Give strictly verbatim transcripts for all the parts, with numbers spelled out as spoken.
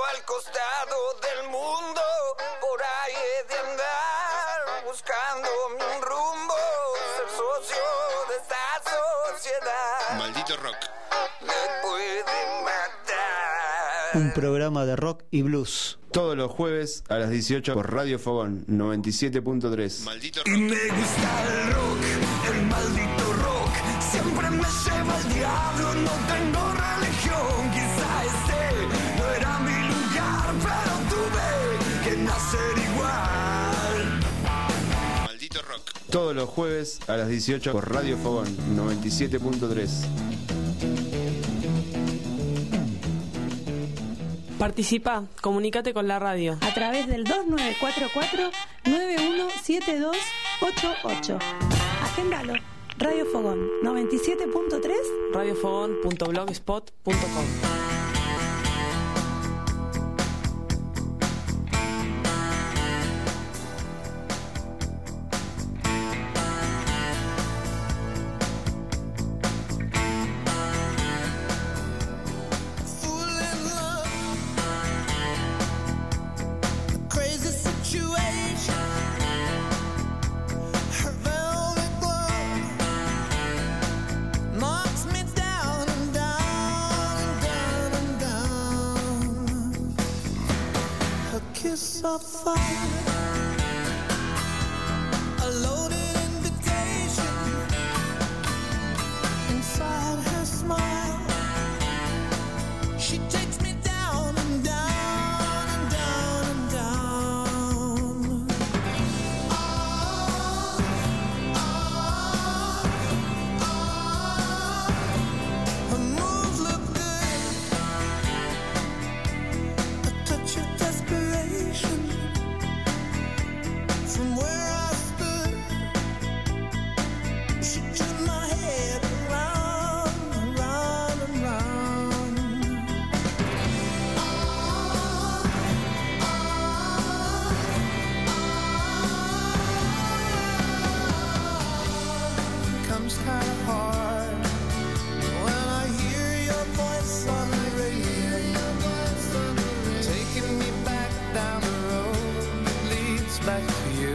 al costado del mundo, por ahí he de andar buscando un rumbo, ser socio de esta sociedad. Maldito rock. Me puede matar. Un programa de rock y blues. Todos los jueves a las dieciocho por Radio Fogón noventa y siete punto tres. Maldito Y rock. me gusta el rock, el maldito rock. Siempre me lleva el diablo, no tengo religión. Quizá este no era mi lugar, pero tuve que nacer igual. Maldito rock. Todos los jueves a las dieciocho por Radio Fogón noventa y siete punto tres. Participa, comunícate con la radio. A través del dos nueve cuatro cuatro nueve uno siete dos ocho ocho. Agéndalo. Radio Fogón noventa y siete punto tres. radiofogón punto blogspot punto com. Of fire, a loaded invitation inside her smile. She takes me down and down and down and down. Oh, oh, oh. Her moves look good, a touch of desperation. From where I stood, she turned my head around, around, and round. Oh, oh, oh. Comes kind of hard when I hear your voice on the radio, taking me back down the road that leads back to you.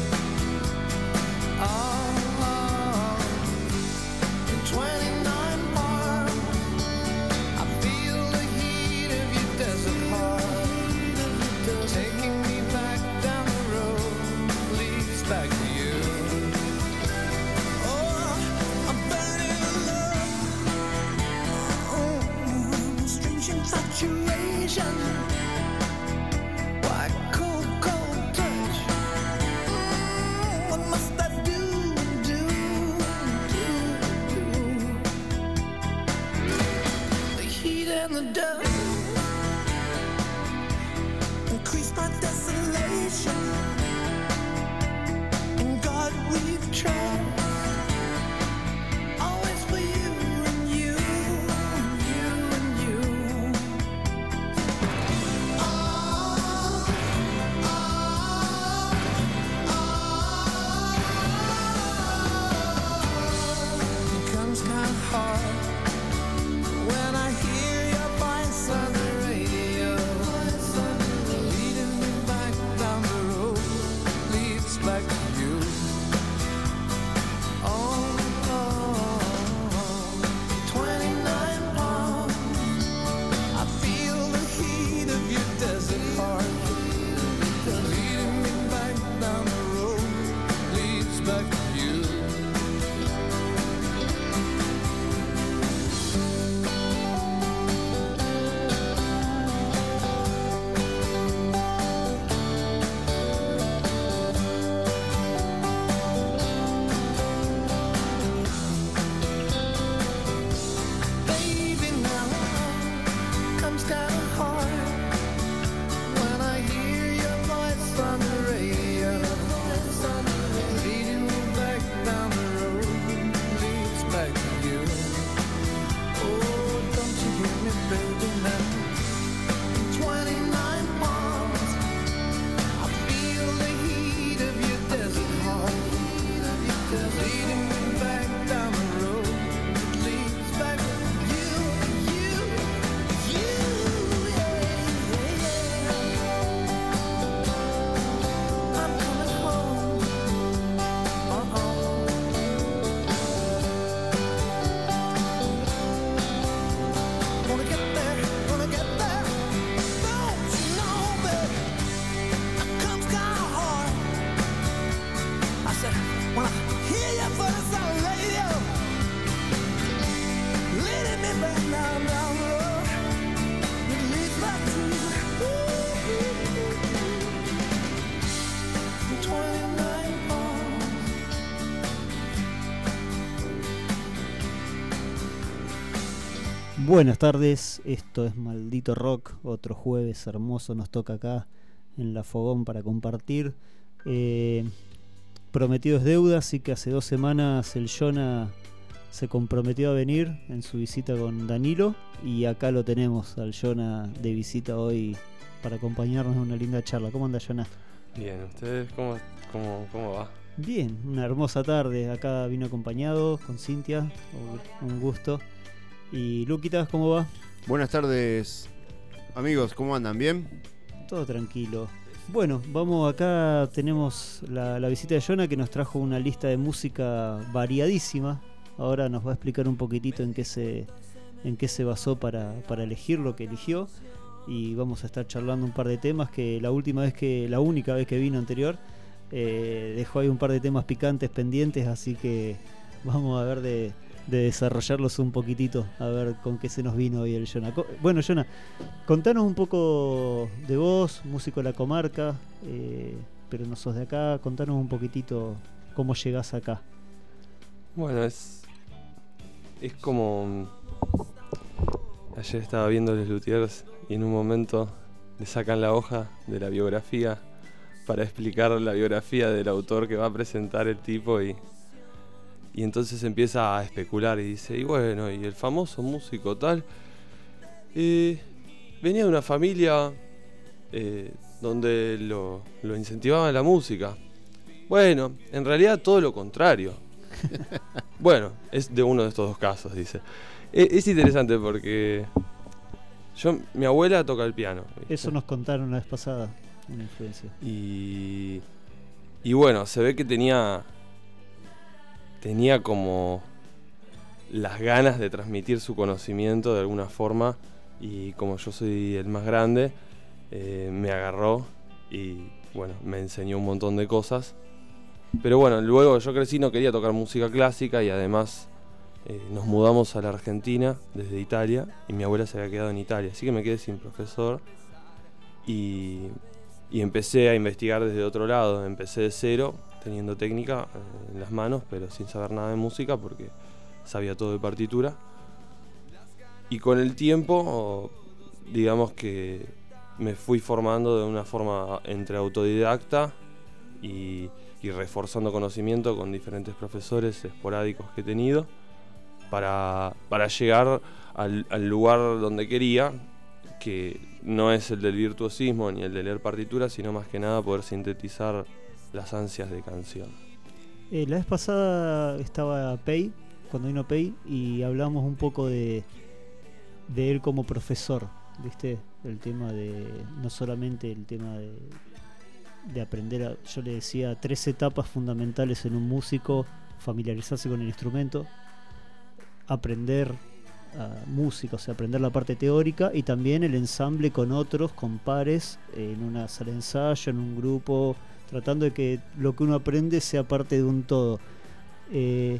Oh, oh, in twenty-nine Park, I feel the heat of your desert heart, taking me back down the road that leads back to you. Oh, I'm burning in love, oh, strange infatuation. Why cold, cold touch? Mm, what must I do, do, do, do? The heat and the dust increase my desolation. And God, we've tried, always for you and you and you and you. Oh, oh, oh. It comes kind of hard when I hear your voice on the radio, leading me back down the road, leads back to you. Buenas tardes, esto es Maldito Rock, otro jueves hermoso nos toca acá en La Fogón para compartir. Eh, prometido es deuda, así que hace dos semanas el Jonah se comprometió a venir en su visita con Danilo y acá lo tenemos al Jonah de visita hoy para acompañarnos en una linda charla. ¿Cómo anda, Jonah? Bien, ¿ustedes cómo, cómo, cómo va? Bien, una hermosa tarde, acá vino acompañado con Cintia, un gusto. Y Luquitas, ¿cómo va? Buenas tardes, amigos, ¿cómo andan? ¿Bien? Todo tranquilo. Bueno, vamos acá, tenemos la, la visita de Jonah que nos trajo una lista de música variadísima. Ahora nos va a explicar un poquitito en qué se, en qué se basó para, para elegir lo que eligió. Y vamos a estar charlando un par de temas que la última vez que, la única vez que vino anterior, eh, dejó ahí un par de temas picantes pendientes, así que vamos a ver de... de desarrollarlos un poquitito, a ver con qué se nos vino hoy el Jonah. Bueno, Jonah, contanos un poco de vos, músico de la comarca, eh, pero no sos de acá, contanos un poquitito cómo llegás acá. Bueno, es es como... Ayer estaba viendo Les Luthiers y en un momento le sacan la hoja de la biografía para explicar la biografía del autor que va a presentar el tipo y... Y entonces empieza a especular y dice, y bueno, y el famoso músico tal, eh, venía de una familia eh, donde lo, lo incentivaba la música. Bueno, en realidad todo lo contrario. Bueno, es de uno de estos dos casos, dice. Eh, es interesante porque yo, mi abuela toca el piano, ¿viste? Eso nos contaron la vez pasada, una influencia. Y, y bueno, se ve que tenía... tenía como las ganas de transmitir su conocimiento de alguna forma y como yo soy el más grande, eh, me agarró y bueno, me enseñó un montón de cosas. Pero bueno, luego yo crecí, no quería tocar música clásica y además eh, nos mudamos a la Argentina desde Italia y mi abuela se había quedado en Italia, así que me quedé sin profesor y, y empecé a investigar desde otro lado, empecé de cero, teniendo técnica en las manos, pero sin saber nada de música porque sabía todo de partitura. Y con el tiempo, digamos que me fui formando de una forma entre autodidacta y, y reforzando conocimiento con diferentes profesores esporádicos que he tenido para, para llegar al, al lugar donde quería, que no es el del virtuosismo ni el de leer partituras, sino más que nada poder sintetizar las ansias de canción. Eh, la vez pasada estaba Pei, cuando vino Pei, y hablamos un poco de, de él como profesor, ¿viste? El tema de, no solamente el tema de, de aprender, a, yo le decía, tres etapas fundamentales en un músico: familiarizarse con el instrumento, aprender a música, o sea, aprender la parte teórica, y también el ensamble con otros, con pares, en una sala de ensayo, en un grupo, tratando de que lo que uno aprende sea parte de un todo. Eh,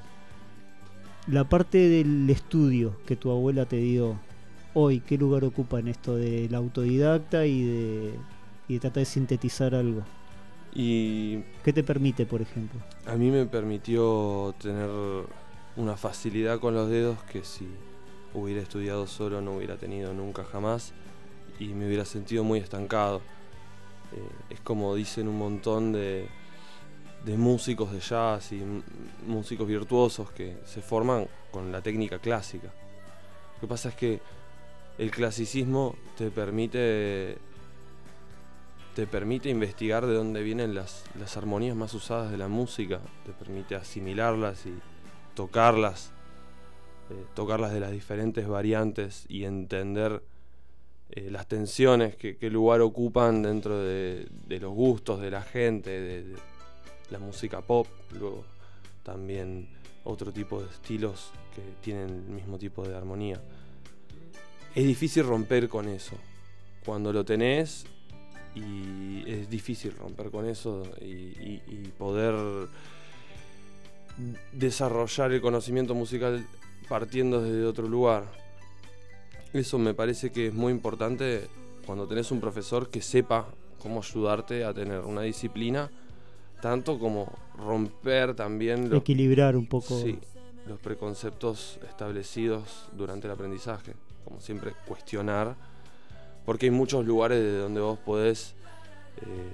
la parte del estudio que tu abuela te dio hoy, ¿qué lugar ocupa en esto del autodidacta y de, y de tratar de sintetizar algo? Y ¿qué te permite, por ejemplo? a mí me permitió tener una facilidad con los dedos que si hubiera estudiado solo no hubiera tenido nunca jamás y me hubiera sentido muy estancado. Eh, es como dicen un montón de, de músicos de jazz y m- músicos virtuosos que se forman con la técnica clásica. Lo que pasa es que el clasicismo te permite, te permite investigar de dónde vienen las, las armonías más usadas de la música, te permite asimilarlas y tocarlas, eh, tocarlas de las diferentes variantes y entender Eh, las tensiones que, que lugar ocupan dentro de, de los gustos de la gente, de, de la música pop, luego también otro tipo de estilos que tienen el mismo tipo de armonía. Es difícil romper con eso. Cuando lo tenés, y es difícil romper con eso y, y, y poder desarrollar el conocimiento musical partiendo desde otro lugar. Eso me parece que es muy importante cuando tenés un profesor que sepa cómo ayudarte a tener una disciplina, tanto como romper también Equilibrar un poco. Sí, los preconceptos establecidos durante el aprendizaje. como siempre, cuestionar, porque hay muchos lugares de donde vos podés eh,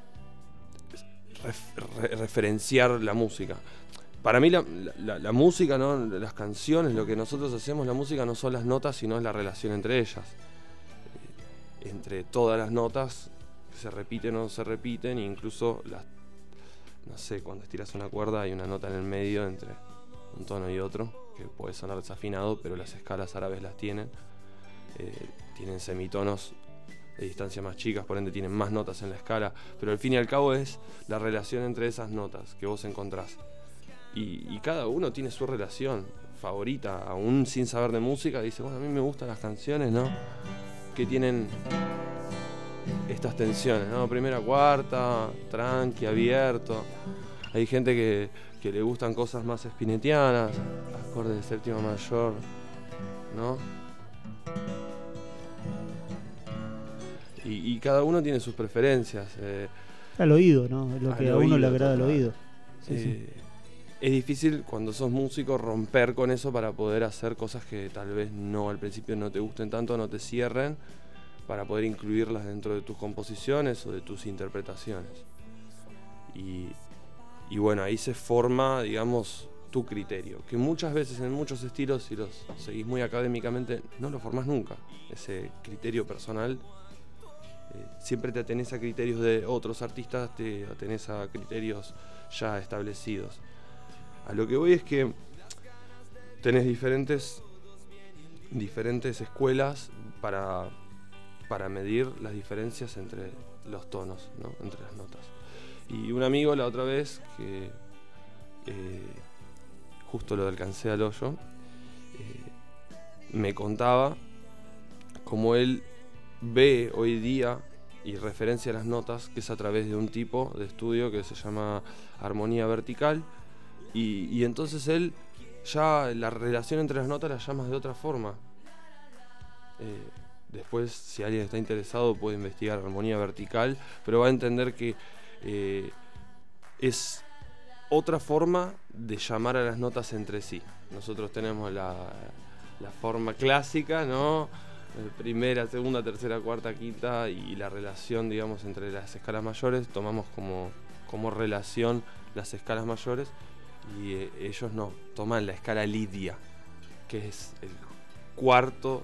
ref- re- referenciar la música. Para mí la, la, la música, ¿no? Las canciones, lo que nosotros hacemos, la música no son las notas, sino es la relación entre ellas. Eh, entre todas las notas que se repiten o no se repiten, e incluso las, no sé, cuando estiras una cuerda hay una nota en el medio entre un tono y otro, que puede sonar desafinado, pero las escalas árabes las tienen. Eh, tienen semitonos de distancia más chicas, por ende tienen más notas en la escala, pero al fin y al cabo es la relación entre esas notas que vos encontrás. Y, y cada uno tiene su relación favorita, aún sin saber de música, dice, bueno, a mí me gustan las canciones, ¿no? Que tienen estas tensiones, ¿no? Primera, cuarta, tranqui, abierto. Hay gente que, que le gustan cosas más spinettianas, acordes de séptima mayor, ¿no? Y, y cada uno tiene sus preferencias. Eh, Al oído, ¿no? Es lo Al que a uno le oído, agrada al total. oído. Sí, eh, sí. Es difícil cuando sos músico romper con eso para poder hacer cosas que tal vez no al principio no te gusten tanto, no te cierren, para poder incluirlas dentro de tus composiciones o de tus interpretaciones. Y, y bueno, ahí se forma, digamos, tu criterio, que muchas veces en muchos estilos, si los seguís muy académicamente, no lo formás nunca. Ese criterio personal, eh, siempre te atenés a criterios de otros artistas, te atenés a criterios ya establecidos. A lo que voy es que tenés diferentes, diferentes escuelas para, para medir las diferencias entre los tonos, ¿no? Entre las notas. Y un amigo la otra vez, que eh, justo lo alcancé al hoyo, eh, me contaba cómo él ve hoy día y referencia las notas, que es a través de un tipo de estudio que se llama armonía vertical. Y, y entonces él ya la relación entre las notas la llama de otra forma. Eh, después, si alguien está interesado, puede investigar armonía vertical, pero va a entender que eh, es otra forma de llamar a las notas entre sí. Nosotros tenemos la, la forma clásica, ¿no? Primera, segunda, tercera, cuarta, quinta, y la relación, digamos, entre las escalas mayores, tomamos como, como relación las escalas mayores. Y eh, ellos no, toman la escala lidia, que es el cuarto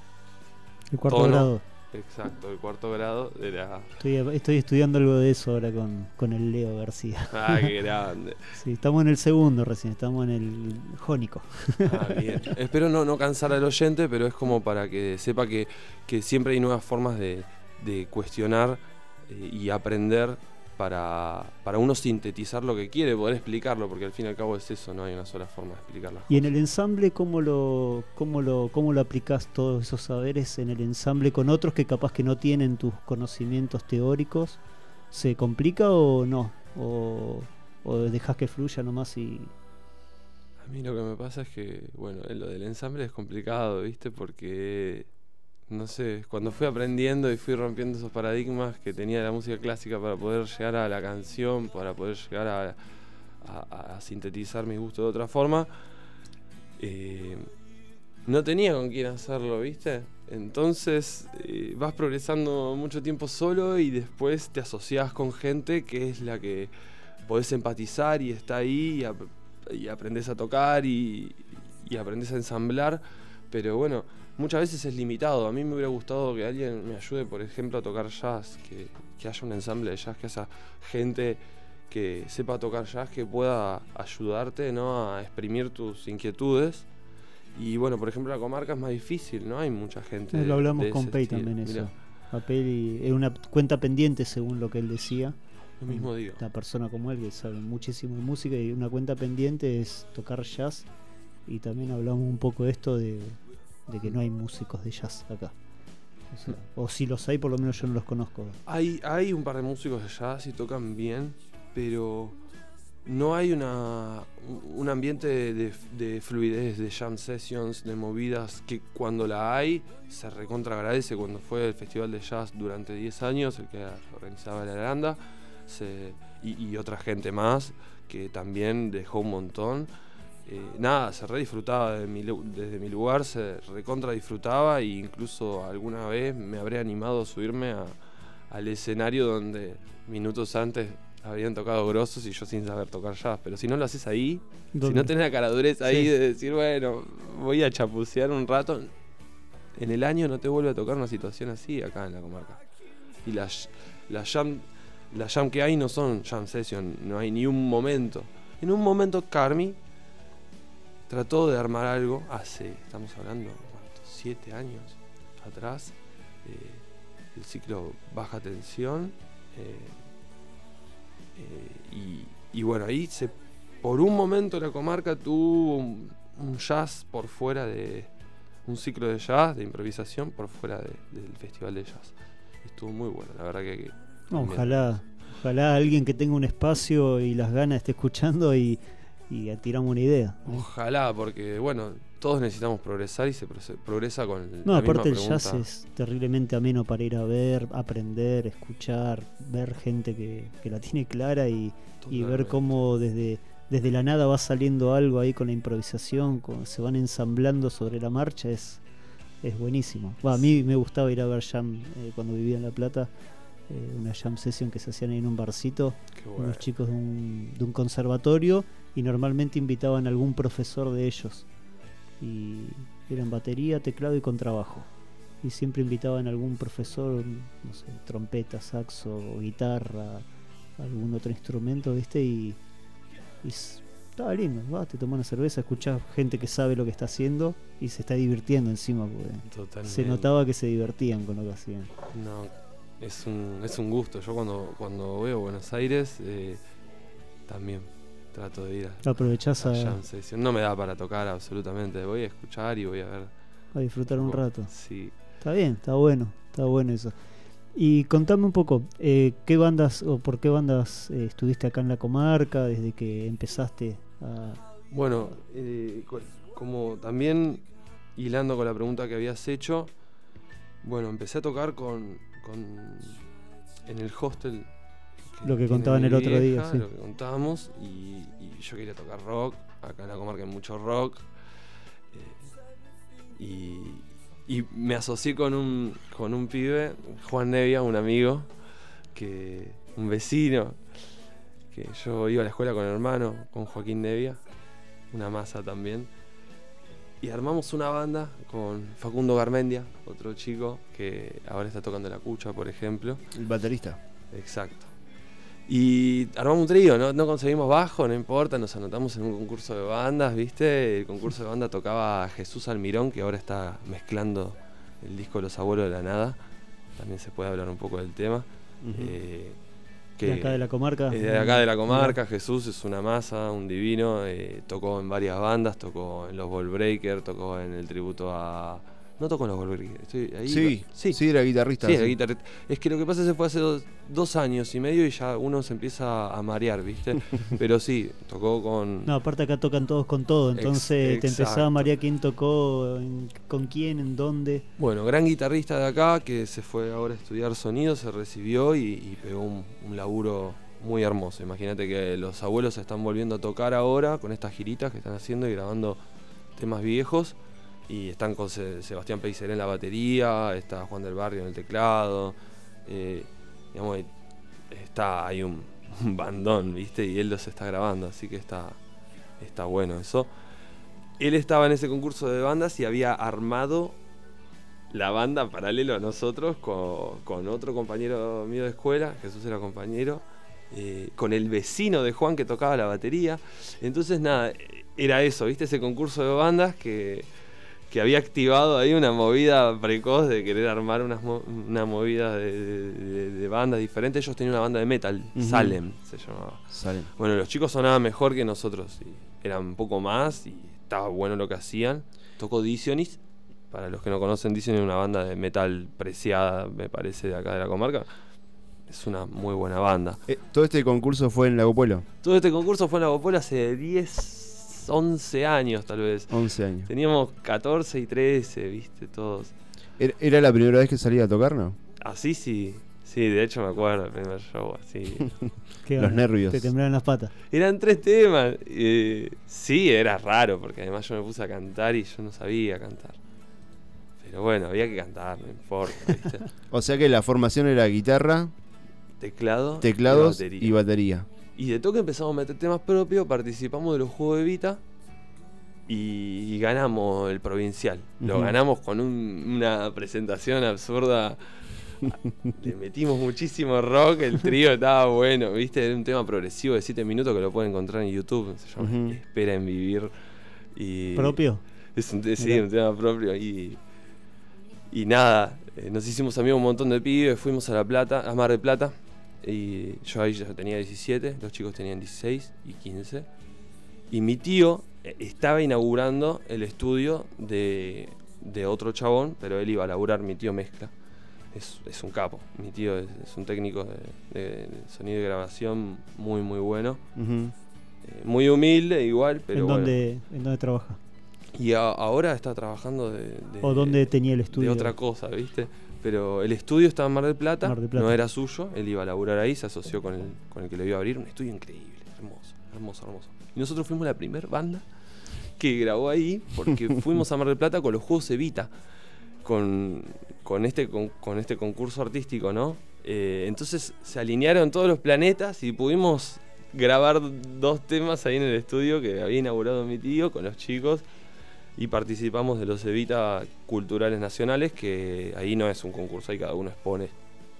El cuarto tono, grado. exacto, el cuarto grado de la... Estoy, estoy estudiando algo de eso ahora con, con el Leo García. Ah, qué grande. Sí, estamos en el segundo recién, estamos en el jónico. Ah, bien. Espero no, no cansar al oyente, pero es como para que sepa que, que siempre hay nuevas formas de, de cuestionar eh, y aprender para, para uno sintetizar lo que quiere, poder explicarlo, porque al fin y al cabo es eso, no hay una sola forma de explicarlo. Y en el ensamble, ¿cómo lo, cómo lo, cómo lo aplicás todos esos saberes en el ensamble con otros que capaz que no tienen tus conocimientos teóricos? ¿Se complica o no? ¿O, o dejás que fluya nomás y...? A mí lo que me pasa es que, bueno, en lo del ensamble es complicado, ¿viste? Porque, no sé, cuando fui aprendiendo y fui rompiendo esos paradigmas que tenía la música clásica para poder llegar a la canción, para poder llegar a, a, a sintetizar mis gustos de otra forma, eh, no tenía con quién hacerlo, ¿viste? Entonces eh, vas progresando mucho tiempo solo y después te asociás con gente que es la que podés empatizar y está ahí y, ap y aprendés a tocar y, y aprendés a ensamblar, pero bueno, muchas veces es limitado. A mí me hubiera gustado que alguien me ayude, por ejemplo, a tocar jazz, que, que haya un ensamble de jazz, que haya gente que sepa tocar jazz, que pueda ayudarte, ¿no?, a exprimir tus inquietudes. Y bueno, por ejemplo, la comarca es más difícil, no hay mucha gente. Lo hablamos de con ese Pei estilo. también eso. Mirá, A Pei es una cuenta pendiente según lo que él decía. lo mismo digo. Una persona como él que sabe muchísimo de música, y una cuenta pendiente es tocar jazz. Y también hablamos un poco de esto de, de que no hay músicos de jazz acá. O, sea, o si los hay, por lo menos yo no los conozco. Hay, hay un par de músicos de jazz y tocan bien, pero no hay una, un ambiente de, de, de fluidez, de jam sessions, de movidas, que cuando la hay se recontra agradece. Cuando fue el Festival de Jazz durante diez años, el que organizaba la Aranda, se, y, y otra gente más que también dejó un montón. eh, nada, se re disfrutaba de mi lu- desde mi lugar, se recontra disfrutaba, e incluso alguna vez me habré animado a subirme a, al escenario donde minutos antes habían tocado grosos y yo sin saber tocar jazz. Pero si no lo haces ahí, si ¿Dónde? no tenés la caradurez ahí Sí. de decir, bueno, voy a chapucear un rato, en el año no te vuelve a tocar una situación así acá en la comarca. Y las la jam, la jam que hay no son jam session, no hay ni un momento. En un momento Carmi trató de armar algo hace, estamos hablando, ¿cuánto? Siete años atrás, eh, el ciclo Baja Tensión. Eh, eh, y, y bueno, ahí se, por un momento la comarca tuvo un, un jazz por fuera de, un ciclo de jazz, de improvisación por fuera de- del festival de jazz. Estuvo muy bueno, la verdad que... que No, también. ojalá, ojalá alguien que tenga un espacio y las ganas esté escuchando y, y tiramos una idea. ¿no? Ojalá, porque bueno, todos necesitamos progresar y se pro- se progresa con el, No, la aparte el misma jazz pregunta. es terriblemente ameno para ir a ver, aprender, escuchar, ver gente que, que la tiene clara y, y ver Totalmente. cómo desde, desde la nada va saliendo algo ahí con la improvisación, con- se van ensamblando sobre la marcha, es, es buenísimo. Va, a mí me gustaba ir a ver jam eh, cuando vivía en La Plata, eh, una jam session que se hacían ahí en un barcito, Qué bueno. unos chicos de un, de un conservatorio, y normalmente invitaban a algún profesor de ellos. Y eran batería, teclado y contrabajo. Y siempre invitaban a algún profesor, no sé, trompeta, saxo, guitarra, algún otro instrumento, ¿viste? Y, y s- estaba lindo, ¿va? Te tomás una cerveza, escuchás gente que sabe lo que está haciendo y se está divirtiendo encima, porque Totalmente. se notaba que se divertían con lo que hacían. No, es un, es un gusto. Yo cuando, cuando voy a Buenos Aires eh, también trato de ir a, Aprovechás a a, jam session. No me da para tocar absolutamente. Voy a escuchar y voy a ver. a disfrutar un poco. rato. Sí. Está bien, está bueno, está bueno eso. Y contame un poco, eh, ¿qué bandas o por qué bandas eh, estuviste acá en la comarca desde que empezaste a... Bueno, eh, co- como también hilando con la pregunta que habías hecho, bueno, empecé a tocar con, con en el hostel. Lo que tiene contaban mi el otro día, vieja, sí. Lo que contábamos, y, y yo quería tocar rock. Acá en la comarca hay mucho rock. eh, y, y me asocié con un, con un pibe, Juan Nevia, un amigo, que un vecino, que yo iba a la escuela con el hermano, con Joaquín Nevia, una masa también. Y armamos una banda con Facundo Garmendia, otro chico que ahora está tocando la cucha, por ejemplo. El baterista. Exacto. Y armamos un trío, ¿no? No conseguimos bajo, no importa, nos anotamos en un concurso de bandas, ¿viste? El concurso de banda tocaba Jesús Almirón, que ahora está mezclando el disco Los Abuelos de la Nada. También se puede hablar un poco del tema. Eh, que de acá de la comarca? es de acá de la comarca. Jesús es una masa, un divino. eh, tocó en varias bandas, tocó en los Ball Breakers, tocó en el tributo a... No tocó en los Ball Breakers, estoy ahí. Sí, sí, sí, era guitarrista. Sí, era guitarrista. Es que lo que pasa es que fue hace dos, dos años y medio y ya uno se empieza a marear, ¿viste? Pero sí, tocó con... No, aparte acá tocan todos con todo, entonces Ex- te empezaba a exacto. marear quién tocó, en- con quién, en dónde. Bueno, gran guitarrista de acá que se fue ahora a estudiar sonido, se recibió y, y pegó un, un laburo muy hermoso. Imagínate que los abuelos se están volviendo a tocar ahora con estas giritas que están haciendo y grabando temas viejos. Y están con Se- Sebastián Peiseré en la batería, está Juan del Barrio en el teclado. eh, digamos, está, hay un, un bandón, ¿viste? Y él los está grabando, así que está, está bueno eso. Él estaba en ese concurso de bandas y había armado la banda paralelo a nosotros con, con otro compañero mío de escuela, Jesús era compañero, eh, con el vecino de Juan que tocaba la batería. Entonces nada, era eso, ¿viste? Ese concurso de bandas que, que había activado ahí una movida precoz de querer armar unas mo- una movida de, de- de- de bandas diferentes. Ellos tenían una banda de metal, Ujú. Salem se llamaba. Salen. Bueno, los chicos sonaban mejor que nosotros, y eran un poco más y estaba bueno lo que hacían. Tocó Dictionis, para los que no conocen, Dictionis es una banda de metal preciada, me parece, de acá de la comarca. Es una muy buena banda. Eh, todo este concurso fue en Lago Pueblo. Todo este concurso fue en la Gopola hace diez, once años tal vez. once años. Teníamos catorce y trece, viste, todos. ¿Era- ¿Era la primera vez que salía a tocar, no? Así sí, Sí, de hecho me acuerdo el primer show, así. ¿Qué Los onda? nervios. Te temblaron las patas. Eran tres temas. eh, sí, era raro, porque además yo me puse a cantar y yo no sabía cantar. Pero bueno, había que cantar, no importa, ¿viste? O sea que la formación era guitarra, Teclado, teclados y batería. y batería. Y de toque empezamos a meter temas propios, participamos de los Juegos de Vita y, y ganamos el provincial. Lo Ujú. ganamos con un- una presentación absurda. Le metimos muchísimo rock, el trío estaba bueno, ¿viste? Era un tema progresivo de siete minutos que lo pueden encontrar en YouTube. Se llama Ujú. Espera en Vivir. Y ¿Propio? Es un, te- sí, Mirá. un tema propio. Y, y nada, eh, nos hicimos amigos un montón de pibes, fuimos a La Plata, a Mar del Plata. Y yo ahí ya tenía diecisiete, los chicos tenían dieciséis y quince. Y mi tío eh, estaba inaugurando el estudio de, de otro chabón, pero él iba a laburar, mi tío mezcla. Es, es un capo, mi tío es, es un técnico de, de- de sonido y grabación muy muy bueno. Ujú. Eh, muy humilde igual, pero ¿En, bueno. dónde, ¿En dónde trabaja? Y a- ahora está trabajando de, de- ¿O dónde tenía el de estudio? otra cosa, ¿viste? Pero el estudio estaba en Mar del Plata, Mar del Plata. no era suyo, él iba a laburar ahí, se asoció con el, con el que lo iba a abrir, un estudio increíble, hermoso, hermoso, hermoso. Y nosotros fuimos la primer banda que grabó ahí, porque fuimos a Mar del Plata con los Juegos Evita, con, con, este, con, con este concurso artístico, ¿no? Eh, entonces se alinearon todos los planetas y pudimos grabar dos temas ahí en el estudio que había inaugurado mi tío con los chicos. Y participamos de los Evita Culturales Nacionales, que ahí no es un concurso, ahí cada uno expone.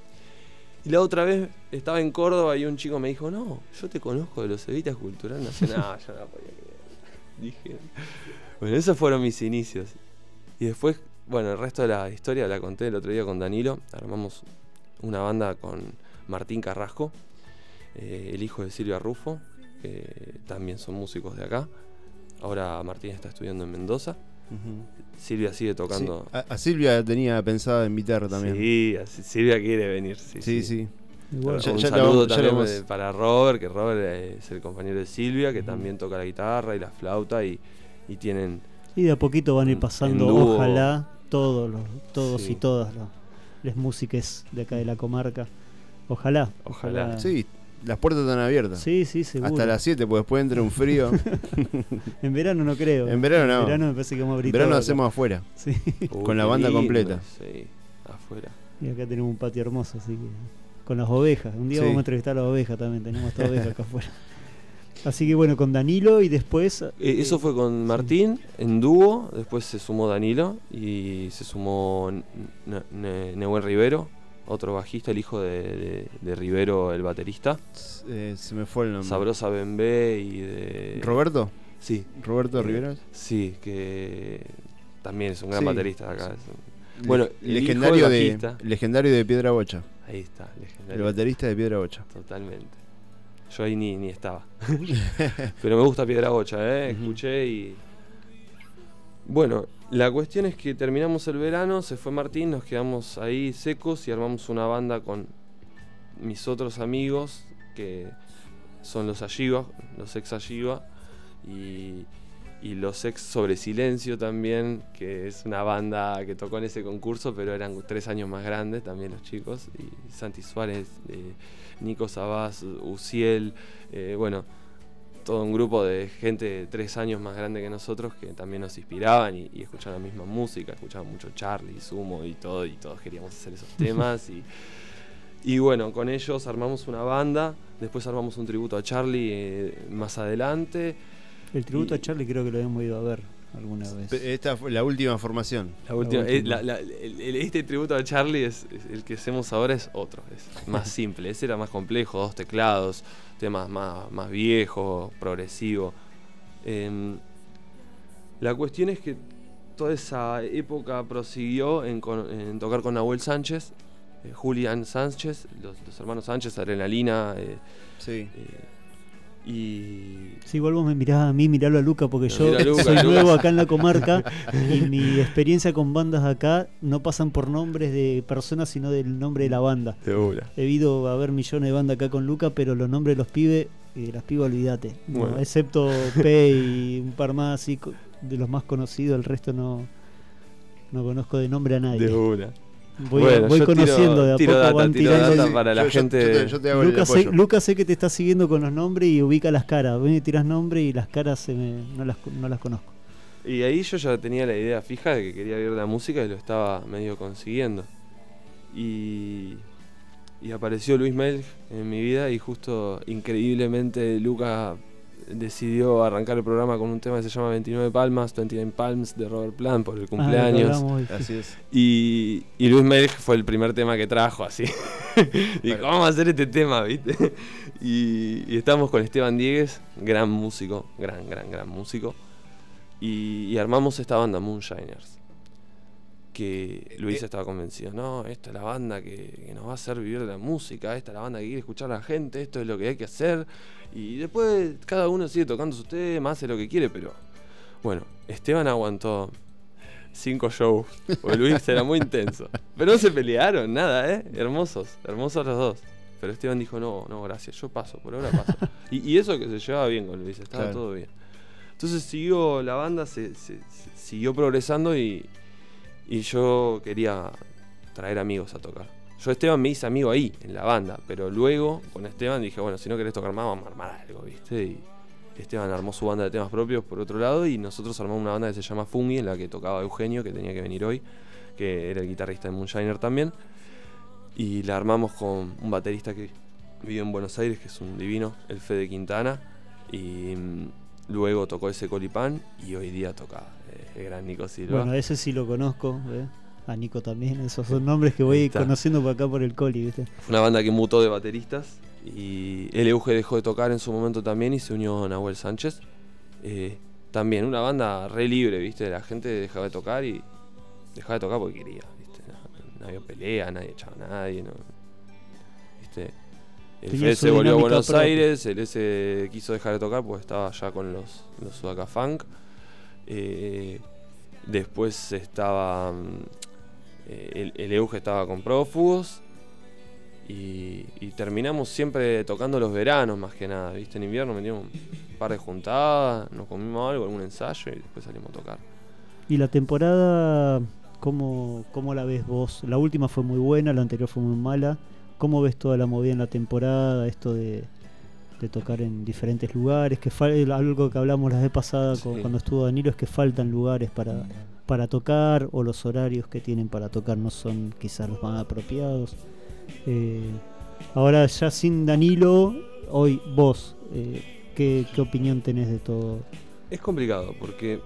Y la otra vez estaba en Córdoba y un chico me dijo, no, yo te conozco de los Evita Culturales Nacionales. Ah, yo no la podía creer. Dije, bueno, esos fueron mis inicios. Y después, bueno, el resto de la historia la conté el otro día con Danilo. Armamos una banda con Martín Carrasco, eh, el hijo de Silvia Rufo, que también son músicos de acá. Ahora Martín está estudiando en Mendoza. Ujú. Silvia sigue tocando. Sí. A, a Silvia tenía pensado invitar también. Sí, así- Silvia quiere venir. Sí, Sí, sí. Igual. Ya- un ya la saludo vamos- ya la también vamos- de- para Robert, que Robert es el compañero de Silvia, que también toca la guitarra y la flauta y, y tienen. Y de a poquito van a ir En- pasando, en dúo. ojalá, todos los, todos Sí. y todas los, las músicas de acá de la comarca. Ojalá. Ojalá. Sí, las puertas están abiertas. Sí, sí, seguro. Hasta las siete, porque después entra un frío. En verano no creo. En verano no. En verano me parece que vamos a En abrir verano todo hacemos afuera. acá. Sí. Uy, Con la qué banda lindo, completa. Sí, afuera. Y acá tenemos un patio hermoso, así que. Con las ovejas. Un día Sí. vamos a entrevistar a las ovejas también. Tenemos todas ovejas acá afuera. Así que bueno, con Danilo y después. Eh, eso fue con Martín en dúo, después se sumó Danilo y se sumó N- N- Nehuen Rivero, otro bajista, el hijo de, de- de Rivero, el baterista. Eh, se me fue el nombre. Sabrosa Bembé y de. ¿Roberto? Sí. ¿Roberto Eh, Riveros? Sí, que también es un gran Sí. baterista de acá. Sí. es un- Bueno, Le- el hijo legendario, del de, bajista. legendario de Piedra Bocha. Ahí está, El legendario. baterista de Piedra Bocha. Totalmente. Yo ahí ni, ni estaba. Pero me gusta Piedra Bocha, ¿eh? Ujú. Escuché y. Bueno, la cuestión es que terminamos el verano, se fue Martín, nos quedamos ahí secos y armamos una banda con mis otros amigos, que son los Alliva, los ex Alliva, y, y los ex Sobre Silencio también, que es una banda que tocó en ese concurso, pero eran tres años más grandes también los chicos, y Santi Suárez, eh, Nico Sabás, Uciel, eh, bueno, todo un grupo de gente tres años más grande que nosotros que también nos inspiraban y, y escuchaban la misma música, escuchaban mucho Charlie, Sumo y todo, y todos queríamos hacer esos temas. y, y bueno, con ellos armamos una banda, después armamos un tributo a Charlie eh, más adelante. El tributo Y- a Charlie creo que lo habíamos ido a ver alguna vez. Pe- Esta fue la última formación. La última, última. eh, la- la- el- el- este tributo a Charlie es, es- el que hacemos ahora es otro, es más simple. Ese era más complejo, dos teclados, temas más, más viejos, progresivo. Em, la cuestión es que toda esa época prosiguió en, con- en tocar con Nahuel Sánchez, eh, Julián Sánchez, los, los hermanos Sánchez, Adrenalina, eh, Sí. eh, y Sí, igual vos me mirás a mí, miralo a Luca, porque Me yo mira a Luca, soy Luca. nuevo acá en la comarca y mi experiencia con bandas acá no pasan por nombres de personas, sino del nombre de la banda. de una. He debido haber millones de bandas acá con Luca, pero los nombres de los pibes y de las pibas, olvídate. No, Bueno. excepto P y un par más así, co- de los más conocidos, el resto no, no conozco de nombre a nadie. De una. Voy, Bueno, voy yo conociendo tiro- de a tiro poco data, van tiro tirando. data para la Yo- yo- gente. yo te- yo te hago el Lucas sé, apoyo. Lucas sé que te está siguiendo con los nombres y ubica las caras. Ven y tiras nombres y las caras se me- no, las, no las conozco. Y ahí yo ya tenía la idea fija de que quería vivir de la música y lo estaba medio consiguiendo. Y, y apareció Luis Melg en mi vida y justo increíblemente Luca decidió arrancar el programa con un tema que se llama veintinueve Palmas, veintinueve Palms de Robert Plant por el Ah, lo que cumpleaños. hablamos hoy, sí. Así es. Y, y Luis Melg fue el primer tema que trajo, así. Y Bueno. vamos a hacer este tema, ¿viste? Y, y estábamos con Esteban Diegues, gran músico, gran, gran, gran músico. Y, y armamos esta banda, Moonshiners. Que Luis estaba convencido, no, esta es la banda que, que nos va a hacer vivir de la música, esta es la banda que quiere escuchar a la gente, esto es lo que hay que hacer. Y después cada uno sigue tocando sus temas, hace lo que quiere, pero... Bueno, Esteban aguantó cinco shows, porque Luis era muy intenso. Pero no se pelearon, nada, ¿eh? Hermosos, hermosos los dos. Pero Esteban dijo, no, no, gracias, yo paso, por ahora paso. Y, y eso que se llevaba bien con Luis, estaba Claro. todo bien. Entonces siguió la banda, se, se- se- siguió progresando y, y yo quería traer amigos a tocar. Yo Esteban me hice amigo ahí, en la banda, pero luego con Esteban dije, bueno, si no querés tocar más, vamos a armar algo, ¿viste? Y Esteban armó su banda de temas propios por otro lado y nosotros armamos una banda que se llama Fungi, en la que tocaba Eugenio, que tenía que venir hoy, que era el guitarrista de Moonshiner también. Y la armamos con un baterista que vive en Buenos Aires, que es un divino, el Fede Quintana. Y mm, luego tocó ese Colipán y hoy día toca eh, el gran Nico Silva. Bueno, ese sí lo conozco, ¿eh? A Nico también. Esos son nombres que voy Ahí está. conociendo por acá por el Coli, ¿viste? Fue una banda que mutó de bateristas y el Euge dejó de tocar en su momento también y se unió a Nahuel Sánchez. Eh, también una banda re libre, ¿viste? La gente dejaba de tocar y dejaba de tocar porque quería, ¿viste? No, no había pelea, nadie echaba a nadie, no, ¿viste? El Tenía Fede su se volvió a dinámica Buenos propia. Aires, el S quiso dejar de tocar porque estaba ya con los, los Sudaca Funk. Eh, después estaba... mm, eh, el, el Euge estaba con Prófugos. Y, y terminamos siempre tocando los veranos más que nada, ¿viste? En invierno metíamos un par de juntadas, nos comimos algo, algún ensayo y después salimos a tocar. Y la temporada, ¿cómo, ¿cómo la ves vos? La última fue muy buena, la anterior fue muy mala. ¿Cómo ves toda la movida en la temporada? Esto de, de tocar en diferentes lugares, que fal- algo que hablamos la vez pasada con- Sí. cuando estuvo Danilo, es que faltan lugares para, para tocar, o los horarios que tienen para tocar no son quizás los más apropiados. Eh, ahora ya sin Danilo, hoy vos, eh, ¿qué, ¿qué opinión tenés de todo? Es complicado porque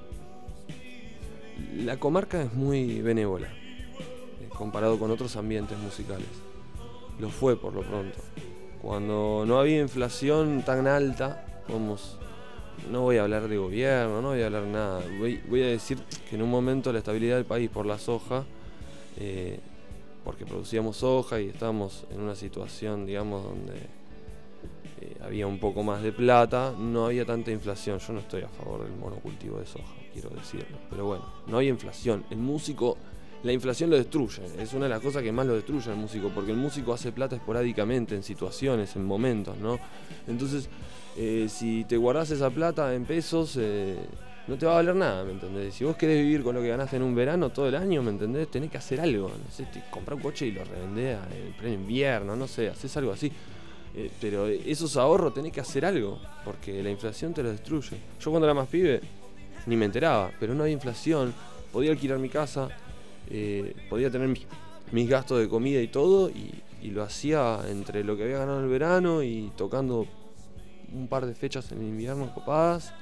la comarca es muy benévola eh, comparado con otros ambientes musicales. Lo fue por lo pronto. Cuando no había inflación tan alta, vamos, no voy a hablar de gobierno, no voy a hablar nada. Voy, voy a decir que en un momento la estabilidad del país por la soja, eh, porque producíamos soja y estábamos en una situación, digamos, donde eh, había un poco más de plata, no había tanta inflación. Yo no estoy a favor del monocultivo de soja, quiero decirlo. Pero bueno, no había inflación. El músico, la inflación lo destruye. Es una de las cosas que más lo destruye al músico, porque el músico hace plata esporádicamente, en situaciones, en momentos, ¿no? Entonces, eh, si te guardás esa plata en pesos, eh, no te va a valer nada, ¿me entendés? Si vos querés vivir con lo que ganaste en un verano todo el año, ¿me entendés? Tenés que hacer algo, no sé, te- comprar un coche y lo revendés en pleno invierno, no sé, haces algo así. Eh, pero esos ahorros tenés que hacer algo, porque la inflación te lo destruye. Yo cuando era más pibe, ni me enteraba, pero no había inflación, podía alquilar mi casa, eh, podía tener mi- mis gastos de comida y todo, y, y lo hacía entre lo que había ganado en el verano y tocando un par de fechas en el invierno copadas.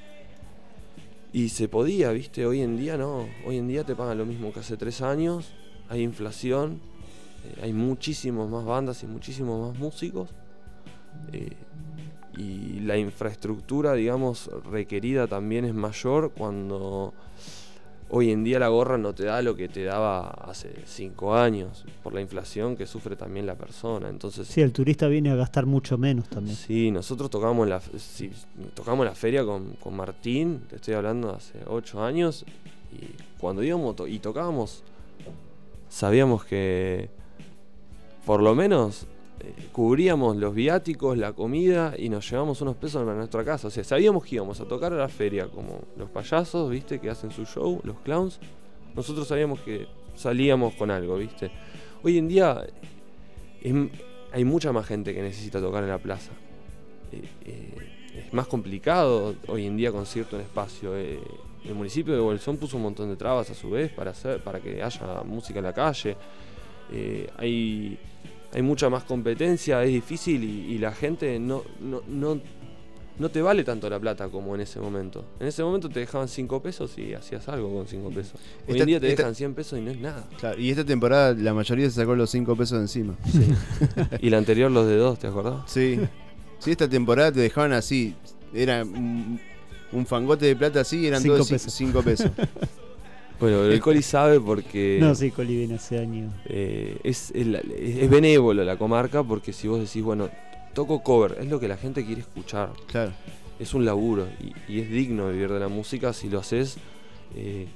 Y se podía, ¿viste? Hoy en día no. Hoy en día te pagan lo mismo que hace tres años. Hay inflación. eh, hay muchísimas más bandas y muchísimos más músicos. eh, y la infraestructura, digamos, requerida también es mayor cuando hoy en día la gorra no te da lo que te daba hace cinco años. Por la inflación que sufre también la persona. Entonces, Sí, el turista viene a gastar mucho menos también. sí, nosotros tocamos en la, sí, tocamos en la feria con, con Martín, te estoy hablando de hace ocho años, y cuando íbamos to- y tocábamos, sabíamos que por lo menos eh, cubríamos los viáticos, la comida y nos llevamos unos pesos a nuestra casa. O sea, sabíamos que íbamos a tocar a la feria como los payasos, viste, que hacen su show, los clowns. Nosotros sabíamos que salíamos con algo, ¿viste? Hoy en día es, hay mucha más gente que necesita tocar en la plaza. Eh, eh, es más complicado hoy en día conseguirte un espacio. Eh, el municipio de Bolsón puso un montón de trabas a su vez para, hacer, para que haya música en la calle. Eh, hay, hay mucha más competencia, es difícil y, y la gente no, no, no, no te vale tanto la plata como en ese momento. En ese momento te dejaban cinco pesos y hacías algo con cinco pesos. Hoy Esta- en día te esta- dejan cien pesos y no es nada. Claro, y esta temporada la mayoría se sacó los cinco pesos de encima. Sí. Y la anterior los de dos, ¿te acordás? Sí. Sí, esta temporada te dejaban así. Era un, un fangote de plata así y eran Cinco todos pesos. cinco pesos. Bueno, el Coli sabe porque No, sí, Coli viene hace años. eh, es, es, la- es benévolo la comarca, porque si vos decís, bueno, toco cover, es lo que la gente quiere escuchar. Claro. Es un laburo y, y es digno vivir de la música si lo haces eh,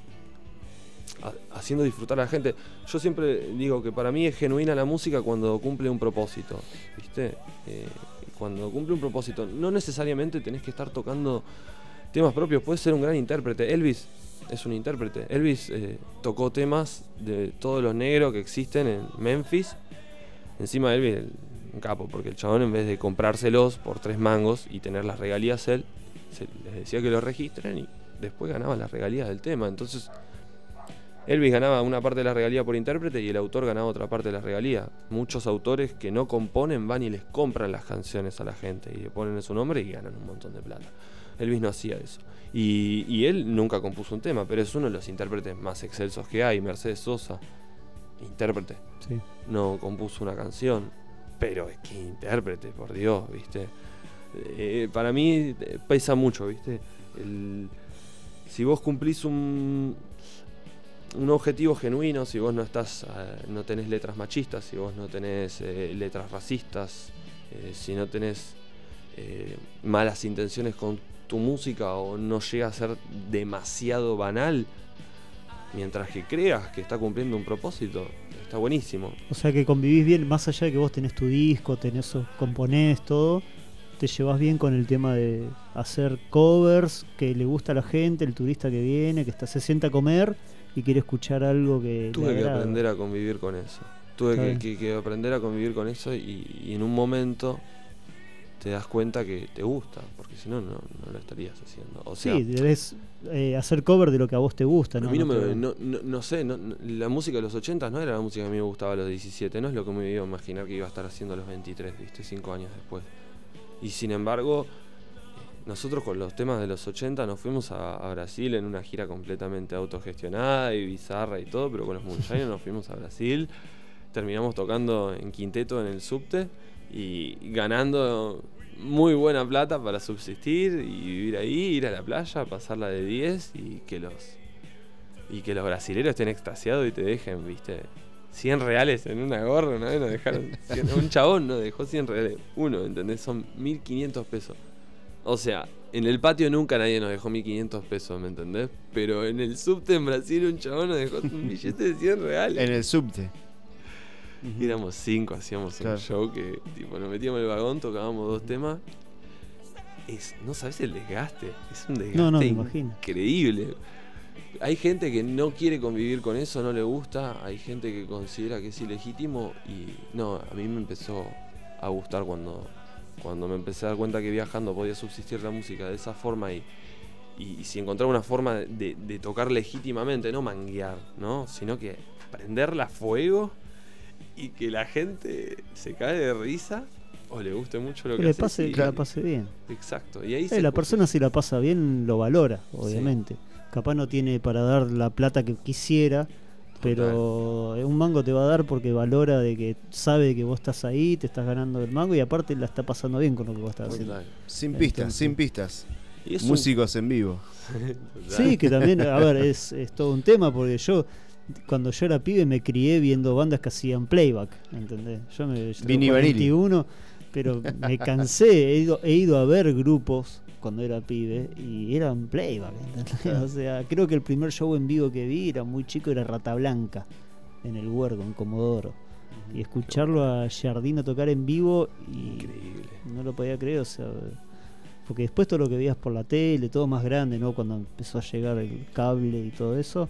ha- haciendo disfrutar a la gente. Yo siempre digo que para mí es genuina la música cuando cumple un propósito, ¿viste? Eh, cuando cumple un propósito, no necesariamente tenés que estar tocando temas propios, puedes ser un gran intérprete. Elvis es un intérprete. Elvis eh, tocó temas de todos los negros que existen en Memphis. Encima de Elvis, el- un capo, porque el chabón, en vez de comprárselos por tres mangos y tener las regalías él, se les decía que los registren y después ganaban las regalías del tema. Entonces Elvis ganaba una parte de la regalía por intérprete y el autor ganaba otra parte de la regalía. Muchos autores que no componen van y les compran las canciones a la gente y le ponen su nombre y ganan un montón de plata. Elvis no hacía eso. Y, y él nunca compuso un tema, pero es uno de los intérpretes más excelsos que hay. Mercedes Sosa, intérprete, Sí. no compuso una canción, pero es que intérprete, por Dios, ¿viste? Eh, para mí eh, pesa mucho, ¿viste? El- si vos cumplís un, un objetivo genuino, si vos no estás, eh, no tenés letras machistas, si vos no tenés eh, letras racistas, eh, si no tenés eh, malas intenciones con tu música o no llega a ser demasiado banal, mientras que creas que está cumpliendo un propósito, está buenísimo. O sea que convivís bien, más allá de que vos tenés tu disco, tenés, componés todo, te llevas bien con el tema de hacer covers, que le gusta a la gente, el turista que viene, que está, se sienta a comer y quiere escuchar algo que le Tuve que agrada. aprender a convivir con eso. Tuve Está que, bien. que- que aprender a convivir con eso y, y en un momento te das cuenta que te gusta, porque si no, no no lo estarías haciendo. O sea, Sí, debes eh, hacer cover de lo que a vos te gusta, ¿no? a mí no, No me, te- no, no, no sé, no- no- la música de los ochenta no era la música que a mí me gustaba a los diecisiete, no es lo que me iba a imaginar que iba a estar haciendo a los veintitrés, ¿viste? Cinco años después. Y sin embargo, nosotros con los temas de los ochenta nos fuimos a, a Brasil en una gira completamente autogestionada y bizarra y todo, pero con los Moonshiners nos fuimos a Brasil, terminamos tocando en quinteto en el subte y ganando muy buena plata para subsistir y vivir ahí, ir a la playa, pasarla de diez y que los y que los brasileros estén extasiados y te dejen, viste, cien reales en una gorra. Una vez nos dejaron cien, un chabón nos dejó cien reales, uno, ¿entendés? Son mil quinientos pesos. O sea, en el patio nunca nadie nos dejó mil quinientos pesos, ¿me entendés? Pero en el subte en Brasil un chabón nos dejó un billete de cien reales. En el subte. Y éramos cinco, hacíamos Claro. un show que tipo nos metíamos en el vagón, tocábamos dos temas. Es, no sabes el desgaste, es un desgaste No, no, me imagino. increíble. Hay gente que no quiere convivir con eso, no le gusta, hay gente que considera que es ilegítimo y no, a mí me empezó a gustar cuando, cuando me empecé a dar cuenta que viajando podía subsistir la música de esa forma y, y, y si encontraba una forma de, de tocar legítimamente, no manguear, ¿no? Sino que prenderla a fuego y que la gente se cae de risa o le guste mucho lo Que que le haces pase, y- que la pase bien. Exacto. Y ahí Eh, se la pu- persona si la pasa bien lo valora, obviamente. Capaz no tiene para dar la plata que quisiera, pero un mango te va a dar porque valora de que sabe que vos estás ahí, te estás ganando el mango y aparte la está pasando bien con lo que vos estás haciendo. Total. Sin pistas, Entonces- sin pistas. Y es un- Músicos en vivo. Sí, que también, a ver, es, es todo un tema porque yo, cuando yo era pibe, me crié viendo bandas que hacían playback, ¿entendés? Yo me yo Vini tengo Vanilli. veintiuno, pero me cansé, he ido, he ido a ver grupos cuando era pibe y eran playback, ¿entendés? O sea, creo que el primer show en vivo que vi era muy chico, era Rata Blanca, en el Huergo, en Comodoro. Y escucharlo a Giardino tocar en vivo y Increíble. no lo podía creer, o sea, porque después todo lo que veías por la tele, todo más grande, ¿no? Cuando empezó a llegar el cable y todo eso,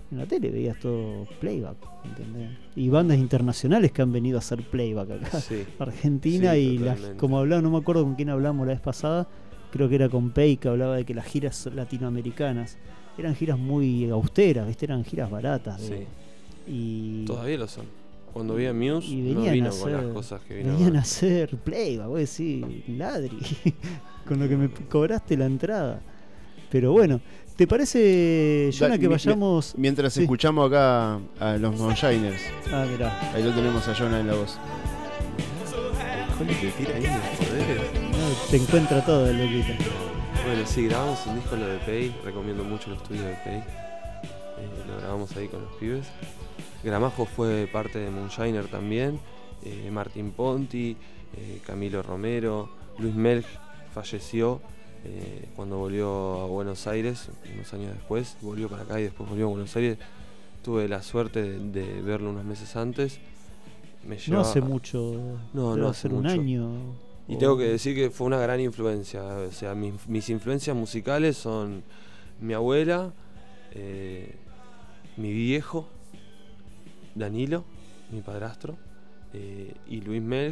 en la tele veías todo playback, ¿entendés? Y bandas internacionales que han venido a hacer playback acá, Sí. Argentina, Sí, y las, totalmente. como hablaba, no me acuerdo con quién hablamos la vez pasada, creo que era con Pei, que hablaba de que las giras latinoamericanas eran giras muy austeras, ¿viste? Eran giras baratas. de- Sí. y Todavía lo son. Cuando vi a Muse, y no venían vino a con hacer, las cosas que vino venían a ahora. hacer playback, vos decís, ladri, con lo que me cobraste la entrada. Pero bueno, ¿te parece, Jonah, Da- que mi- vayamos? Mientras Sí. escuchamos acá a los Moonshiners, Ah, mirá, ahí lo tenemos a Jonah en la voz. Jole, te tira ahí los poderes. no, te encuentra todo el loquito. Bueno, sí, grabamos un disco en lo de Pei. Recomiendo mucho el estudio de Pei. Eh, lo grabamos ahí con los pibes. Gramajo fue parte de Moonshiner también. Eh, Martín Ponti, eh, Camilo Romero, Luis Melch falleció eh, cuando volvió a Buenos Aires, unos años después. Volvió para acá y después volvió a Buenos Aires. Tuve la suerte de, de verlo unos meses antes. Me No llevaba- hace mucho, No, debe no hace hacer un mucho. año. Y o- tengo que decir que fue una gran influencia. O sea, mis, mis influencias musicales son mi abuela, eh, mi viejo, Danilo, mi padrastro, eh, y Luis Melch.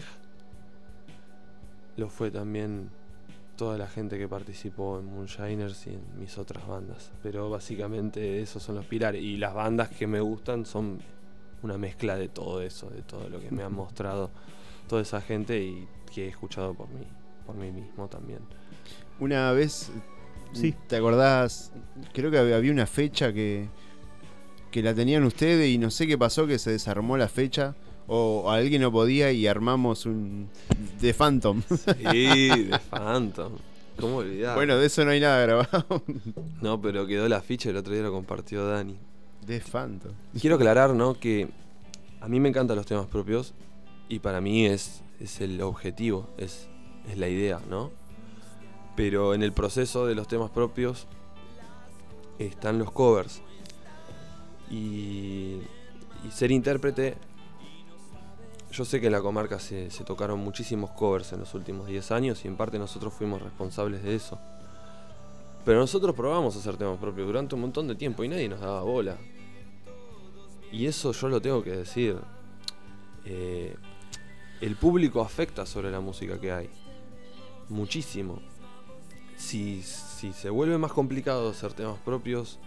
Lo fue también toda la gente que participó en Moonshiners y en mis otras bandas. Pero básicamente esos son los pilares. Y las bandas que me gustan son una mezcla de todo eso, de todo lo que me han mostrado toda esa gente y que he escuchado por mí, por mí mismo también. Una vez, Sí. ¿te acordás? Creo que había una fecha que, que la tenían ustedes y no sé qué pasó, que se desarmó la fecha. O alguien no podía y armamos un The Phantom. Sí, de Phantom. ¿Cómo olvidar? Bueno, de eso no hay nada grabado. No, pero quedó la ficha, el otro día lo compartió Dani. The Phantom. Quiero aclarar, ¿no? Que a mí me encantan los temas propios y para mí es, es el objetivo, es, es la idea, ¿no? Pero en el proceso de los temas propios están los covers. Y, y ser intérprete, yo sé que en la comarca se, se tocaron muchísimos covers en los últimos diez años y en parte nosotros fuimos responsables de eso. Pero nosotros probamos a hacer temas propios durante un montón de tiempo y nadie nos daba bola. Y eso yo lo tengo que decir. Eh, el público afecta sobre la música que hay. Muchísimo. Si, si se vuelve más complicado hacer temas propios,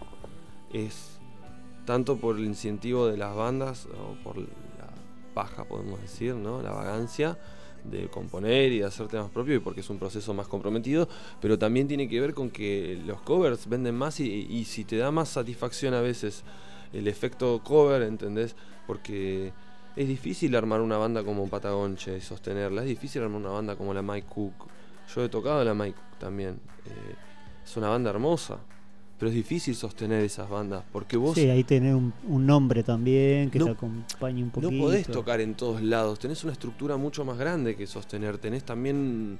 es tanto por el incentivo de las bandas o por la paja, podemos decir, ¿no? La vagancia de componer y de hacer temas propios, y porque es un proceso más comprometido, pero también tiene que ver con que los covers venden más y, y si te da más satisfacción a veces el efecto cover, ¿entendés? Porque es difícil armar una banda como Patagonche y sostenerla, es difícil armar una banda como la Mike Cook. Yo he tocado la Mike Cook también, eh, es una banda hermosa, pero es difícil sostener esas bandas, porque vos Sí, ahí tenés un, un nombre también que No- te acompañe un poquito. no podés tocar en todos lados, tenés una estructura mucho más grande que sostener, tenés también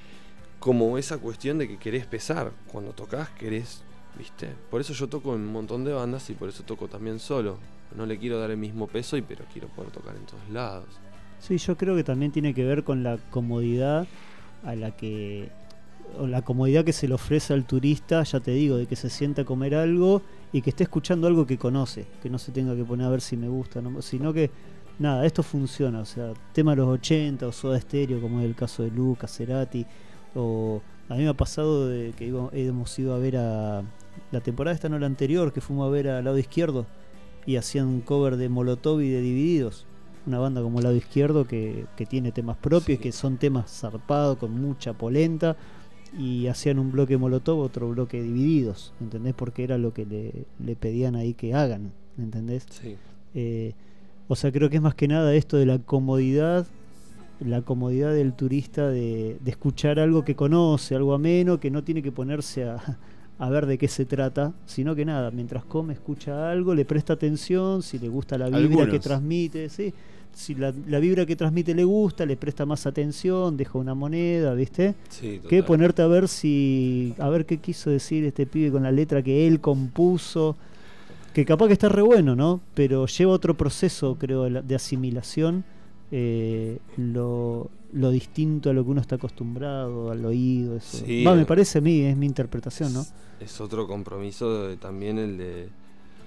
como esa cuestión de que querés pesar, cuando tocas querés, ¿viste? Por eso yo toco en un montón de bandas y por eso toco también solo, no le quiero dar el mismo peso, y pero quiero poder tocar en todos lados. Sí, yo creo que también tiene que ver con la comodidad a la que o la comodidad que se le ofrece al turista, ya te digo, de que se sienta a comer algo y que esté escuchando algo que conoce, que no se tenga que poner a ver si me gusta, no, sino que nada, esto funciona, o sea, tema de los ochenta o Soda Stereo, como es el caso de Lucas, Cerati, o a mí me ha pasado de que íbamos- hemos ido a ver a la temporada esta, no la anterior, que fuimos a ver al lado izquierdo y hacían un cover de Molotov y de Divididos, una banda como Lado Izquierdo que, que tiene temas propios, Sí. que son temas zarpados, con mucha polenta, y hacían un bloque Molotov, otro bloque Divididos, ¿entendés? Porque era lo que le, le pedían ahí que hagan, ¿entendés? Sí. Eh, o sea, creo que es más que nada esto de la comodidad, la comodidad del turista de, de escuchar algo que conoce, algo ameno, que no tiene que ponerse a, a ver de qué se trata, sino que nada, mientras come escucha algo, le presta atención, si le gusta la vibra Algunos. que transmite, ¿sí? Si la, la vibra que transmite le gusta, le presta más atención, deja una moneda, ¿viste? Sí, Que total. ponerte a ver si a ver qué quiso decir este pibe con la letra que él compuso, que capaz que está re bueno, ¿no? Pero lleva otro proceso, creo, de la- de asimilación, eh, lo, lo distinto a lo que uno está acostumbrado, al oído, eso. Sí, Va, eh. me parece a mí, es mi interpretación, ¿no? Es, es otro compromiso de- también el de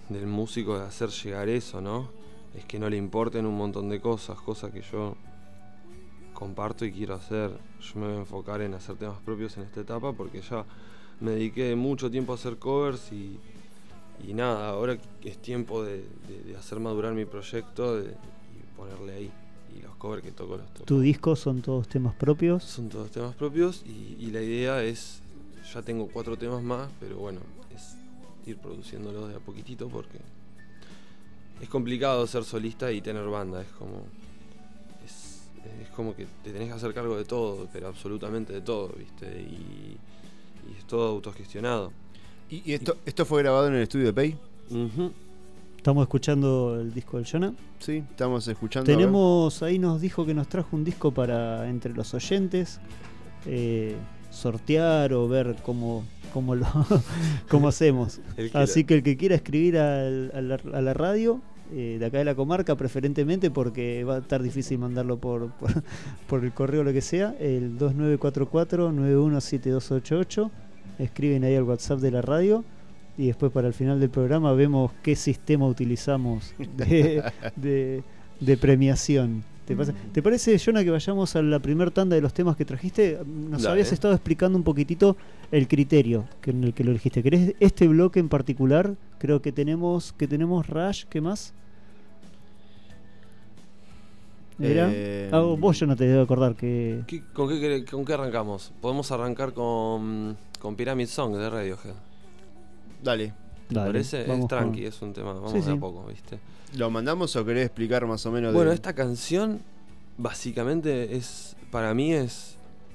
del músico de hacer llegar eso, ¿no? Es que no le importen un montón de cosas, cosas que yo comparto y quiero hacer. Yo me voy a enfocar en hacer temas propios en esta etapa porque ya me dediqué mucho tiempo a hacer covers y, y nada, ahora es tiempo de, de, de hacer madurar mi proyecto de, y ponerle ahí. Y los covers que toco los toco. ¿Tu disco son todos temas propios? Son todos temas propios y, y la idea es, ya tengo cuatro temas más, pero bueno, es ir produciéndolos de a poquitito porque es complicado ser solista y tener banda, es como es, es como que te tenés que hacer cargo de todo, pero absolutamente de todo, ¿viste? Y, y es todo autogestionado. ¿Y, y esto, esto fue grabado en el estudio de Pei? Uh-huh. Estamos escuchando el disco del Jonah. Sí, estamos escuchando. Tenemos, ahí nos dijo que nos trajo un disco para entre los oyentes, eh, sortear o ver cómo, cómo lo cómo hacemos. El que Así la- que el que quiera escribir al- a, la, a la radio, eh, de acá de la comarca preferentemente, porque va a estar difícil mandarlo por, por, por el correo o lo que sea, el dos nueve cuatro cuatro nueve uno siete dos ocho ocho, escriben ahí al WhatsApp de la radio. Y después para el final del programa vemos qué sistema utilizamos de, de, de premiación. ¿Te, pasa- ¿Te parece, Jonah, que vayamos a la primer tanda de los temas que trajiste? Nos Dale. habías estado explicando un poquitito el criterio que en el que lo elegiste. ¿Querés este bloque en particular? Creo que tenemos que tenemos Rush, ¿qué más? ¿Era? Eh, Ah, vos, yo no te debo acordar que... ¿Qué- con, qué, querés- ¿Con qué arrancamos? Podemos arrancar con, con Pyramid Song de Radiohead. Dale. ¿Te Dale, parece? Es vamos tranqui, con- es un tema, vamos Sí, de a sí. poco, ¿viste? ¿Lo mandamos o querés explicar más o menos? Bueno, de... esta canción básicamente es, para mí es,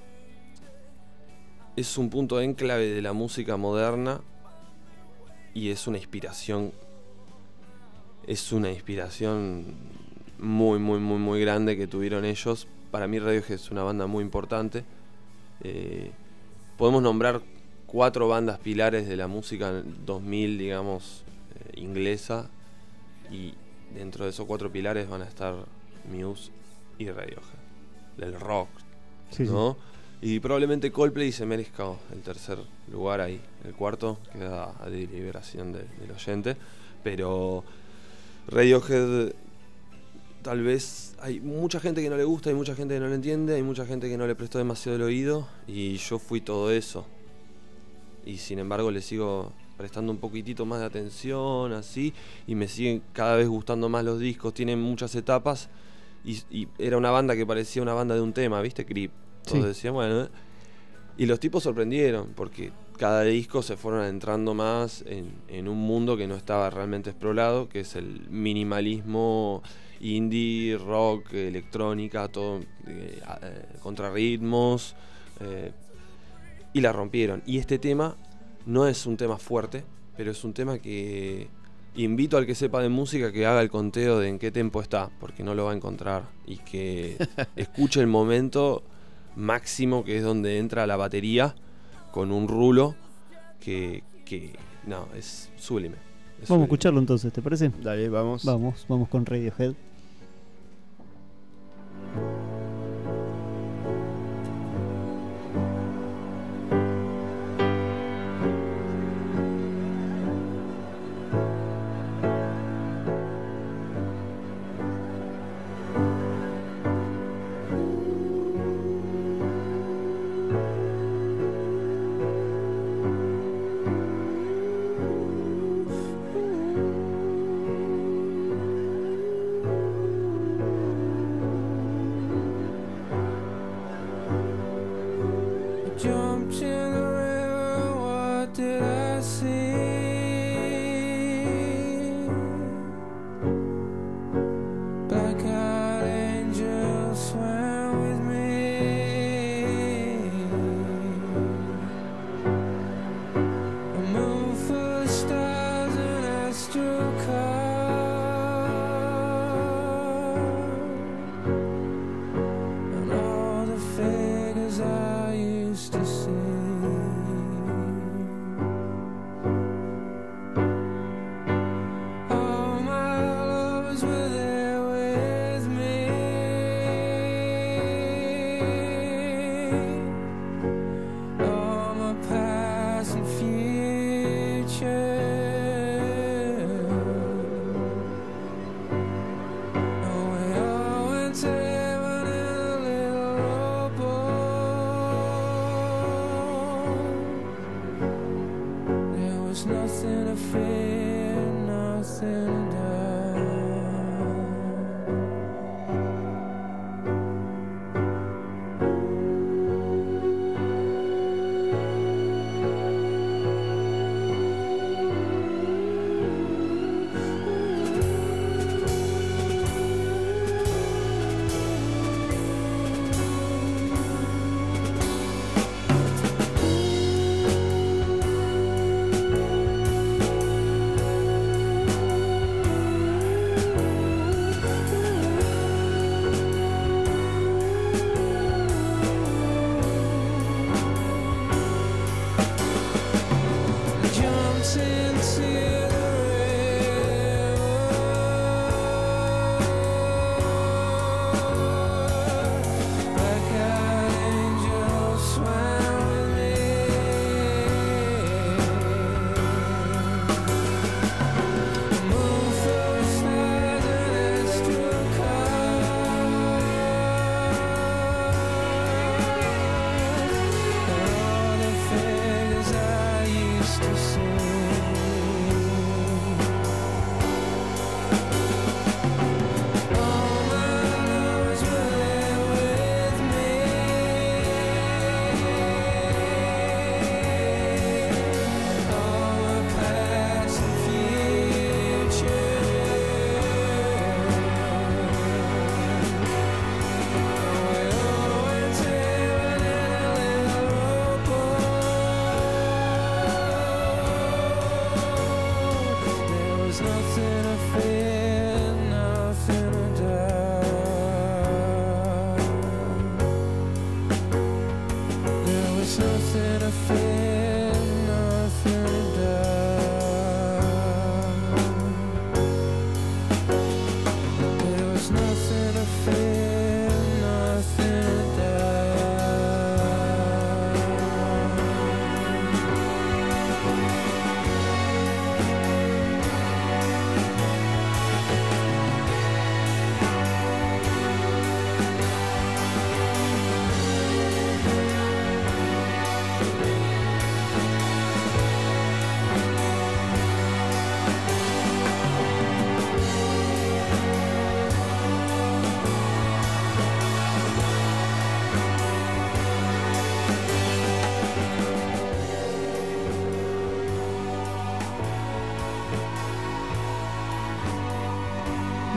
es un punto de enclave de la música moderna y es una inspiración, es una inspiración muy, muy, muy, muy grande que tuvieron ellos. Para mí Radiohead es una banda muy importante. Eh, podemos nombrar cuatro bandas pilares de la música dos mil, digamos, eh, inglesa, y dentro de esos cuatro pilares van a estar Muse y Radiohead, del rock, Sí, sí. ¿no? Y probablemente Coldplay se merezca el tercer lugar ahí. El cuarto queda a deliberación de- del oyente. Pero Radiohead, tal vez hay mucha gente que no le gusta, hay mucha gente que no le entiende, hay mucha gente que no le prestó demasiado el oído. Y yo fui todo eso. Y sin embargo le sigo prestando un poquitito más de atención, así. Y me siguen cada vez gustando más los discos. Tienen muchas etapas. Y, y era una banda que parecía una banda de un tema, ¿viste? Creep. Todos Sí. decían, bueno. ¿eh? Y los tipos sorprendieron, porque cada disco se fueron adentrando más en, en un mundo que no estaba realmente explorado, que es el minimalismo indie, rock, electrónica, todo, eh, eh, contrarritmos. Eh, y la rompieron. Y este tema no es un tema fuerte, pero es un tema que invito al que sepa de música que haga el conteo de en qué tempo está, porque no lo va a encontrar. Y que escuche el momento máximo, que es donde entra la batería con un rulo que, que no, es sublime. Es Vamos a sublime. escucharlo entonces, ¿te parece? Dale, vamos. Vamos, vamos con Radiohead. Ooh.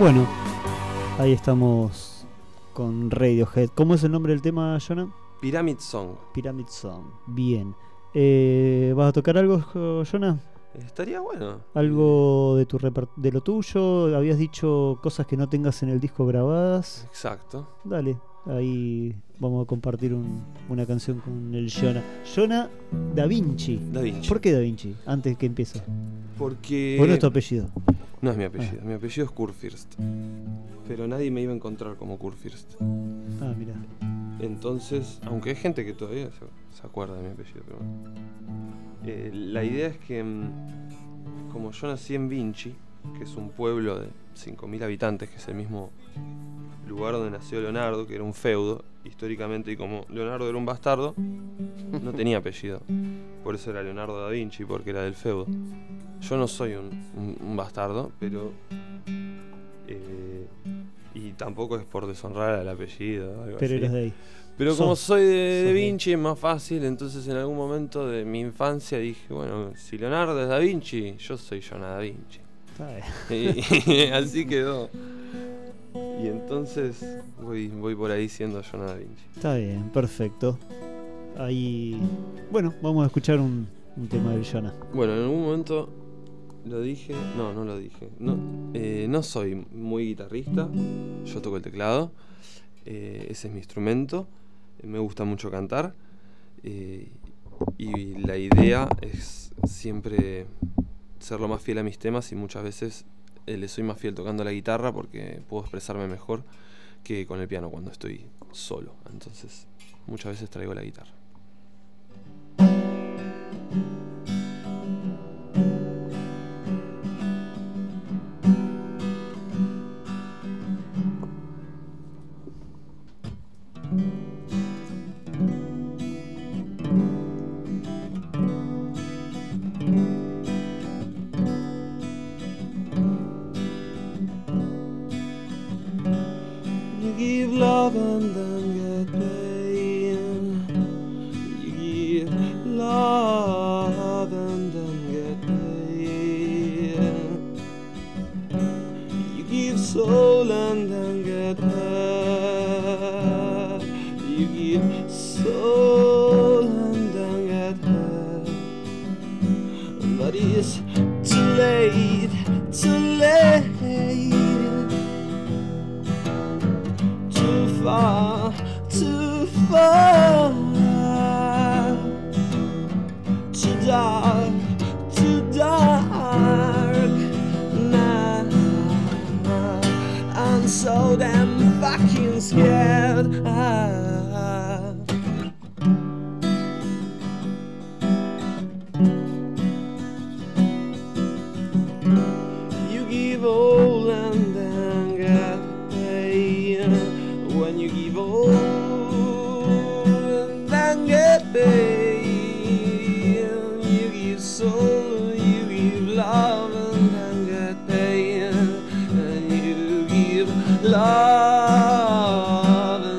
Bueno, ahí estamos con Radiohead. ¿Cómo es el nombre del tema, Jonah? Pyramid Song. Pyramid Song. Bien. Eh, ¿Vas a tocar algo, Jo- Jonah? Estaría bueno. ¿Algo de tu reper- de lo tuyo? Habías dicho cosas que no tengas en el disco grabadas. Exacto. Dale, ahí vamos a compartir un- una canción con el Jonah. Jonah Da Vinci. Da Vinci. ¿Por qué Da Vinci? Antes que empiece. Porque... ¿Por qué no es tu apellido? No es mi apellido, mi apellido es Kurfürst. Pero nadie me iba a encontrar como Kurfürst. Ah, mira. Entonces, aunque hay gente que todavía se, se acuerda de mi apellido, pero bueno. Eh, la idea es que, mm, como yo nací en Vinci, que es un pueblo de cinco mil habitantes, que es el mismo lugar donde nació Leonardo, que era un feudo, históricamente, y como Leonardo era un bastardo, no tenía apellido. Por eso era Leonardo da Vinci, porque era del feudo. Yo no soy un, un, un bastardo, pero... Eh, y tampoco es por deshonrar al apellido. Algo Pero así. eres de ahí. Pero como Sos- soy de, de sos de- Vinci es más fácil, entonces en algún momento de mi infancia dije, bueno, si Leonardo es Da Vinci, yo soy Jonah Da Vinci. Está bien. Y, y así quedó. Y entonces voy, voy por ahí siendo Jonah Da Vinci. Está bien, perfecto. Ahí. Bueno, vamos a escuchar un, un tema del Jonah. Bueno, en algún momento lo dije, no, no lo dije. No, eh, no soy muy guitarrista, yo toco el teclado, eh, ese es mi instrumento, eh, me gusta mucho cantar, eh, y la idea es siempre ser lo más fiel a mis temas, y muchas veces eh, le soy más fiel tocando la guitarra porque puedo expresarme mejor que con el piano cuando estoy solo. Entonces muchas veces traigo la guitarra. You give love and then get pain. You give love and then get pain. You give soul and then get hurt. You give soul and then get hurt. But it's too late, too late. Too far, too far, too dark, too dark now. I'm so damn fucking scared. You give all and then get paid. When you give all and then get paid, you give soul, you give love and then get paid, and you give love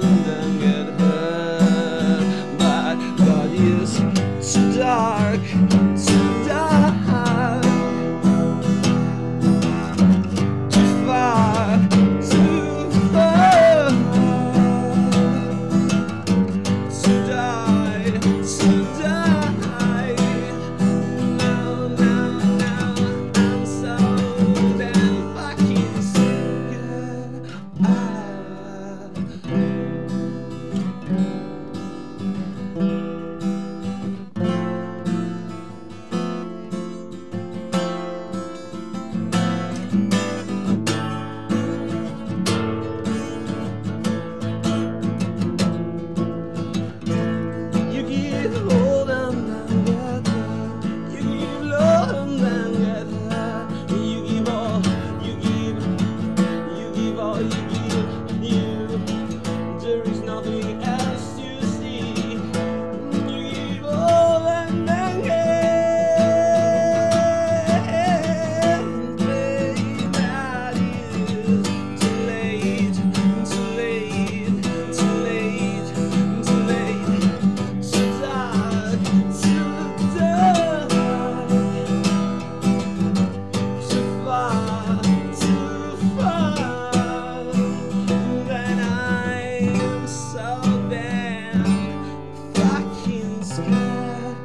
so damn fucking scared.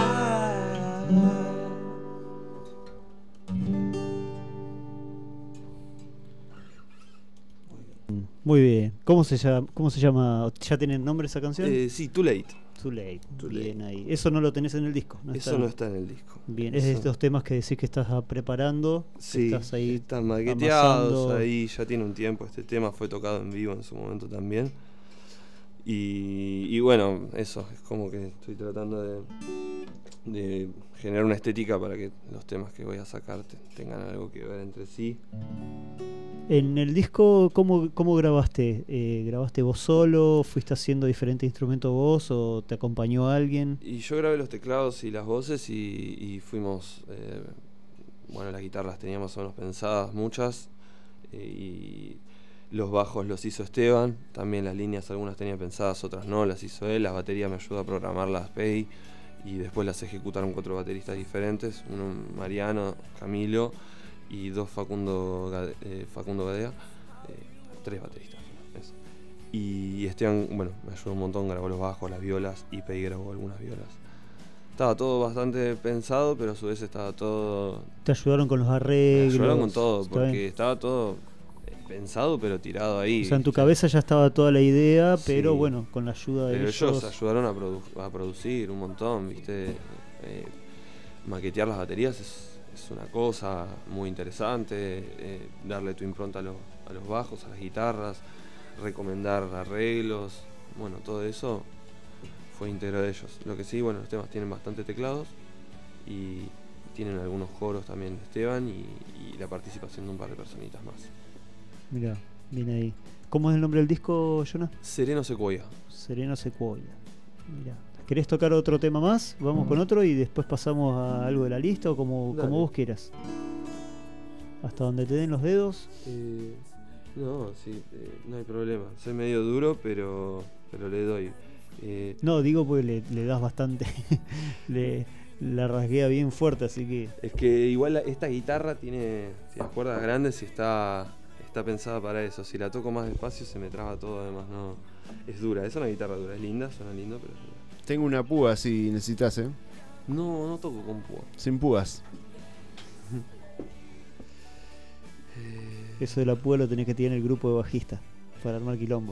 I Muy bien. ¿Cómo se llama? ¿Cómo se llama? ¿Ya tienen nombre esa canción? Eh, sí, Too Late. Too Late. Too Bien Late. ahí. Eso no lo tenés en el disco. No Eso no está en el disco. Bien, es de Eso- estos temas que decís que estás ah, preparando. que Sí, estás ahí están maqueteados amasando. ahí, ya tiene un tiempo. Este tema fue tocado en vivo en su momento también. Y, y bueno, eso, es como que estoy tratando de, de generar una estética para que los temas que voy a sacar te- tengan algo que ver entre sí. En el disco, ¿cómo, cómo grabaste? Eh, ¿Grabaste vos solo? ¿Fuiste haciendo diferentes instrumentos vos o te acompañó alguien? Y yo grabé los teclados y las voces y, y fuimos, eh, bueno, las guitarras teníamos más o menos pensadas, muchas, eh, y los bajos los hizo Esteban, también las líneas algunas tenía pensadas, otras no, las hizo él, las baterías me ayudó a programarlas Pei, y después las ejecutaron cuatro bateristas diferentes, uno Mariano, Camilo, y dos Facundo, Gade- eh, Facundo Gadea, eh, tres bateristas. Eso. Y Esteban, bueno, me ayudó un montón, grabó los bajos, las violas, y Pei grabó algunas violas. Estaba todo bastante pensado, pero a su vez estaba todo... ¿Te ayudaron con los Me arreglos? ayudaron con todo, Está porque bien. estaba todo eh, pensado, pero tirado ahí. O sea, en tu ¿viste? cabeza ya estaba toda la idea, pero Sí. bueno, con la ayuda de Pero ellos. ellos ayudaron a, produ- a producir un montón, ¿viste? Eh, maquetear las baterías es, es una cosa muy interesante, eh, darle tu impronta a, lo- a los bajos, a las guitarras, recomendar arreglos, bueno, todo eso fue íntegro de ellos. Lo que sí, bueno, los temas tienen bastante teclados y tienen algunos coros también de Esteban y, y la participación de un par de personitas más. Mirá, bien ahí. ¿Cómo es el nombre del disco, Jonas? Sereno Sequoia. Sereno Sequoia. Mirá. ¿Querés tocar otro tema más? Vamos con otro y después pasamos a algo de la lista o como, Dale. como vos quieras. Hasta donde te den los dedos. Eh, no, sí, eh, no hay problema. Soy medio duro, pero, pero le doy. Eh, No, digo porque le, le das bastante. le, la rasguea bien fuerte, así que. es que igual la- esta guitarra tiene, tiene cuerdas grandes y está, está pensada para eso. Si la toco más despacio se me traba todo, además no. Es dura, es una guitarra dura, es linda, suena lindo, pero es dura. Tengo una púa si necesitas, ¿eh? No, no toco con púa. Sin púas. Eso de la púa lo tenés que tener en el grupo de bajistas para armar quilombo.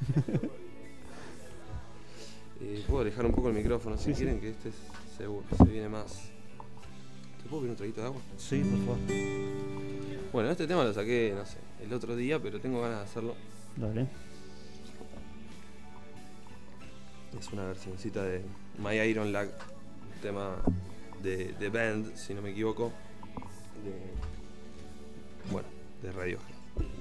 Eh, Puedo alejar un poco el micrófono si Sí, sí. quieren, que este se, se viene más. ¿Te puedo pedir un traguito de agua? Sí, por favor. Bueno, este tema lo saqué, no sé, el otro día, pero tengo ganas de hacerlo. Dale. Es una versioncita de My Iron Lag, un tema de, de Band, si no me equivoco, de, bueno, de Radiohead.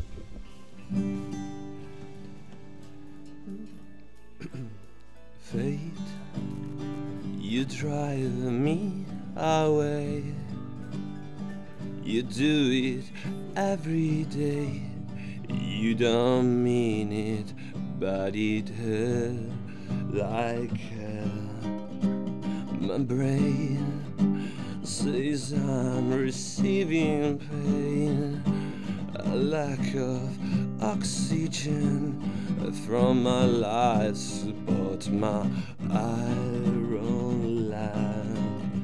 Fate, you drive me away. You do it every day. You don't mean it, but it hurt like hell. My brain says I'm receiving pain, a lack of oxygen from my life support my iron land.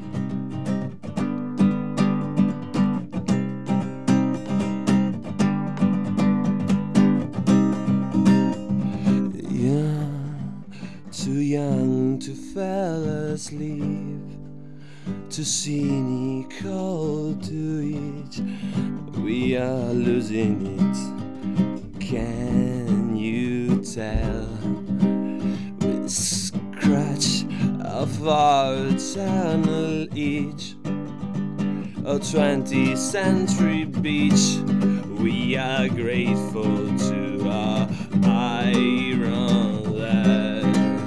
Young, too young to fall asleep, too cynical to eat. We are losing it. Can you tell? We scratch of our eternal itch. A twentieth century beach. We are grateful to our iron leg.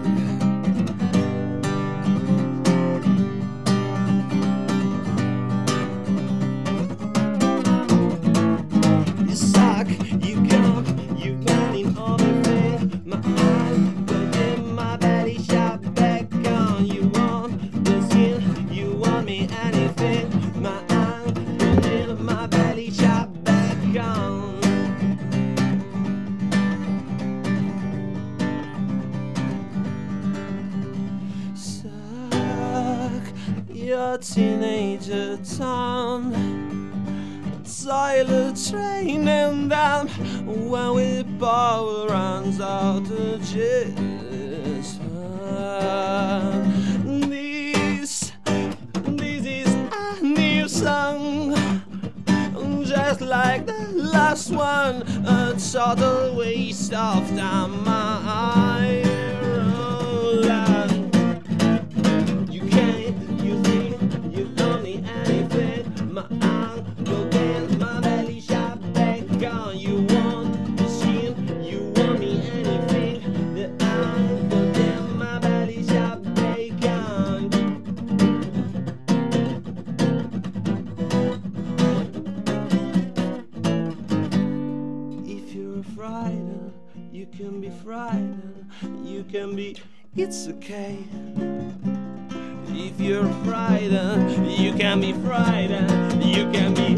You suck, you gump, you burning all the way. My eyes, but in my belly shot back on. You want the skin, you want me anything. My eyes, but in my belly shot back on. your teenager town. Silent train and down when we power runs out of just this this is a new song, just like the last one, a total waste of time. I you can't, you think you don't need anything. My uncle dance, my belly shot back on. You want the scene, you want me anything. The uncle dance, my belly shot back on. If you're frightened, you can be frightened. You can be, it's okay. If you're frightened, you can be frightened. You can be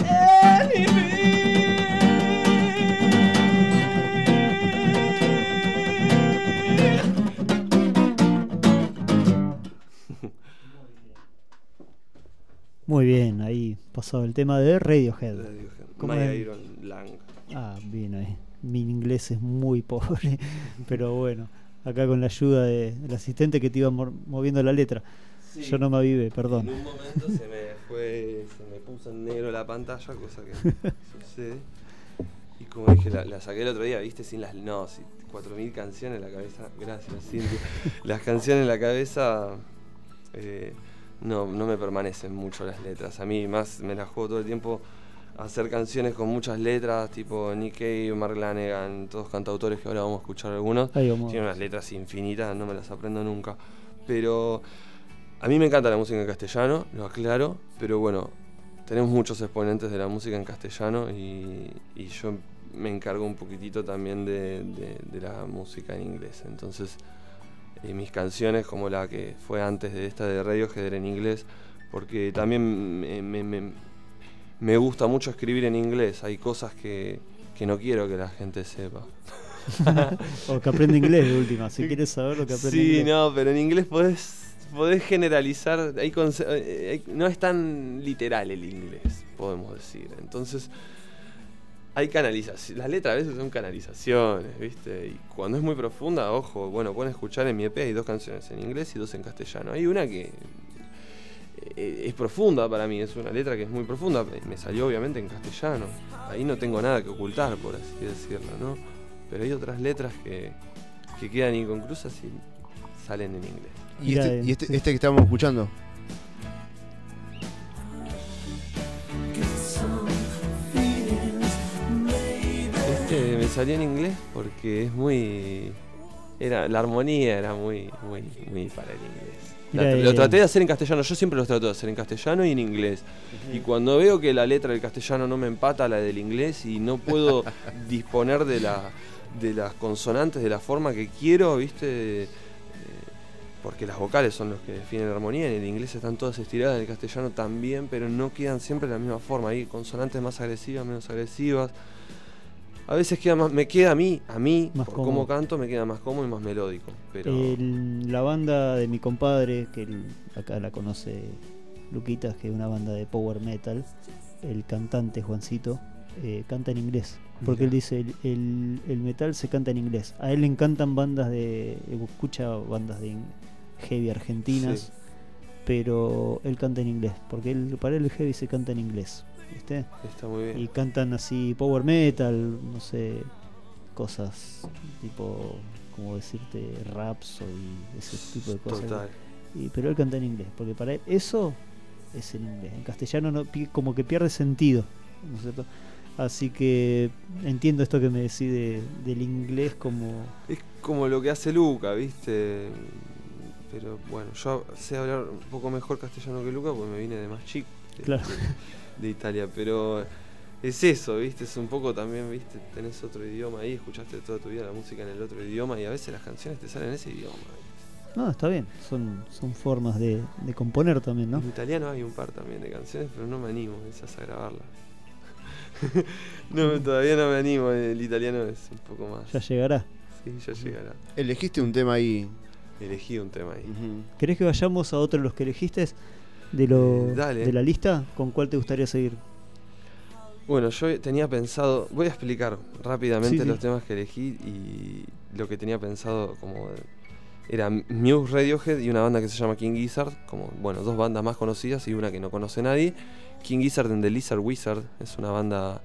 Muy bien, ahí pasaba el tema de Radiohead. ¿Cómo My es? Iron Lang. Ah, bien ahí. Mi inglés es muy pobre, pero bueno, acá con la ayuda de- del asistente que te iba mo- moviendo la letra. Sí. Yo no me avivé, perdón. En un momento se me fue, se me puso en negro la pantalla, cosa que sucede. Y como dije, la, la saqué el otro día, viste, sin las, no, sí, cuatro mil canciones en la cabeza. Gracias, Cintia. Las canciones en la cabeza eh, no, no me permanecen mucho las letras. A mí más me las juego todo el tiempo a hacer canciones con muchas letras, tipo Nick Cave, Mark Lanegan, todos cantautores que ahora vamos a escuchar algunos. Ahí vamos. Tienen unas letras infinitas, no me las aprendo nunca. Pero a mí me encanta la música en castellano, lo aclaro, pero bueno, tenemos muchos exponentes de la música en castellano y, y yo me encargo un poquitito también de, de- de la música en inglés. Entonces, eh, mis canciones, como la que fue antes de esta de Radiohead, era en inglés, porque también me, me- me- me gusta mucho escribir en inglés. Hay cosas que, que no quiero que la gente sepa. O que aprende inglés de última, si quieres saber lo que aprende Sí, inglés. no, pero en inglés podés, podés generalizar, hay conce- eh, hay- no es tan literal el inglés, podemos decir. Entonces, hay canalización, las letras a veces son canalizaciones, ¿viste? Y cuando es muy profunda, ojo, bueno, pueden escuchar en mi E P, hay dos canciones en inglés y dos en castellano. Hay una que eh, es profunda para mí, es una letra que es muy profunda, me salió obviamente en castellano. Ahí no tengo nada que ocultar, por así decirlo, ¿no? Pero hay otras letras que, que quedan inconclusas y salen en inglés. Y Mira, este, eh, y este, sí. este que estamos escuchando. Este me salió en inglés porque es muy... Era, la armonía era muy, muy, muy para el inglés. La- Mira, lo eh, traté de hacer en castellano, yo siempre los trato de hacer en castellano y en inglés. Y cuando veo que la letra del castellano no me empata a la del inglés y no puedo disponer de, la, de las consonantes de la forma que quiero, ¿viste? Eh, porque las vocales son los que definen la armonía, en el inglés están todas estiradas, en el castellano también, pero no quedan siempre de la misma forma. Hay consonantes más agresivas, menos agresivas. A veces queda más, me queda a mí, a mí, Más por cómodo. cómo canto, me queda más cómodo y más melódico. Pero El- la banda de mi compadre, que él- acá la conoce Luquitas, que es una banda de power metal, el cantante Juancito, eh, canta en inglés. Porque Mirá. él dice, el, el- el metal se canta en inglés. A él le encantan bandas de... escucha bandas de in- heavy argentinas, Sí. pero él canta en inglés. Porque él, para él el heavy se canta en inglés, ¿viste? está muy bien. Y cantan así power metal, no sé, cosas tipo, como decirte, raps y ese tipo de cosas. Total. Y, pero él canta en inglés, porque para él eso es el inglés. En castellano no, pi- como que pierde sentido, ¿no es cierto? Así que entiendo esto que me decís de- del inglés como... Es como lo que hace Luca, ¿viste? Pero bueno, yo sé hablar un poco mejor castellano que Luca porque me vine de más chico. De, Claro. de Italia, pero es eso, ¿viste? Es un poco también, ¿viste? Tenés otro idioma ahí, escuchaste toda tu vida la música en el otro idioma y a veces las canciones te salen en ese idioma. No, está bien, son, son formas de, de componer también, ¿no? En italiano hay un par también de canciones, pero no me animo esas a grabarlas. no, todavía no me animo, el italiano es un poco más. Ya llegará. Sí, ya llegará. Elegiste un tema ahí. Elegí un tema ahí. Ujú. ¿Querés que vayamos a otro de los que elegiste? De, lo, Eh, dale. de la lista, ¿con cuál te gustaría seguir? Bueno, yo tenía pensado, voy a explicar rápidamente Sí, sí. los temas que elegí y lo que tenía pensado como era Muse, Radiohead y una banda que se llama King Gizzard, como bueno, dos bandas más conocidas y una que no conoce nadie. King Gizzard and the Lizard Wizard es una banda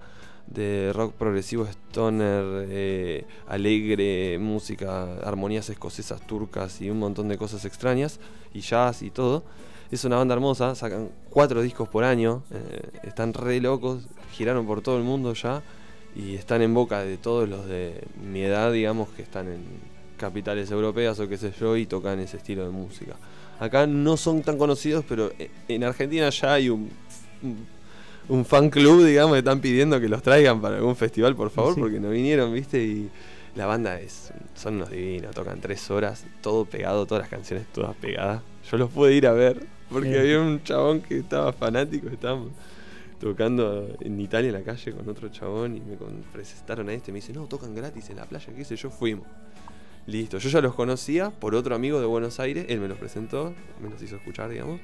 de rock progresivo, stoner, eh, alegre, música, armonías escocesas, turcas y un montón de cosas extrañas y jazz y todo. Es una banda hermosa, sacan cuatro discos por año, eh, están re locos, giraron por todo el mundo ya y están en boca de todos los de mi edad, digamos, que están en capitales europeas o qué sé yo y tocan ese estilo de música. Acá no son tan conocidos, pero en Argentina ya hay un, un, un fan club, digamos, que están pidiendo que los traigan para algún festival, por favor, Sí. porque no vinieron, ¿viste? Y la banda es son unos divinos, tocan tres horas, todo pegado, todas las canciones todas pegadas. Yo los pude ir a ver, porque Bien. había un chabón que estaba fanático, estábamos tocando en Italia en la calle con otro chabón y me con- presentaron a este, me dice, no, tocan gratis en la playa, qué sé yo, fuimos. Listo, yo ya los conocía por otro amigo de Buenos Aires, él me los presentó, me los hizo escuchar, digamos,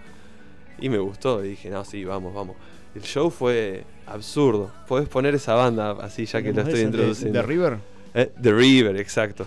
y me gustó, y dije, no, sí, vamos, vamos. El show fue absurdo, podés poner esa banda así ya que lo Tenemos estoy esa. ¿De, introduciendo. de River? Eh, The River, exacto.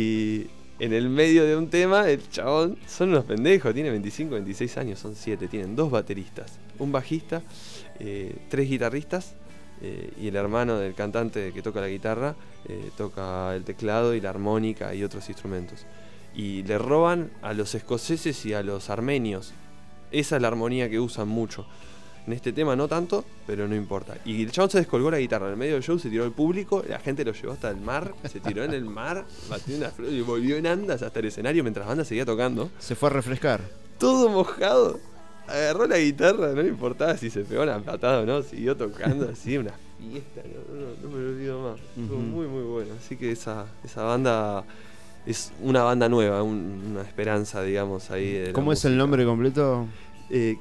Y en el medio de un tema, el chabón, son unos pendejos, tiene veinticinco, veintiséis años, son siete, tienen dos bateristas, un bajista, eh, tres guitarristas, eh, y el hermano del cantante que toca la guitarra, eh, toca el teclado y la armónica y otros instrumentos. Y le roban a los escoceses y a los armenios. Esa es la armonía que usan mucho. En este tema no tanto, pero no importa. Y el chabón se descolgó la guitarra en el medio del show, se tiró al público, la gente lo llevó hasta el mar, se tiró en el mar, batió una flor y volvió en andas hasta el escenario mientras la banda seguía tocando. Se fue a refrescar. Todo mojado, agarró la guitarra, no le importaba si se pegó una patada o no, siguió tocando así, una fiesta, no, no, no me lo olvido más. Estuvo Ujú. muy muy bueno. Así que esa, esa banda es una banda nueva, un- una esperanza, digamos, ahí. De la ¿Cómo es el música. nombre completo? Eh,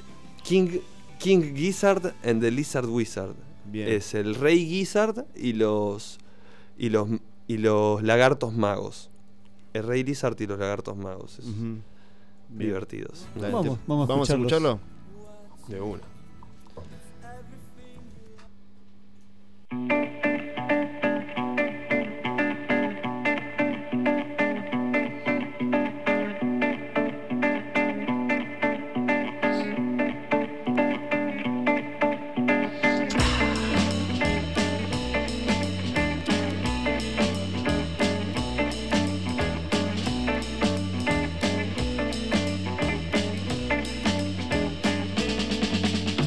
King, King Gizzard and the Lizard Wizard. Bien. Es el Rey Gizzard y los y los y los lagartos magos. El Rey Lizard y los lagartos magos. Es Ujú. Bien. divertidos. Dale, Vamos, te- vamos a ¿Vamos a escucharlos. escucharlo? De una. Thank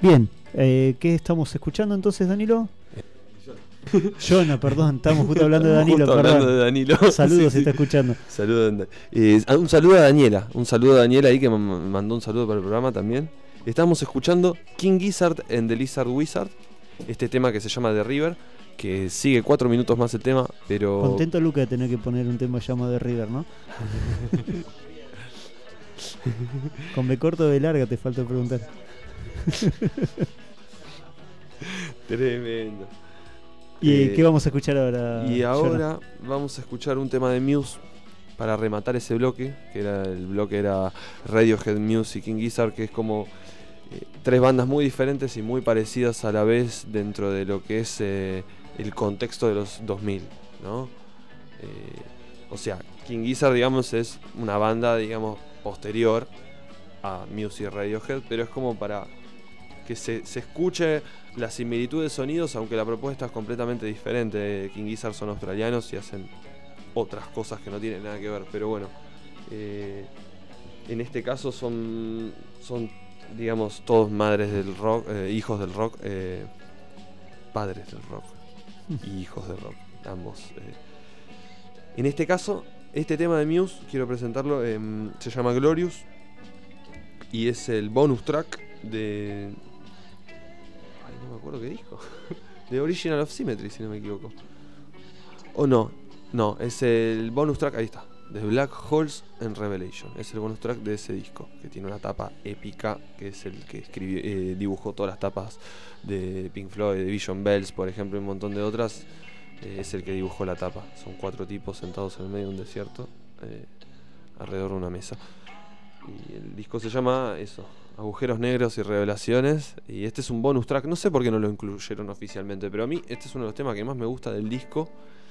Bien, eh, ¿qué estamos escuchando entonces, Danilo? Jonah, perdón, estamos justo hablando de Danilo, Justo perdón. hablando de Danilo. Saludos Sí, si sí. está escuchando. Saludos. Eh, un saludo a Daniela, un saludo a Daniela ahí que me mandó un saludo para el programa también. Estamos escuchando King Gizzard and the Lizard Wizard, este tema que se llama The River, que sigue cuatro minutos más el tema, pero... Contento Luca de tener que poner un tema llamado de River, ¿no? Con B corto o B larga te falta preguntar. Tremendo. ¿Y Eh, qué vamos a escuchar ahora? Y Jonah? ahora vamos a escuchar un tema de Muse para rematar ese bloque, que era el bloque era Radiohead, Muse y King Gizzard, que es como eh, tres bandas muy diferentes y muy parecidas a la vez dentro de lo que es eh, el contexto de los dos mil, ¿no? Eh, o sea, King Gizzard, digamos, es una banda, digamos, posterior a Muse y Radiohead, pero es como para que se, se escuche la similitud de sonidos, aunque la propuesta es completamente diferente. King Gizzard son australianos y hacen otras cosas que no tienen nada que ver, pero bueno, eh, en este caso son, son digamos, todos madres del rock, eh, hijos del rock, eh, padres del rock y hijos del rock, ambos. Eh. En este caso, este tema de Muse, quiero presentarlo, eh, se llama Glorious y es el bonus track de... Ay, no me acuerdo qué disco. De Original of Symmetry, si no me equivoco. O no, no, es el bonus track, ahí está, de Black Holes and Revelation. Es el bonus track de ese disco, que tiene una tapa épica, que es el que escribió, eh, dibujó todas las tapas de Pink Floyd, de Vision Bells, por ejemplo, y un montón de otras. Eh, es el que dibujó la tapa. Son cuatro tipos sentados en el medio de un desierto, eh, alrededor de una mesa. Y el disco se llama eso, Agujeros Negros y Revelaciones. Y este es un bonus track, no sé por qué no lo incluyeron oficialmente, pero a mí este es uno de los temas que más me gusta del disco.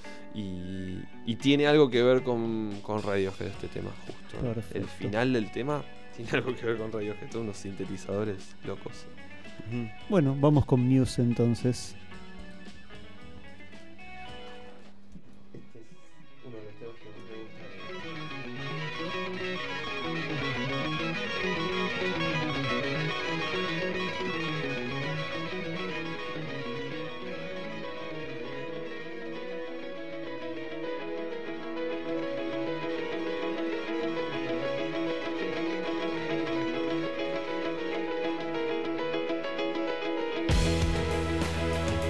Y, y tiene algo que ver con, con Radiohead este tema, justo. Perfecto. El final del tema tiene algo que ver con Radiohead, todos unos sintetizadores locos. Ujú. Bueno, vamos con Muse entonces. Thank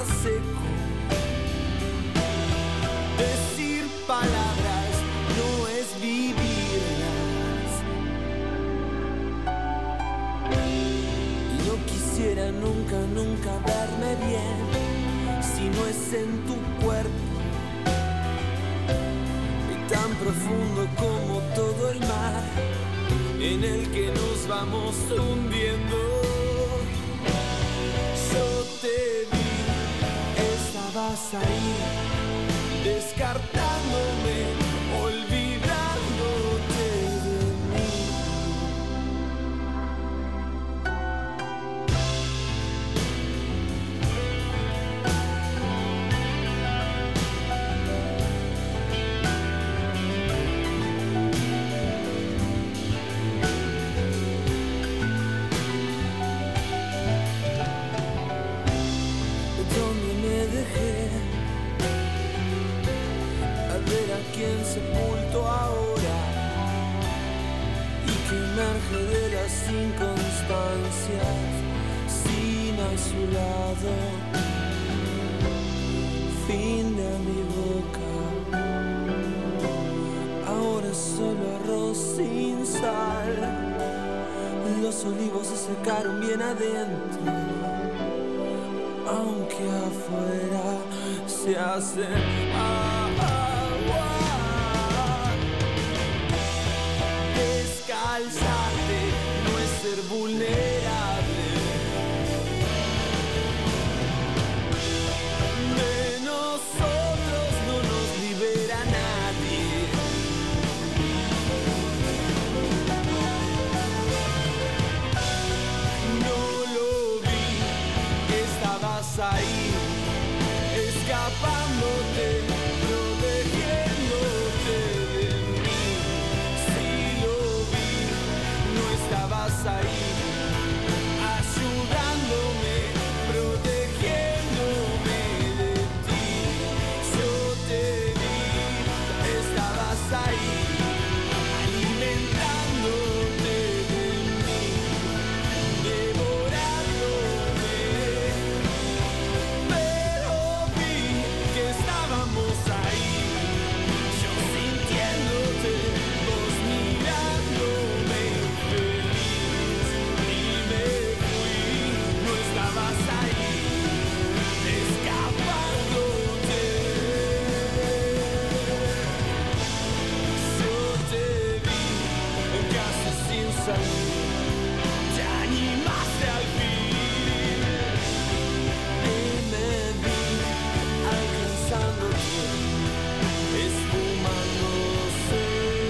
quedar seco. Decir palabras no es vivirlas. Y no quisiera nunca, nunca verme bien si no es en tu cuerpo, y tan profundo como todo el mar en el que nos vamos hundiendo. Yo te vi, estabas ahí, descartándome, olvidándote de mí. Donde me dejé, a ver a quién sepulto ahora, y que emerge de las circunstancias sin a su lado. Fin de mi boca, ahora solo arroz sin sal. Los olivos se secaron bien adentro, aunque afuera se hace agua. Descalzarte no es ser vulnerable. De nosotros no nos libera nadie. No lo vi, estabas ahí, escapándote, protegiéndote de mí. Sí lo vi, no estabas ahí, ayudándome, protegiéndome de ti. Yo te vi, estabas ahí, alimentándote de mí, devorándome. Pero vi que estábamos ahí, yo sintiéndote, vos mirándome feliz. Y me fui, no estabas ahí, escapándote. Yo te vi, casi sin salir, te animaste al fin. Y me vi alcanzándote, esfumándose.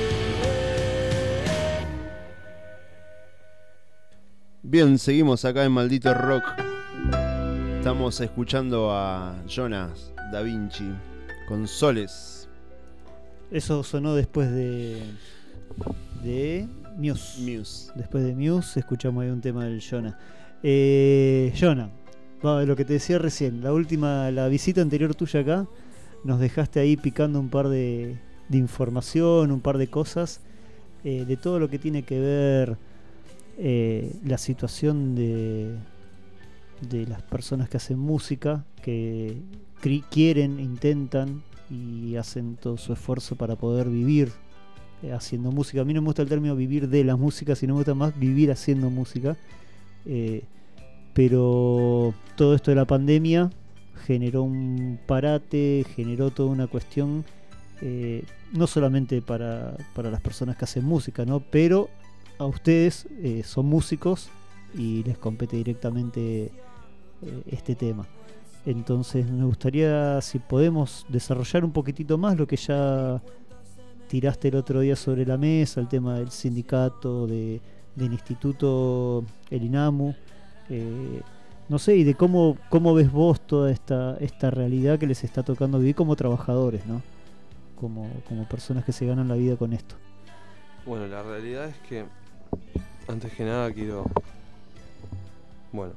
Bien, seguimos acá en Maldito Rock. Estamos escuchando a Jonas Da Vinci con Soles. Eso sonó después de. de. Muse. Muse. Después de Muse escuchamos ahí un tema del Jonah. Eh, Jonah, va, lo que te decía recién, la última, la visita anterior tuya acá, nos dejaste ahí picando un par de, de información, un par de cosas, eh, de todo lo que tiene que ver eh, la situación de, de las personas que hacen música, que cri- quieren, intentan y hacen todo su esfuerzo para poder vivir eh, haciendo música. A mí no me gusta el término vivir de la música, sino me gusta más vivir haciendo música. Eh, pero todo esto de la pandemia generó un parate, generó toda una cuestión, eh, no solamente para, para las personas que hacen música, ¿no? Pero a ustedes eh, son músicos y les compete directamente eh, este tema. Entonces me gustaría, si podemos, desarrollar un poquitito más lo que ya tiraste el otro día sobre la mesa, el tema del sindicato, de, del instituto, el INAMU, eh, no sé, y de cómo, cómo ves vos toda esta, esta realidad que les está tocando vivir como trabajadores, ¿no? Como, como personas que se ganan la vida con esto. Bueno, la realidad es que, antes que nada, quiero, bueno,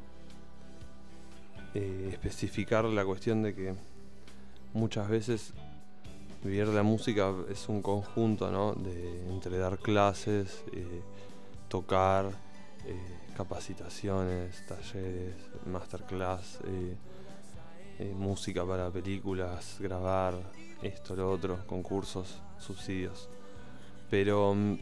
eh, especificar la cuestión de que muchas veces vivir la música es un conjunto, ¿no? De entre dar clases, eh, tocar, eh, capacitaciones, talleres, masterclass, eh, eh, música para películas, grabar, esto, lo otro, concursos, subsidios. Pero mm,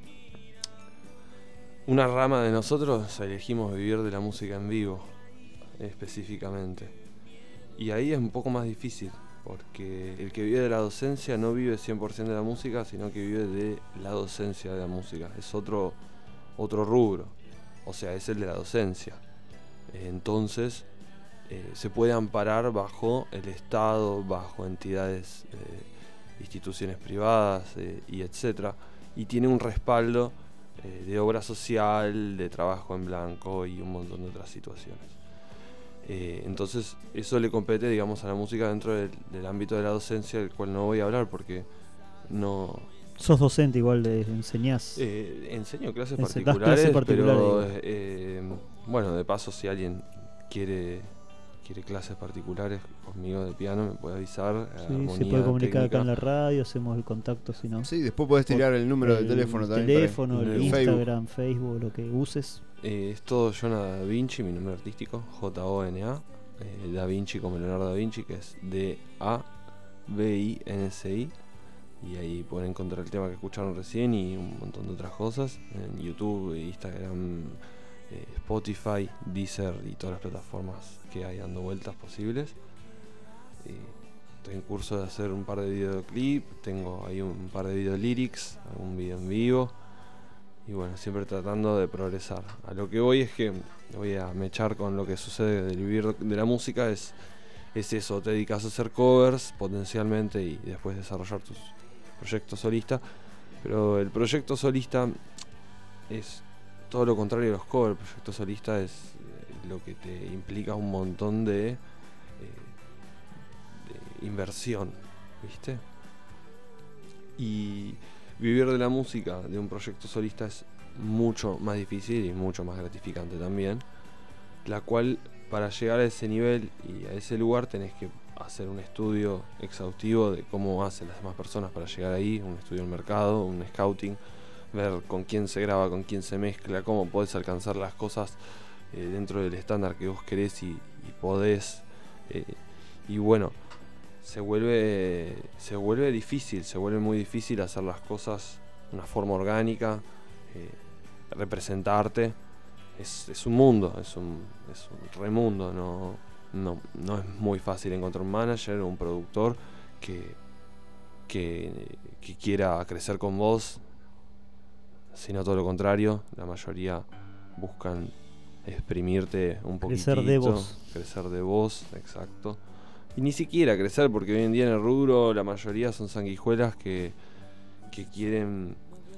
una rama de nosotros elegimos vivir de la música en vivo, específicamente. Y ahí es un poco más difícil, porque el que vive de la docencia no vive cien por ciento de la música, sino que vive de la docencia de la música. Es otro, otro rubro, o sea, es el de la docencia. Entonces, eh, se puede amparar bajo el Estado, bajo entidades, eh, instituciones privadas eh, y etcétera, y tiene un respaldo eh, de obra social, de trabajo en blanco y un montón de otras situaciones. Eh, entonces, eso le compete, digamos, a la música dentro del, del ámbito de la docencia, del cual no voy a hablar porque no... Sos docente igual, de enseñás. Eh, enseño clases Ense- das particulares, clases particulares, pero digo. eh, bueno, de paso, si alguien quiere quiere clases particulares conmigo de piano, me puede avisar. Sí, armonía, se puede comunicar acá técnica. en la radio, hacemos el contacto si no. Sí, después podés tirar el número de El teléfono también. teléfono, para- el el Instagram, Facebook, lo que uses. Eh, es todo Jonah Da Vinci, mi nombre artístico, J O N A. Eh, Da Vinci como Leonardo Da Vinci, que es D A V I N C I. Y ahí pueden encontrar el tema que escucharon recién y un montón de otras cosas en YouTube, Instagram, eh, Spotify, Deezer y todas las plataformas que hay dando vueltas posibles. Eh, estoy en curso de hacer un par de videoclips, tengo ahí un par de videolyrics, algún video en vivo. Y bueno, siempre tratando de progresar. A lo que voy es que voy a mechar con lo que sucede del vivir de la música. Es, es eso, te dedicas a hacer covers potencialmente y después desarrollar tus proyectos solistas. Pero el proyecto solista es todo lo contrario a los covers. El proyecto solista es eh, lo que te implica un montón de, eh, de inversión, ¿viste? Y vivir de la música de un proyecto solista es mucho más difícil y mucho más gratificante también, la cual para llegar a ese nivel y a ese lugar tenés que hacer un estudio exhaustivo de cómo hacen las demás personas para llegar ahí, un estudio del mercado, un scouting, ver con quién se graba, con quién se mezcla, cómo podés alcanzar las cosas eh, dentro del estándar que vos querés y, y podés, eh, y bueno, se vuelve se vuelve difícil, se vuelve muy difícil hacer las cosas de una forma orgánica, eh, representarte. Es, es un mundo, es un, es un remundo, no, no, no es muy fácil encontrar un manager o un productor que, que, que quiera crecer con vos, sino todo lo contrario. La mayoría buscan exprimirte un poquitito, Crecer de vos. crecer de vos, exacto. Y ni siquiera crecer, porque hoy en día en el rubro la mayoría son sanguijuelas que, que quieren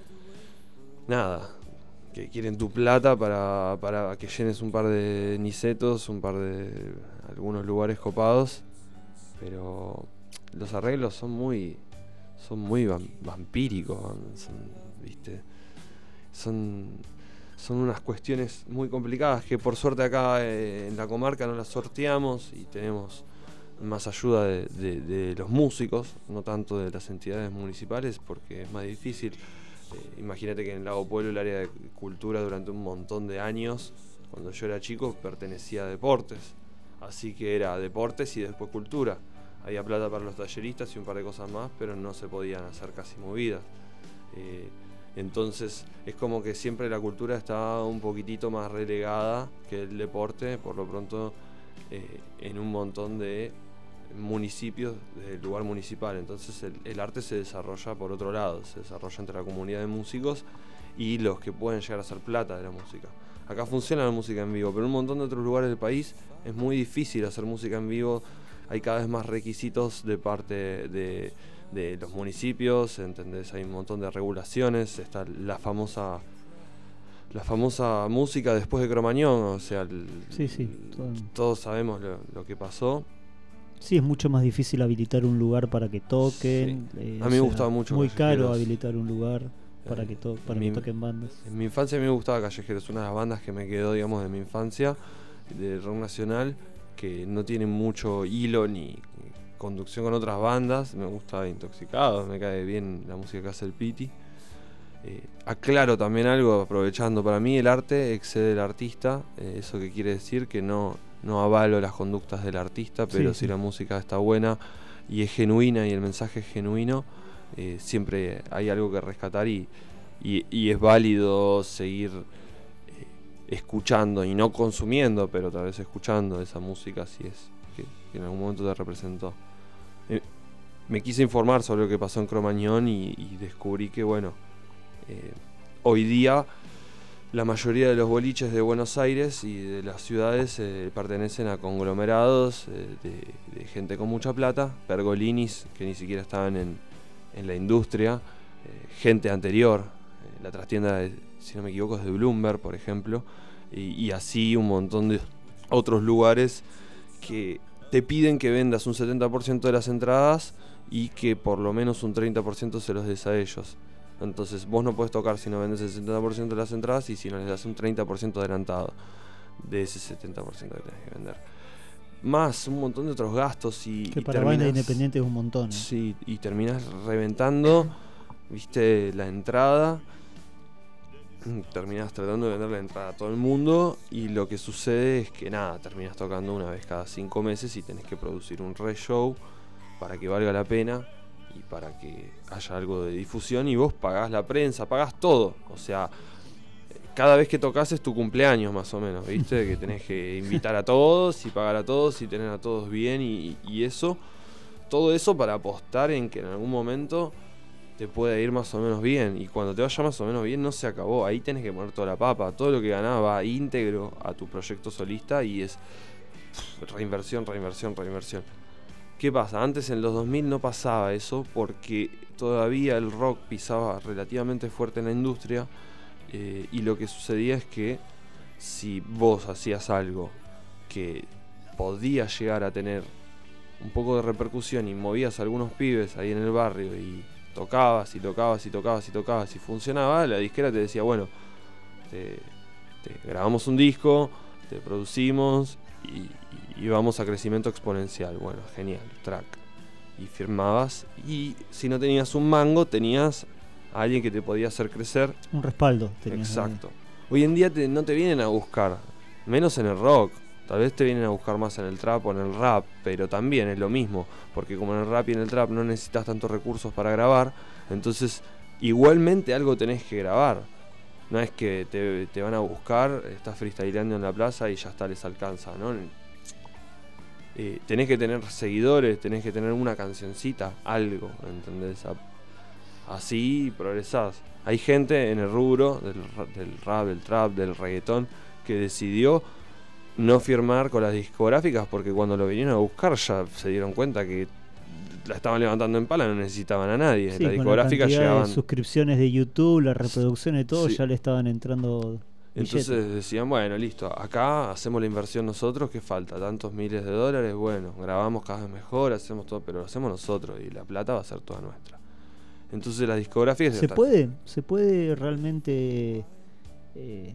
nada, que quieren tu plata para, para que llenes un par de nicetos, un par de algunos lugares copados, pero los arreglos son muy son muy vam- vampíricos, son, ¿viste? Son son unas cuestiones muy complicadas que por suerte acá eh, en la comarca no las sorteamos y tenemos más ayuda de, de, de los músicos, no tanto de las entidades municipales, porque es más difícil. Eh, imagínate que en Lago Pueblo el área de cultura durante un montón de años, cuando yo era chico, pertenecía a deportes, así que era deportes y después cultura. Había plata para los talleristas y un par de cosas más, pero no se podían hacer casi movidas. Eh, entonces es como que siempre la cultura está un poquitito más relegada que el deporte, por lo pronto eh, en un montón de municipios del lugar municipal. Entonces el, el arte se desarrolla por otro lado, se desarrolla entre la comunidad de músicos y los que pueden llegar a hacer plata de la música. Acá funciona la música en vivo, pero en un montón de otros lugares del país es muy difícil hacer música en vivo. Hay cada vez más requisitos de parte de, de los municipios, ¿entendés? Hay un montón de regulaciones, está la famosa la famosa música después de Cromañón, o sea, el, Sí, sí, todo- todos sabemos lo, lo que pasó. Sí, es mucho más difícil habilitar un lugar para que toquen. eh, A o mí me sea, gustaba mucho Muy caro Callejeros. habilitar un lugar para Eh, que to- para mi- que toquen bandas. En mi infancia a mí me gustaba Callejeros, una de las bandas que me quedó, digamos, de mi infancia, de rock nacional, que no tiene mucho hilo ni conducción con otras bandas. Me gusta Intoxicados, me cae bien la música que hace el Piti. Eh, aclaro también algo, aprovechando, para mí el arte excede el artista, eh, eso que quiere decir que no, no avalo las conductas del artista, pero Sí, si sí. la música está buena y es genuina y el mensaje es genuino, eh, siempre hay algo que rescatar y, y, y es válido seguir eh, escuchando y no consumiendo, pero tal vez escuchando esa música si es que, que en algún momento te representó. Eh, me quise informar sobre lo que pasó en Cromañón y, y descubrí que, bueno, eh, hoy día la mayoría de los boliches de Buenos Aires y de las ciudades eh, pertenecen a conglomerados eh, de, de gente con mucha plata, pergolinis que ni siquiera estaban en, en la industria, eh, gente anterior, eh, la trastienda, de, si no me equivoco, es de Bloomberg, por ejemplo, y, y así un montón de otros lugares que te piden que vendas un setenta por ciento de las entradas y que por lo menos un treinta por ciento se los des a ellos. Entonces vos no podés tocar si no vendes el setenta por ciento de las entradas y si no les das un treinta por ciento adelantado de ese setenta por ciento que tenés que vender. Más un montón de otros gastos y, Que y para banda terminás- independiente es un montón. ¿eh? Sí, y terminás reventando, viste, la entrada. Terminás tratando de vender la entrada a todo el mundo y lo que sucede es que nada, terminás tocando una vez cada cinco meses y tenés que producir un re-show para que valga la pena y para que haya algo de difusión y vos pagás la prensa, pagás todo. O sea, cada vez que tocas es tu cumpleaños más o menos, ¿viste? Que tenés que invitar a todos y pagar a todos y tener a todos bien y, y eso, todo eso para apostar en que en algún momento te pueda ir más o menos bien. Y cuando te vaya más o menos bien no se acabó, ahí tenés que poner toda la papa, todo lo que ganás va íntegro a tu proyecto solista y es pff, reinversión, reinversión, reinversión. ¿Qué pasa? Antes en los dos mil no pasaba eso porque todavía el rock pisaba relativamente fuerte en la industria eh, y lo que sucedía es que si vos hacías algo que podía llegar a tener un poco de repercusión y movías a algunos pibes ahí en el barrio y tocabas y tocabas y tocabas y tocabas y funcionaba, la disquera te decía, bueno, te, te grabamos un disco, te producimos y, y vamos a crecimiento exponencial. Bueno, genial, track. Y firmabas y si no tenías un mango, tenías a alguien que te podía hacer crecer. Un respaldo. tenías ahí. Exacto. Hoy en día te- no te vienen a buscar, menos en el rock. Tal vez te vienen a buscar más en el trap o en el rap, pero también es lo mismo, porque como en el rap y en el trap no necesitas tantos recursos para grabar, entonces igualmente algo tenés que grabar. No es que te, te van a buscar, estás freestyleando en la plaza y ya está, les alcanza, ¿no? Eh, tenés que tener seguidores, tenés que tener una cancioncita, algo, ¿entendés? A- Así progresás. Hay gente en el rubro del, ra- del rap, del trap, del reggaetón que decidió no firmar con las discográficas porque cuando lo vinieron a buscar ya se dieron cuenta que la estaban levantando en pala, no necesitaban a nadie. Sí, las con la discográficas cantidad llegaban. de suscripciones de YouTube, las reproducciones, todo, Sí. ya le estaban entrando Entonces billetes. decían, bueno, listo, acá hacemos la inversión nosotros, ¿qué falta? Tantos miles de dólares, bueno, grabamos cada vez mejor, hacemos todo, pero lo hacemos nosotros y la plata va a ser toda nuestra. Entonces las discográficas... ¿Se están- puede, se puede realmente eh,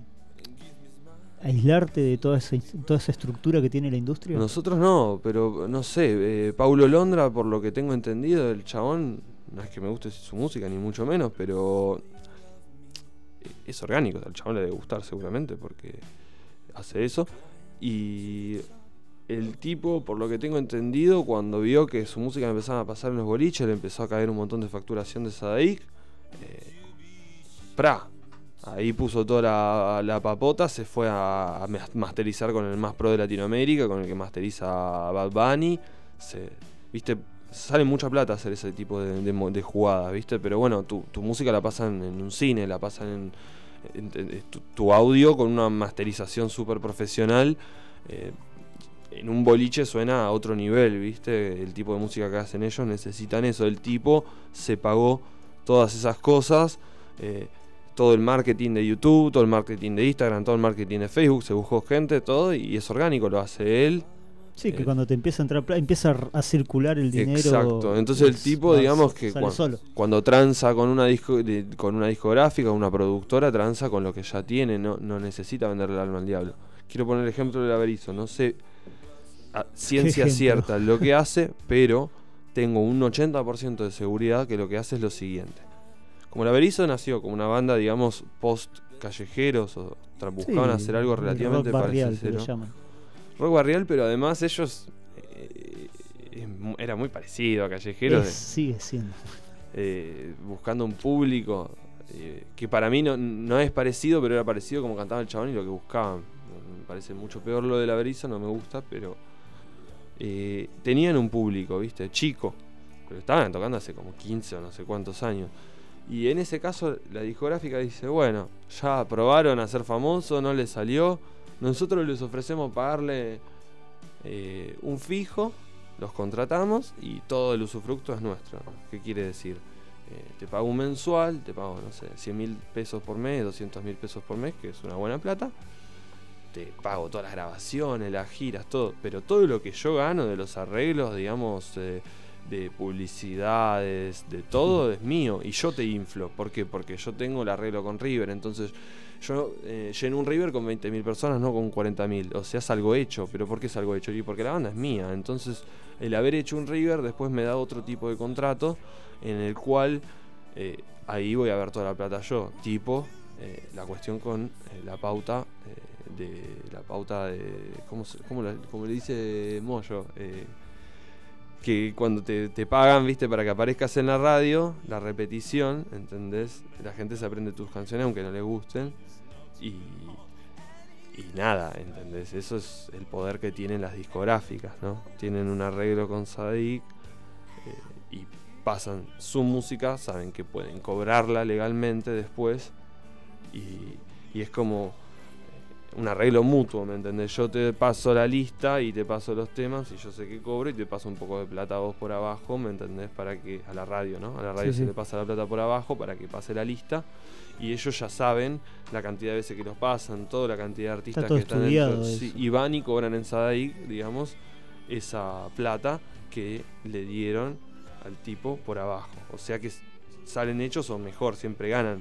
aislarte de toda esa, toda esa estructura que tiene la industria? Nosotros no, pero no sé, eh, Paulo Londra, por lo que tengo entendido, el chabón, no es que me guste su música, ni mucho menos, pero es orgánico, al chabón le debe gustar seguramente porque hace eso. Y el tipo, por lo que tengo entendido, cuando vio que su música empezaba a pasar en los boliches, le empezó a caer un montón de facturación de Sadaic. Eh, pra, ahí puso toda la, la papota, se fue a, a masterizar con el más pro de Latinoamérica, con el que masteriza a Bad Bunny. Se, viste, sale mucha plata hacer ese tipo de, de, mo- de jugadas, viste, pero bueno, tu, tu música la pasan en un cine, la pasan en, en- en- tu, tu audio con una masterización súper profesional. Eh, en un boliche suena a otro nivel, viste, el tipo de música que hacen ellos necesitan eso. El tipo se pagó todas esas cosas. Eh, todo el marketing de YouTube, todo el marketing de Instagram, todo el marketing de Facebook, se buscó gente, todo, y es orgánico, lo hace él. Sí, que Eh, cuando te empieza a entrar pla- empieza a- a circular el dinero. Exacto, entonces el es- tipo, va- digamos que sale cuan- solo. cuando tranza con una disco, de- con una discográfica, una productora, tranza con lo que ya tiene, no, no necesita venderle el alma al diablo. Quiero poner el ejemplo del Averizo, no sé a ciencia ejemplo? cierta lo que hace, pero tengo un ochenta por ciento de seguridad que lo que hace es lo siguiente. Como el Averizo nació como una banda, digamos, post callejeros o tra- buscaban Sí, hacer algo el relativamente rock barrial, que parecido. lo llaman. rock barrial, pero además ellos eh, eh, era muy parecido a Callejeros, Es- de- sigue siendo. eh, buscando un público eh, que para mí no, no es parecido, pero era parecido como cantaba el chabón y lo que buscaban. Me parece mucho peor lo de la Berizo, no me gusta, pero eh, tenían un público, ¿viste? Chico, pero estaban tocando hace como quince o no sé cuántos años. Y en ese caso la discográfica dice, bueno, ya probaron a ser famosos, no les salió, nosotros les ofrecemos pagarle eh, un fijo, los contratamos y todo el usufructo es nuestro. ¿Qué quiere decir? Eh, te pago un mensual, te pago, no sé, cien mil pesos por mes, doscientos mil pesos por mes, que es una buena plata. Te pago todas las grabaciones, las giras, todo. Pero todo lo que yo gano de los arreglos, digamos, eh, de publicidades, de todo, es mío. Y yo te inflo. ¿Por qué? Porque yo tengo el arreglo con River. Entonces, yo eh, lleno un River con veinte mil personas, no con cuarenta mil. O sea, es algo hecho. ¿Pero por qué es algo hecho? Y porque la banda es mía. Entonces, el haber hecho un River después me da otro tipo de contrato en el cual eh, ahí voy a ver toda la plata yo. Tipo, eh, la cuestión con eh, la pauta, eh, de la pauta de. ¿Cómo, se- cómo, la- cómo le dice Moyo? Eh, que cuando te, te pagan, viste, para que aparezcas en la radio, la repetición, ¿entendés? La gente se aprende tus canciones aunque no le gusten. Y, y nada, ¿entendés? Eso es el poder que tienen las discográficas, ¿no? Tienen un arreglo con Sadik eh, y pasan su música, saben que pueden cobrarla legalmente después. Y, y es como un arreglo mutuo, ¿me entendés? Yo te paso la lista y te paso los temas y yo sé que cobro y te paso un poco de plata a vos por abajo, ¿me entendés? Para que, a la radio, ¿no? A la radio Sí, se sí. le pasa la plata por abajo para que pase la lista y ellos ya saben la cantidad de veces que los pasan, toda la cantidad de artistas todo que están estudiado dentro. Sí, eso. y van y cobran en Sadaik, digamos, esa plata que le dieron al tipo por abajo. O sea que s- salen hechos o mejor, siempre ganan.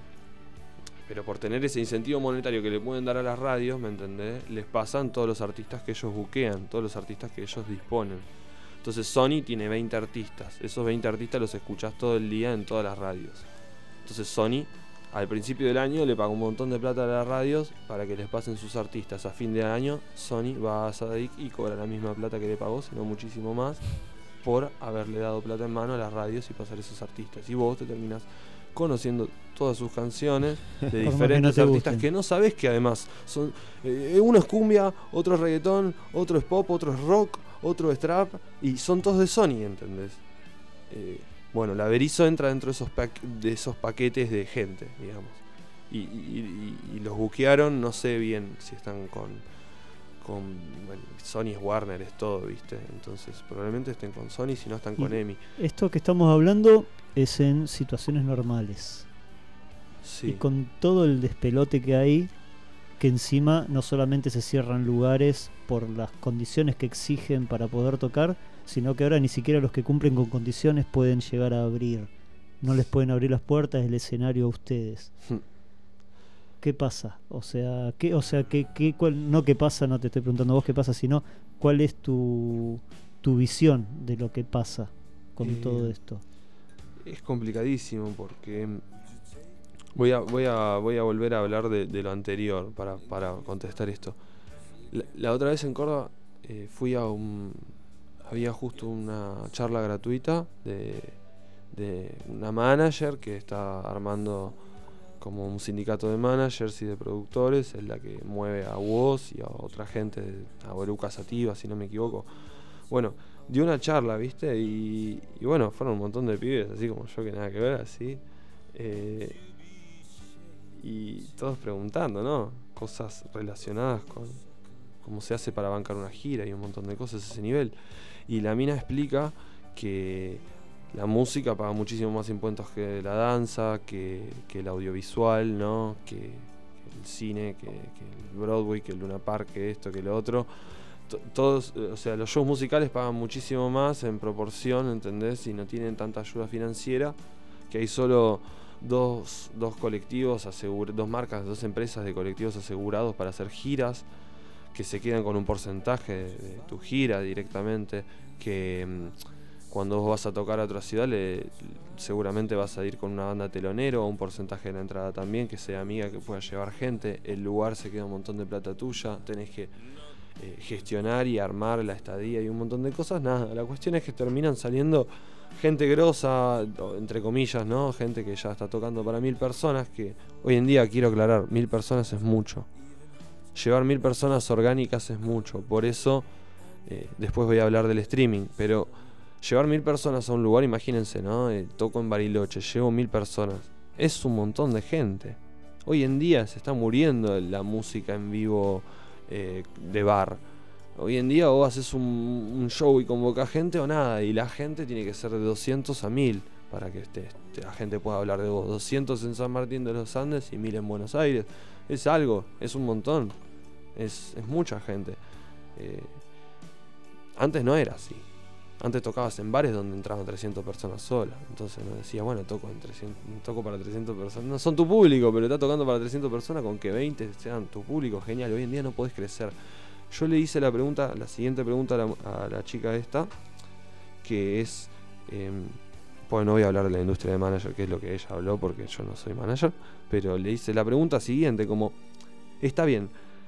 Pero por tener ese incentivo monetario que le pueden dar a las radios, ¿me entendés? Les pasan todos los artistas que ellos buquean, todos los artistas que ellos disponen. Entonces Sony tiene veinte artistas. Esos veinte artistas los escuchás todo el día en todas las radios. Entonces Sony, al principio del año, le paga un montón de plata a las radios para que les pasen sus artistas. A fin de año, Sony va a Sadik y cobra la misma plata que le pagó, sino muchísimo más, por haberle dado plata en mano a las radios y pasar esos artistas. Y vos te terminás conociendo todas sus canciones de Por más que diferentes no te artistas gusten. que no sabés que además son eh, uno es cumbia, otro es reggaetón, otro es pop, otro es rock, otro es trap y son todos de Sony, ¿entendés? Eh, bueno, la Berizo entra dentro de esos, paque- de esos paquetes de gente, digamos. Y, y- y- y los buquearon, no sé bien si están con, con bueno, Sony es Warner, es todo, ¿viste? Entonces probablemente estén con Sony, si no están con Y- EMI. Esto que estamos hablando es en situaciones normales. Sí. Y con todo el despelote que hay, que encima no solamente se cierran lugares por las condiciones que exigen para poder tocar, sino que ahora ni siquiera los que cumplen con condiciones pueden llegar a abrir. No les pueden abrir las puertas del escenario a ustedes. Hmm. ¿Qué pasa? O sea, ¿qué, o sea, qué, qué, cuál, no qué pasa, no te estoy preguntando vos qué pasa, sino cuál es tu, tu visión de lo que pasa con Eh, todo esto. Es complicadísimo porque voy a, voy a, voy a volver a hablar de, de lo anterior para, para contestar esto. La, la otra vez en Córdoba eh, fui a un... Había justo una charla gratuita de, de una manager que está armando como un sindicato de managers y de productores, es la que mueve a Woz y a otra gente, a Boruca Sativa, si no me equivoco. Bueno, dio una charla, ¿viste? Y, y bueno, fueron un montón de pibes, así como yo, que nada que ver, así. Eh, y todos preguntando, ¿no? Cosas relacionadas con cómo se hace para bancar una gira y un montón de cosas a ese nivel. Y la mina explica que la música paga muchísimo más impuestos que la danza, que, que el audiovisual, ¿no? Que, que el cine, que, que el Broadway, que el Luna Park, que esto, que lo otro. To- Todos, eh, o sea, los shows musicales pagan muchísimo más en proporción, ¿entendés? Y no tienen tanta ayuda financiera, que hay solo dos, dos colectivos, asegur- dos marcas, dos empresas de colectivos asegurados para hacer giras, que se quedan con un porcentaje de, de tu gira directamente, que mm, cuando vos vas a tocar a otra ciudad le, seguramente vas a ir con una banda telonero, un porcentaje de la entrada también, que sea amiga, que pueda llevar gente, el lugar se queda un montón de plata tuya, tenés que eh, gestionar y armar la estadía y un montón de cosas, nada, la cuestión es que terminan saliendo gente grosa, o entre comillas, ¿no? Gente que ya está tocando para mil personas, que hoy en día, quiero aclarar, mil personas es mucho. Llevar mil personas orgánicas es mucho, por eso eh, después voy a hablar del streaming, pero llevar mil personas a un lugar, imagínense, ¿no? Eh, toco en Bariloche, llevo mil personas, es un montón de gente. Hoy en día se está muriendo la música en vivo eh, de bar. Hoy en día vos haces un, un show y convocás gente o nada, y la gente tiene que ser de doscientos a mil para que esté, la gente pueda hablar de vos. doscientos en San Martín de los Andes y mil en Buenos Aires. Es algo, es un montón, es, es mucha gente. Eh, antes no era así. Antes tocabas en bares donde entraban trescientas personas solas. Entonces no decía, bueno, toco, en trescientas, toco para trescientas personas. No son tu público, pero estás tocando para trescientas personas, con que veinte sean tu público, genial. Hoy en día no podés crecer. Yo le hice la pregunta, la siguiente pregunta a la, a la chica esta, que es, eh, pues no voy a hablar de la industria de manager, que es lo que ella habló, porque yo no soy manager, pero le hice la pregunta siguiente, como, está bien.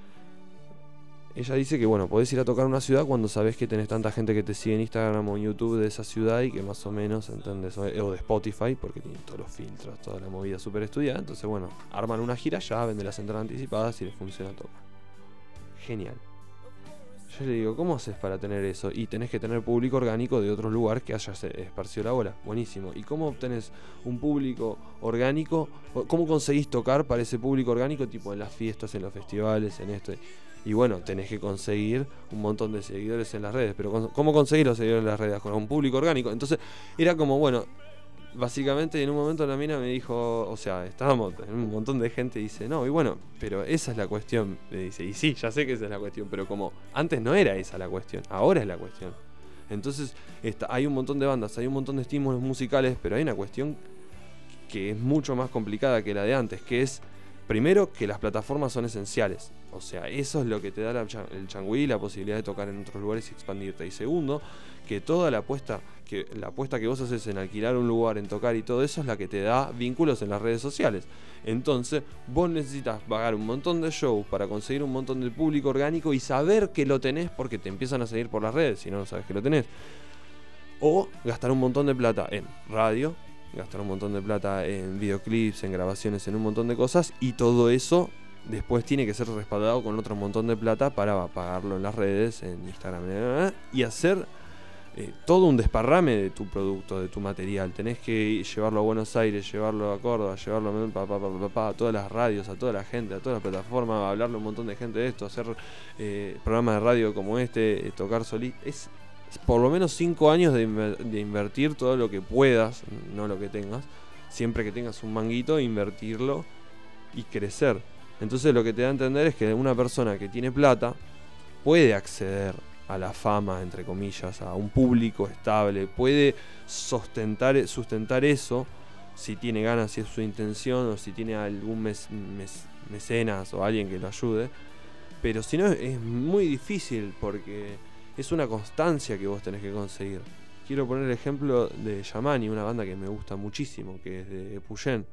Ella dice que, bueno, podés ir a tocar una ciudad cuando sabés que tenés tanta gente que te sigue en Instagram o en YouTube de esa ciudad y que más o menos, ¿entendés? O de Spotify, porque tienen todos los filtros, toda la movida súper estudiada. Entonces, bueno, arman una gira ya, venden las entradas anticipadas y les funciona todo. Genial. Yo le digo, ¿cómo haces para tener eso? Y tenés que tener público orgánico de otros lugares que hayas esparcido la bola. Buenísimo. ¿Y cómo obtenés un público orgánico? ¿Cómo conseguís tocar para ese público orgánico? Tipo en las fiestas, en los festivales, en esto. Y bueno, tenés que conseguir un montón de seguidores en las redes. Pero ¿cómo conseguir los seguidores en las redes? Con un público orgánico. Entonces era como, bueno, básicamente en un momento la mina me dijo, o sea, estábamos en un montón de gente y dice, no, y bueno, pero esa es la cuestión. Me dice, y sí, ya sé que esa es la cuestión, pero como antes no era esa la cuestión, ahora es la cuestión. Entonces está, hay un montón de bandas, hay un montón de estímulos musicales, pero hay una cuestión que es mucho más complicada que la de antes, que es, primero, que las plataformas son esenciales. O sea, eso es lo que te da la, el changüí, la posibilidad de tocar en otros lugares y expandirte. Y segundo, que toda la apuesta que la apuesta que vos haces en alquilar un lugar, en tocar y todo eso es la que te da vínculos en las redes sociales. Entonces, vos necesitas pagar un montón de shows para conseguir un montón de público orgánico y saber que lo tenés porque te empiezan a seguir por las redes, si no, no sabes que lo tenés. O gastar un montón de plata en radio, gastar un montón de plata en videoclips, en grabaciones, en un montón de cosas, y todo eso después tiene que ser respaldado con otro montón de plata para pagarlo en las redes, en Instagram, y hacer eh, todo un desparrame de tu producto, de tu material. Tenés que llevarlo a Buenos Aires, llevarlo a Córdoba, llevarlo a, pa, pa, pa, pa, pa, a todas las radios, a toda la gente, a todas las plataformas, hablarle a un montón de gente de esto, hacer eh, programas de radio como este, eh, tocar solista. Es por lo menos cinco años de, inver- de invertir todo lo que puedas, no lo que tengas, siempre que tengas un manguito, invertirlo y crecer. Entonces lo que te da a entender es que una persona que tiene plata puede acceder a la fama, entre comillas, a un público estable, puede sustentar, sustentar eso si tiene ganas, si es su intención, o si tiene algún mes, mes, mecenas o alguien que lo ayude. Pero si no, es muy difícil porque es una constancia que vos tenés que conseguir. Quiero poner el ejemplo de Yamani, una banda que me gusta muchísimo, que es de Epuyén.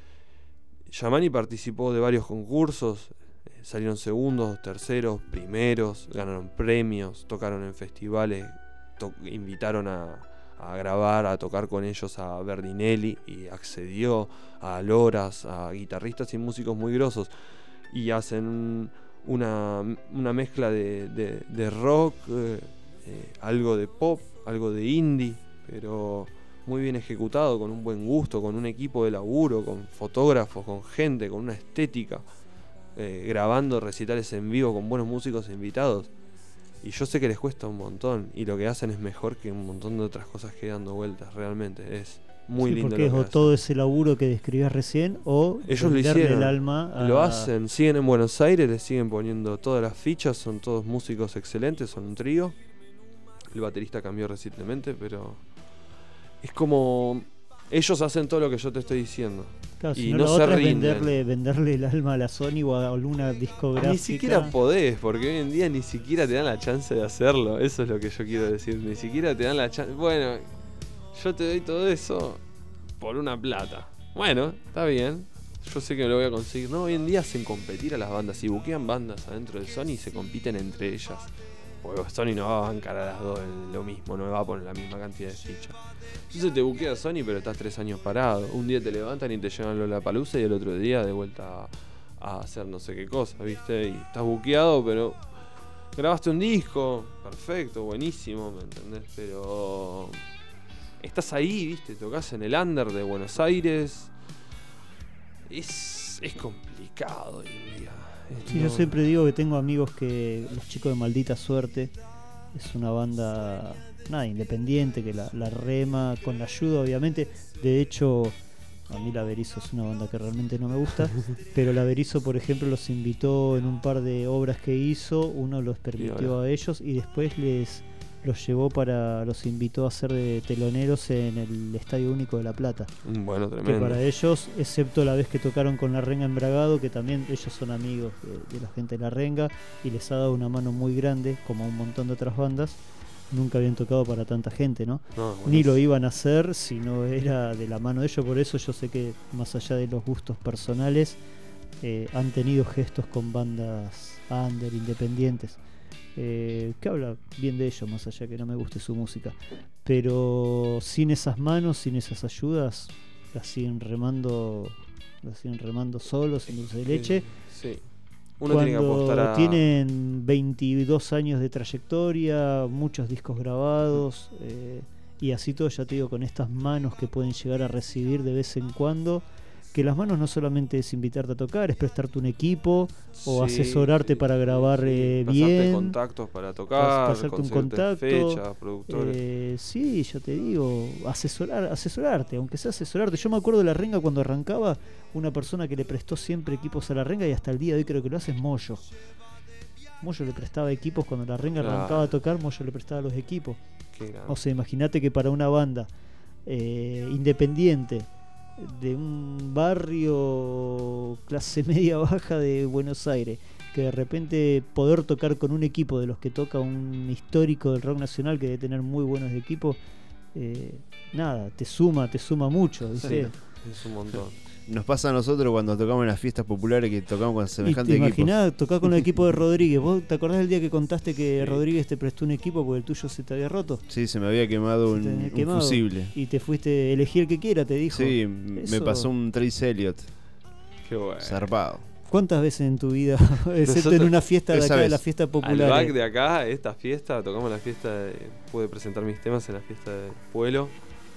Yamani participó de varios concursos, eh, salieron segundos, terceros, primeros, ganaron premios, tocaron en festivales, to- invitaron a, a grabar, a tocar con ellos a Berdinelli y accedió, a Loras, a guitarristas y músicos muy grosos, y hacen un, una, una mezcla de, de, de rock, eh, eh, algo de pop, algo de indie, pero muy bien ejecutado, con un buen gusto, con un equipo de laburo, con fotógrafos, con gente, con una estética, eh, grabando recitales en vivo con buenos músicos invitados. Y yo sé que les cuesta un montón, y lo que hacen es mejor que un montón de otras cosas que dando vueltas, realmente. Es muy sí, lindo porque lo es que o hacen. todo ese laburo que describías recién, o Ellos lo venderle hicieron, el alma a... lo hacen, siguen en Buenos Aires, les siguen poniendo todas las fichas, son todos músicos excelentes, son un trío. El baterista cambió recientemente, pero es como ellos hacen todo lo que yo te estoy diciendo. Claro, y si no, no la se otra es rinden. venderle, venderle el alma a la Sony o a alguna discográfica. Ni siquiera podés, porque hoy en día ni siquiera te dan la chance de hacerlo. Eso es lo que yo quiero decir. Ni siquiera te dan la chance. Bueno, yo te doy todo eso por una plata. Bueno, está bien. yo sé que me lo voy a conseguir. No, hoy en día hacen competir a las bandas. Si buquean bandas adentro del Sony, se compiten entre ellas. Porque Sony no va a bancar a las dos lo mismo, no me va a poner la misma cantidad de fichas. Entonces te buquea Sony, pero estás tres años parado. Un día te levantan y te llevan Lollapalooza y el otro día de vuelta a, a hacer no sé qué cosa, ¿viste? Y estás buqueado, pero grabaste un disco, perfecto, buenísimo, ¿me entendés? Pero estás ahí, ¿viste? Tocás en el under de Buenos Aires. Es, es complicado hoy en día. Es Sí, no- yo siempre digo que tengo amigos que los chicos de Maldita Suerte es una banda nada independiente que la, la rema con la ayuda obviamente. De hecho, a mí la Berizo es una banda que realmente no me gusta, pero la Berizo, por ejemplo, los invitó en un par de obras que hizo, uno los permitió ahora. a ellos y después les los llevó para los invitó a ser de teloneros en el Estadio Único de La Plata. Bueno, Que tremendo. para ellos, excepto la vez que tocaron con La Renga en Bragado, que también ellos son amigos de, de la gente de La Renga y les ha dado una mano muy grande, como a un montón de otras bandas, nunca habían tocado para tanta gente, ¿no? No, bueno, Ni lo iban a hacer si no era de la mano de ellos. Por eso yo sé que más allá de los gustos personales, eh, han tenido gestos con bandas under, independientes. Eh, que habla bien de ellos, más allá que no me guste su música. Pero sin esas manos, sin esas ayudas, la siguen remando, la siguen remando solos, sin dulce de leche. Sí. Uno tiene que Cuando apostar a. tienen veintidós años de trayectoria, muchos discos grabados, eh, y así todo, ya te digo, con estas manos que pueden llegar a recibir de vez en cuando, que las manos no solamente es invitarte a tocar, es prestarte un equipo o Sí, asesorarte sí, para sí, grabar sí. eh, Pasarte bien. contactos para tocar, pasarte un conseguirte contacto, fechas, productores. Eh, sí, ya te digo, asesorar, asesorarte, aunque sea asesorarte. Yo me acuerdo de La Renga cuando arrancaba, una persona que le prestó siempre equipos a La Renga y hasta el día de hoy creo que lo hace es Moyo. Moyo le prestaba equipos cuando La Renga Claro. arrancaba a tocar, Moyo le prestaba los equipos. Qué grande. O sea, imagínate que para una banda eh, independiente de un barrio clase media baja de Buenos Aires, que de repente poder tocar con un equipo de los que toca un histórico del rock nacional que debe tener muy buenos equipos, eh, nada, te suma, te suma mucho, ¿viste? Sí, es un montón. Nos pasa a nosotros cuando tocamos en las fiestas populares que tocamos con Y semejante te equipo. imaginás tocar con el equipo de Rodríguez. ¿Vos te acordás del día que contaste que Sí. Rodríguez te prestó un equipo porque el tuyo se te había roto? Sí, se me había quemado Se te un, había un quemado. fusible. Y te fuiste, elegí el que quiera, te dijo. Sí, m- me Eso- pasó un Trace Elliot, Qué bueno. zarpado. ¿Cuántas veces en tu vida, excepto Nosotros- en una fiesta de esa acá, de vez. la fiesta Al popular? back de acá, esta fiesta, tocamos la fiesta, de, pude presentar mis temas en la fiesta de Pueblo.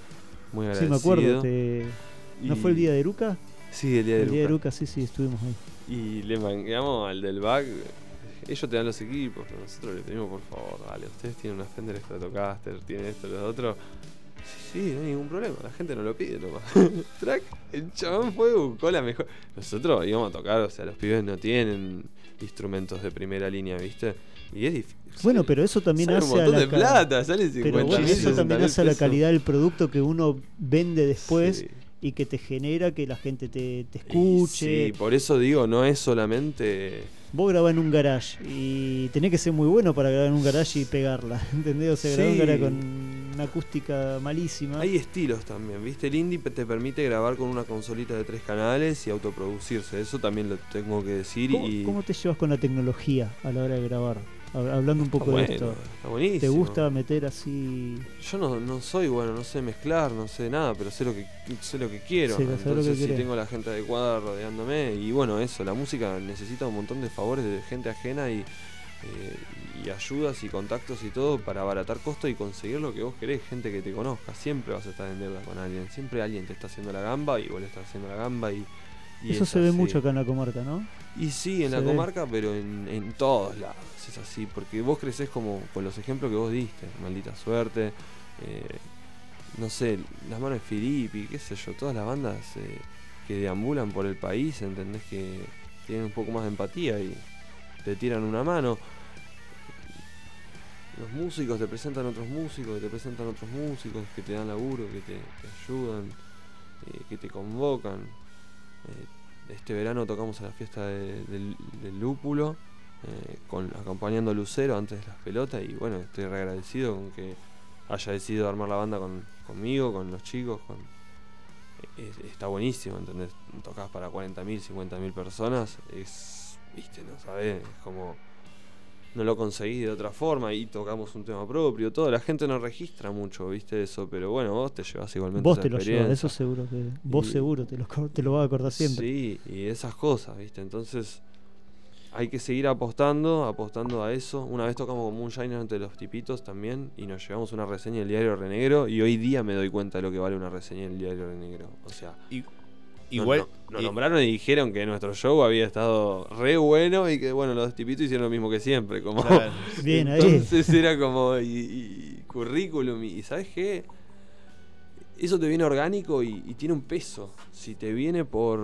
Muy Sí, agradecido. me acuerdo. te- ¿No Y- fue el día de Eruca? Sí, el día de El día de Luca. Eruca, sí, sí, estuvimos ahí. Y le mangueamos al del back. Ellos te dan los equipos, pero nosotros le pedimos, por favor, dale, ustedes tienen una Fender Stratocaster, tienen esto, lo otro. Sí, sí, no hay ningún problema, la gente no lo pide nomás. Track, el chabón fue, buscó la mejor. Nosotros íbamos a tocar, o sea, los pibes no tienen instrumentos de primera línea, ¿viste? Y es difícil. Bueno, pero eso también sale hace un montón a la de ca- plata, sale Pero cincuenta bueno, mil, eso sesenta también mil hace a la pesos. calidad del producto que uno vende después Sí. y que te genera que la gente te, te Y escuche. Sí, por eso digo, no es solamente. Vos grabás en un garage y tenés que ser muy bueno para grabar en un garage y pegarla, ¿entendés? O sea, grabar en un Sí. garage con una acústica malísima. Hay estilos también, ¿viste? El indie pe- te permite grabar con una consolita de tres canales y autoproducirse. Eso también lo tengo que decir. ¿Cómo, y cómo te llevas con la tecnología a la hora de grabar? Hab- Hablando un Está poco bueno, de esto. está buenísimo. ¿Te gusta meter así? Yo no, no soy bueno, no sé mezclar, no sé nada, pero sé lo que sé lo que quiero. Sí, sabés lo que Entonces, si querés. tengo la gente adecuada rodeándome, y bueno, eso, la música necesita un montón de favores de gente ajena y, eh, y ayudas y contactos y todo para abaratar costos y conseguir lo que vos querés, gente que te conozca. Siempre vas a estar en deuda con alguien, siempre alguien te está haciendo la gamba y vos le estás haciendo la gamba y, y Eso es se ve así. mucho acá en la comarca, ¿no? Y sí, en Se la ve. comarca, pero en, en todos lados es así, porque vos creces como con los ejemplos que vos diste, Maldita Suerte, eh, no sé, Las Manos de Filippi, qué sé yo, todas las bandas eh, que deambulan por el país, entendés que tienen un poco más de empatía y te tiran una mano. Los músicos te presentan otros músicos, que te presentan otros músicos, que te dan laburo, que te, te ayudan, eh, que te convocan. Eh, Este verano tocamos a la fiesta de- del, del lúpulo, eh, con, acompañando a Lucero antes de las pelotas, y bueno, estoy re agradecido con que haya decidido armar la banda con, conmigo, con los chicos, con es- está buenísimo, ¿entendés? Tocas para cuarenta mil, cincuenta mil personas, es, viste, no sabés, es como, no lo conseguís de otra forma y tocamos un tema propio, todo, la gente no registra mucho, viste eso, pero bueno, vos te llevas igualmente Vos esa te lo llevas, experiencia. eso seguro que. Vos Y- seguro te lo, co- te lo vas a acordar siempre. Sí, y esas cosas, viste, entonces hay que seguir apostando, apostando a eso. Una vez tocamos con Moonshiner ante los tipitos también y nos llevamos una reseña del diario Renegro y hoy día me doy cuenta de lo que vale una reseña del diario Renegro. O sea, I- no- igual. no- nos i- nombraron y dijeron que nuestro show había estado re bueno y que bueno, los tipitos hicieron lo mismo que siempre, como claro. Bien ahí. entonces era como y, y currículum y, y ¿sabes qué? Eso te viene orgánico y, y tiene un peso. Si te viene por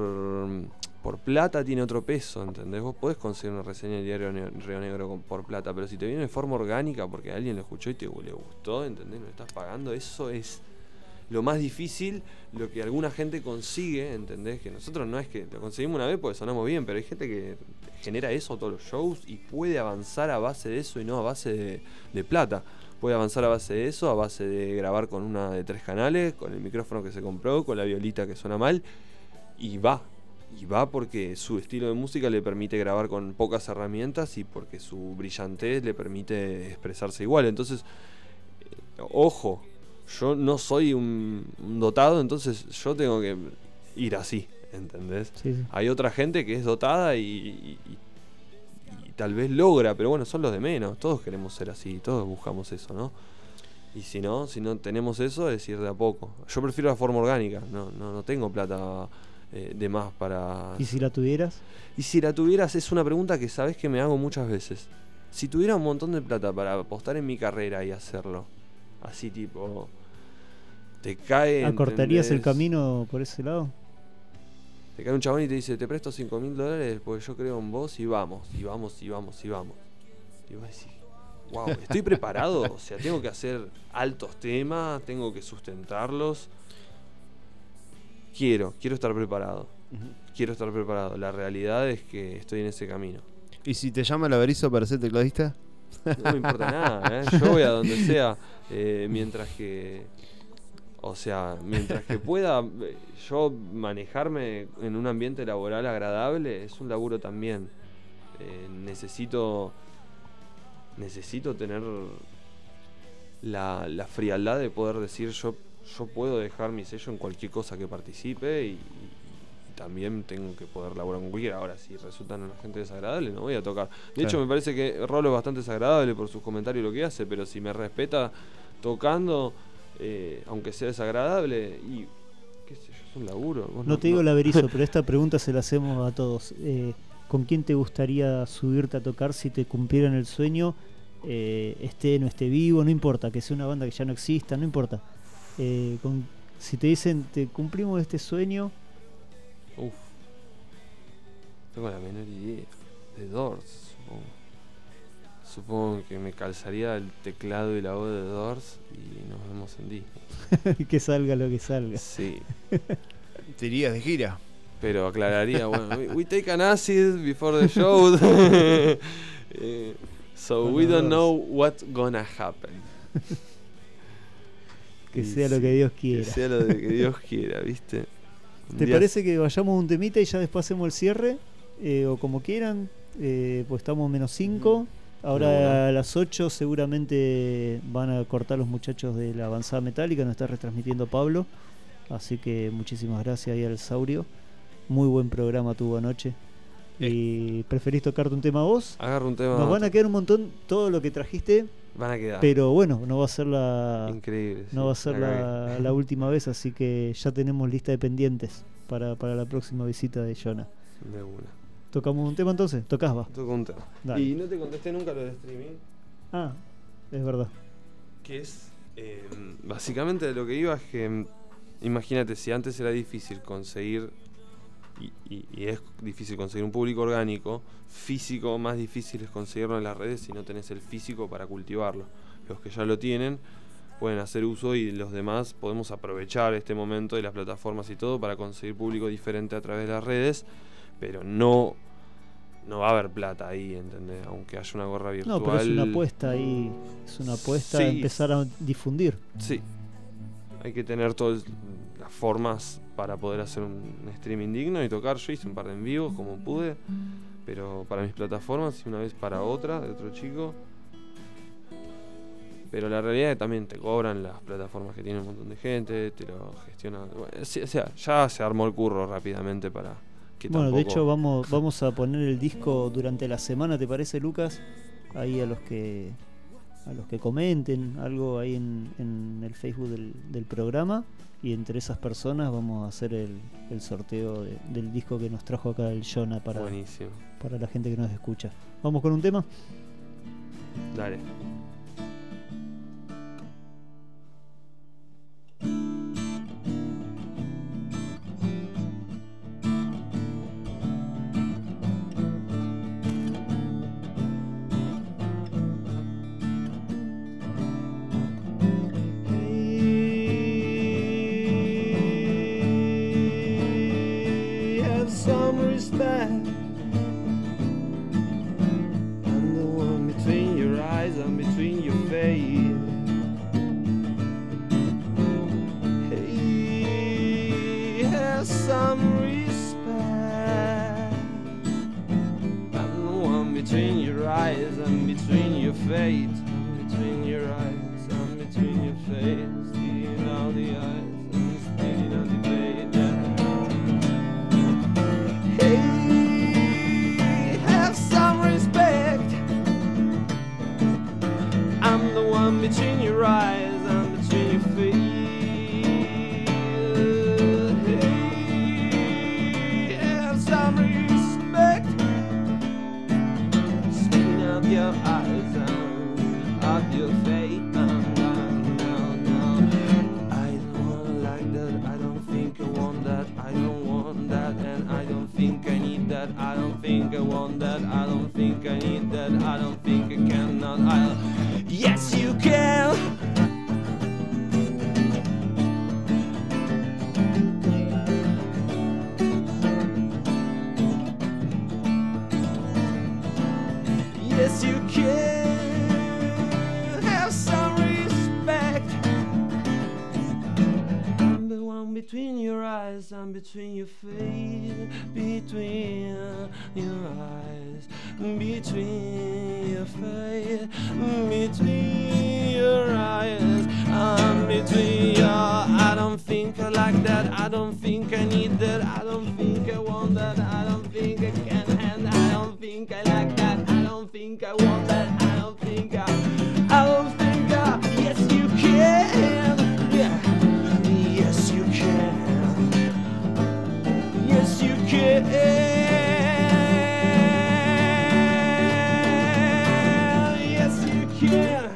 por plata tiene otro peso, ¿entendés? Vos podés conseguir una reseña del diario Ne- Río Negro con- por plata, pero si te viene de forma orgánica porque alguien lo escuchó y te le gustó, ¿entendés? No estás pagando, eso es lo más difícil, lo que alguna gente consigue, ¿entendés? Que nosotros no es que lo conseguimos una vez porque sonamos bien, pero hay gente que genera eso todos los shows y puede avanzar a base de eso y no a base de, de plata. Puede avanzar a base de eso, a base de grabar con una de tres canales, con el micrófono que se compró, con la violita que suena mal, y va. Y va porque su estilo de música le permite grabar con pocas herramientas y porque su brillantez le permite expresarse igual. Entonces, eh, ojo, yo no soy un, un dotado, entonces yo tengo que ir así, ¿entendés? Sí, sí. Hay otra gente que es dotada y, y- y- y tal vez logra, pero bueno, son los de menos. Todos queremos ser así, todos buscamos eso, ¿no? Y si no, si no tenemos eso, es ir de a poco. Yo prefiero la forma orgánica, no, no, no tengo plata eh, de más para... ¿Y si la tuvieras? Y si la tuvieras, es una pregunta que sabes que me hago muchas veces. Si tuviera un montón de plata para apostar en mi carrera y hacerlo, así tipo, te cae... ¿Acortarías el ¿entendés? camino por ese lado? Te cae un chabón y te dice, te presto cinco mil dólares porque yo creo en vos y vamos, y vamos, y vamos, y vamos. Y vos decís, wow, estoy preparado, o sea, tengo que hacer altos temas, tengo que sustentarlos. Quiero, quiero estar preparado, Ujú. quiero estar preparado. La realidad es que estoy en ese camino. ¿Y si te llama el Averizo para ser tecladista? No me importa nada, ¿eh? Yo voy a donde sea, eh, mientras que, o sea, mientras que pueda eh, yo manejarme en un ambiente laboral agradable, es un laburo también. Eh, necesito, necesito tener la, la frialdad de poder decir yo, yo puedo dejar mi sello en cualquier cosa que participe y, y también tengo que poder laburar con cualquiera. Ahora, si resultan una gente desagradable, no voy a tocar. De hecho, Claro. me parece que Rolo es bastante desagradable por sus comentarios y lo que hace, pero si me respeta tocando, eh, aunque sea desagradable, y qué sé yo, es un laburo. Vos No te digo el averizo, pero esta pregunta se la hacemos a todos. Eh, ¿Con quién te gustaría subirte a tocar si te cumplieran el sueño? Eh, esté, no esté vivo, no importa, que sea una banda que ya no exista, no importa. Eh, con- si te dicen, te cumplimos este sueño, Uf. Tengo la menor idea. De Doors, supongo. Supongo que me calzaría el teclado y la voz de Doors y nos vemos en Disney. que salga lo que salga. Sí. ¿Te irías de gira? Pero aclararía, bueno, we, we take an acid before the show. Eh, so Con we los don't Doors. know what's gonna happen. Que Y sea lo sí, que Dios Que quiera. sea lo de que Dios quiera, ¿viste? Un ¿Te día- parece que vayamos a un temita y ya después hacemos el cierre? Eh, o como quieran, eh, pues estamos menos cinco. Ahora Bueno. a las ocho seguramente van a cortar los muchachos de la avanzada metálica, nos está retransmitiendo Pablo. Así que muchísimas gracias ahí al Saurio. Muy buen programa tuvo anoche. ¿Y preferís tocarte un tema vos? Agarra un tema. Nos van a quedar un montón todo lo que trajiste, Van a quedar. pero bueno, no va a ser la, Increíble. no sí, va a ser la la, cagué. la última vez, así que ya tenemos lista de pendientes para, para la próxima visita de Jonah. De una. ¿Tocamos un tema entonces? Tocás, va. Toco un tema. Dale. Y no te contesté nunca lo de streaming. Ah, es verdad. Que es. eh, básicamente lo que iba es que. mm, Imagínate, si antes era difícil conseguir. Y, y- y es difícil conseguir un público orgánico, físico más difícil es conseguirlo en las redes si no tenés el físico para cultivarlo. Los que ya lo tienen pueden hacer uso y los demás podemos aprovechar este momento de las plataformas y todo para conseguir público diferente a través de las redes, pero no no va a haber plata ahí, ¿entendés? Aunque haya una gorra virtual. No, pero es una apuesta ahí. Es una apuesta a Sí. empezar a difundir. Sí. Hay que tener todas las las formas para poder hacer un streaming digno y tocar. Yo hice un par de en vivos como pude, pero para mis plataformas y una vez para otra de otro chico. Pero la realidad es que también te cobran las plataformas que tienen un montón de gente, te lo gestionan. Bueno, o sea, ya se armó el curro rápidamente para que Bueno, de tampoco- hecho vamos vamos a poner el disco durante la semana, ¿te parece, Lucas? Ahí a los que a los que comenten algo ahí en, en el Facebook del, del programa, y entre esas personas vamos a hacer el, el sorteo de- del disco que nos trajo acá el Jonah para, Buenísimo. para la gente que nos escucha. ¿Vamos con un tema? Dale. Hey, have some respect. I'm the one between your eyes and between your face. Hey, have some respect. I'm the one between your eyes and between your fate. Between your eyes and between your face. Stealing all the eyes and stealing all the fate. Hey, have some respect. I'm the one between your eyes and between your feet. Hey, have some respect. Speaking of your eyes and of your fate. Um, no, no, no. I don't wanna like that. I don't think I want that. I don't want that, and I don't think I need that. I don't think I want that. I don't think I need that. I don't think I cannot. I yes, you can. Yes, you can. Have some respect. I'm the one between your eyes and between your feet. Between your eyes, between your feet. Between your eyes and between your. I don't think I like that. I don't think I need that. I don't think I want that. I don't think I can. And I don't think I like that. I don't think I want that. I don't think I. I don't think I. Yes, you can. Yeah. Yes, you can. Yes, you can. Yes, you can.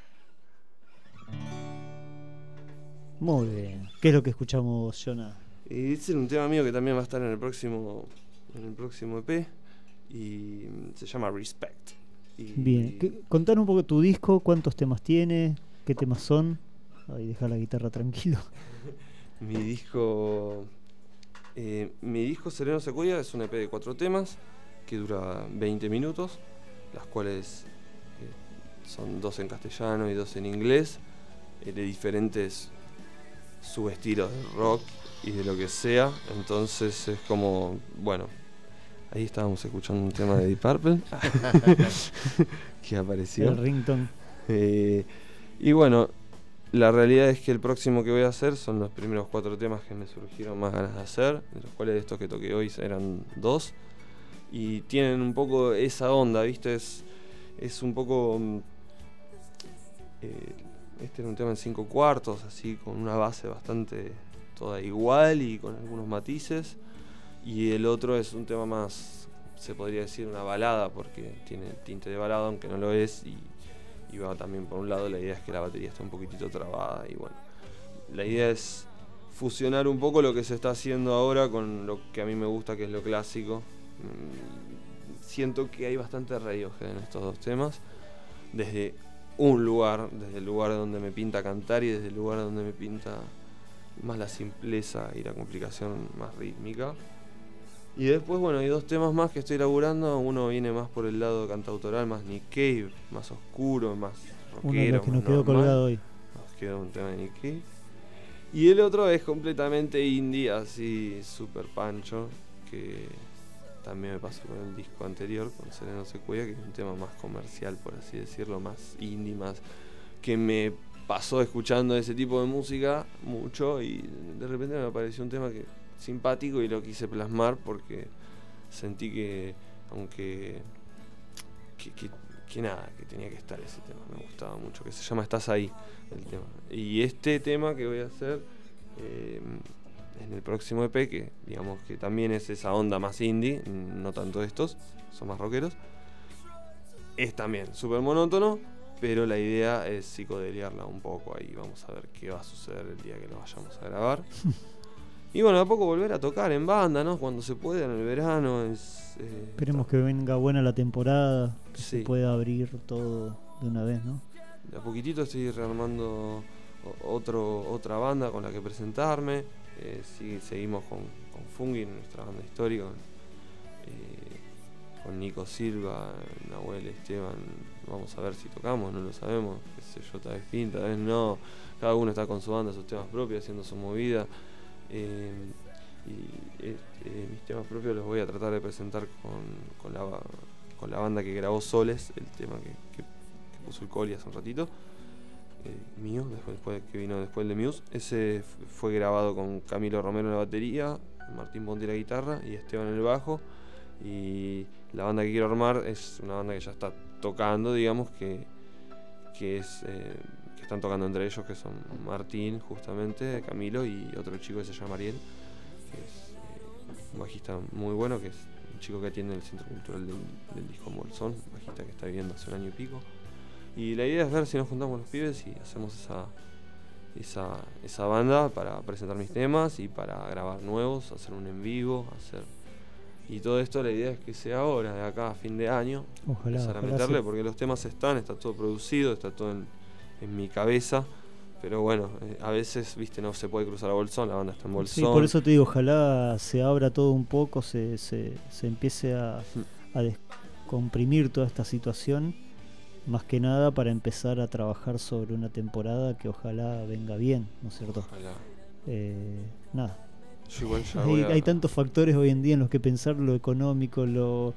Muy bien. ¿Qué es lo que escuchamos, Jonah? Y ese es un tema mío que también va a estar en el próximo en el próximo E P y se llama Respect. Y Bien. ¿Qué- Contanos un poco tu disco, cuántos temas tiene, qué temas son. Ahí deja la guitarra tranquilo. Mi disco eh, mi disco Sereno Secuoya es un E P de cuatro temas que dura veinte minutos, las cuales eh, son dos en castellano y dos en inglés, eh, de diferentes subestilos de rock y de lo que sea. Entonces es como, bueno, ahí estábamos escuchando un tema de Deep Purple que apareció. El ringtone. Eh, y bueno, la realidad es que el próximo que voy a hacer son los primeros cuatro temas que me surgieron más ganas de hacer, de los cuales estos que toqué hoy eran dos. Y tienen un poco esa onda, ¿viste? Es, es un poco... mm, eh, este era un tema en cinco cuartos, así con una base bastante toda igual y con algunos matices. Y el otro es un tema más, se podría decir una balada, porque tiene tinte de balada, aunque no lo es. Y, y va también por un lado, la idea es que la batería esté un poquitito trabada. Y bueno, la idea es fusionar un poco lo que se está haciendo ahora con lo que a mí me gusta, que es lo clásico. Mm, Siento que hay bastante Radiohead en estos dos temas, desde un lugar, desde el lugar donde me pinta cantar y desde el lugar donde me pinta más la simpleza y la complicación más rítmica. Y después, bueno, hay dos temas más que estoy elaborando. Uno viene más por el lado cantautoral, más Nick Cave, más oscuro, más rockero. Uno de los que más nos quedó normal. colgado hoy. Nos quedó un tema de Nick Cave. Y el otro es completamente indie, así super pancho, que también me pasó con el disco anterior, con Sereno se cuida, que es un tema más comercial, por así decirlo, más indie, más que me pasó escuchando ese tipo de música mucho y de repente me apareció un tema que simpático y lo quise plasmar porque sentí que, aunque que, que, que nada, que tenía que estar ese tema, me gustaba mucho, que se llama Estás ahí, el tema. Y este tema que voy a hacer eh, en el próximo E P, que digamos que también es esa onda más indie, no tanto estos, son más rockeros, es también súper monótono, pero la idea es psicodeliarla un poco ahí, vamos a ver qué va a suceder el día que lo vayamos a grabar. Y bueno, a poco volver a tocar en banda, ¿no? Cuando se pueda, en el verano. Es, eh, Esperemos que venga buena la temporada, que Sí. se pueda abrir todo de una vez, ¿no? De a poquitito estoy rearmando o- otro, otra banda con la que presentarme. Eh, sí, seguimos con, con Fungi, nuestra banda histórica, con, eh, con Nico Silva, Nahuel, Esteban. Vamos a ver si tocamos, no lo sabemos. Qué sé yo, tal vez pinta, tal vez no. Cada uno está con su banda, sus temas propios, haciendo su movida. Eh, y eh, eh, mis temas propios los voy a tratar de presentar con, con, la, ba- con la banda que grabó Soles, el tema que, que, que puso el Coli hace un ratito, eh, mío, después, después que vino después el de Muse. Ese f- fue grabado con Camilo Romero en la batería, Martín Ponti en la guitarra y Esteban en el bajo. Y la banda que quiero armar es una banda que ya está tocando, digamos, que, que es... Eh, que están tocando entre ellos, que son Martín, justamente, Camilo y otro chico que se llama Ariel, que es eh, un bajista muy bueno, que es un chico que atiende el Centro Cultural del, del Disco Bolsón, un bajista que está viviendo hace un año y pico. Y la idea es ver si nos juntamos los pibes y hacemos esa, esa, esa banda para presentar mis temas y para grabar nuevos, hacer un en vivo, hacer... Y todo esto la idea es que sea ahora, de acá a fin de año, Ojalá, empezar a ojalá meterle, se- porque los temas están, está todo producido, está todo en, en mi cabeza, pero bueno, eh, a veces, viste, no se puede cruzar a Bolsón, la banda está en Bolsón. Sí, por eso te digo, ojalá se abra todo un poco, se, se, se empiece a, a descomprimir toda esta situación, más que nada para empezar a trabajar sobre una temporada que ojalá venga bien, ¿no es cierto? Ojalá. Eh, nada, Yo igual ya hay, voy a- hay tantos factores hoy en día en los que pensar, lo económico, lo,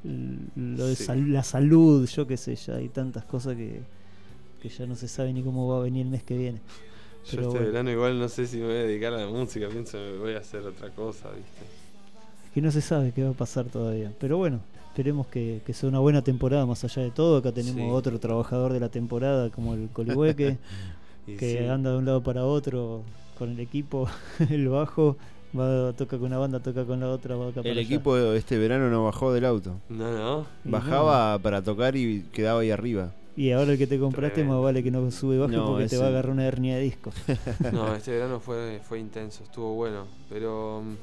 lo de Sí. sal- la salud, yo qué sé, ya hay tantas cosas que, que ya no se sabe ni cómo va a venir el mes que viene. Yo Pero este bueno. verano igual no sé si me voy a dedicar a la música, pienso que voy a hacer otra cosa, viste. Que no se sabe qué va a pasar todavía. Pero bueno, esperemos que, que sea una buena temporada más allá de todo. Acá tenemos Sí. otro trabajador de la temporada como el Colihueque, Y que sí, anda de un lado para otro con el equipo, el bajo, va, toca con una banda, toca con la otra, va acá para El allá. equipo este verano no bajó del auto. No, no. Y Bajaba para tocar y quedaba ahí arriba. Y ahora el que te compraste Tremendo. más vale que no sube y baje No, porque te ese- va a agarrar una hernia de disco. No, este verano fue, fue intenso, estuvo bueno, pero mm,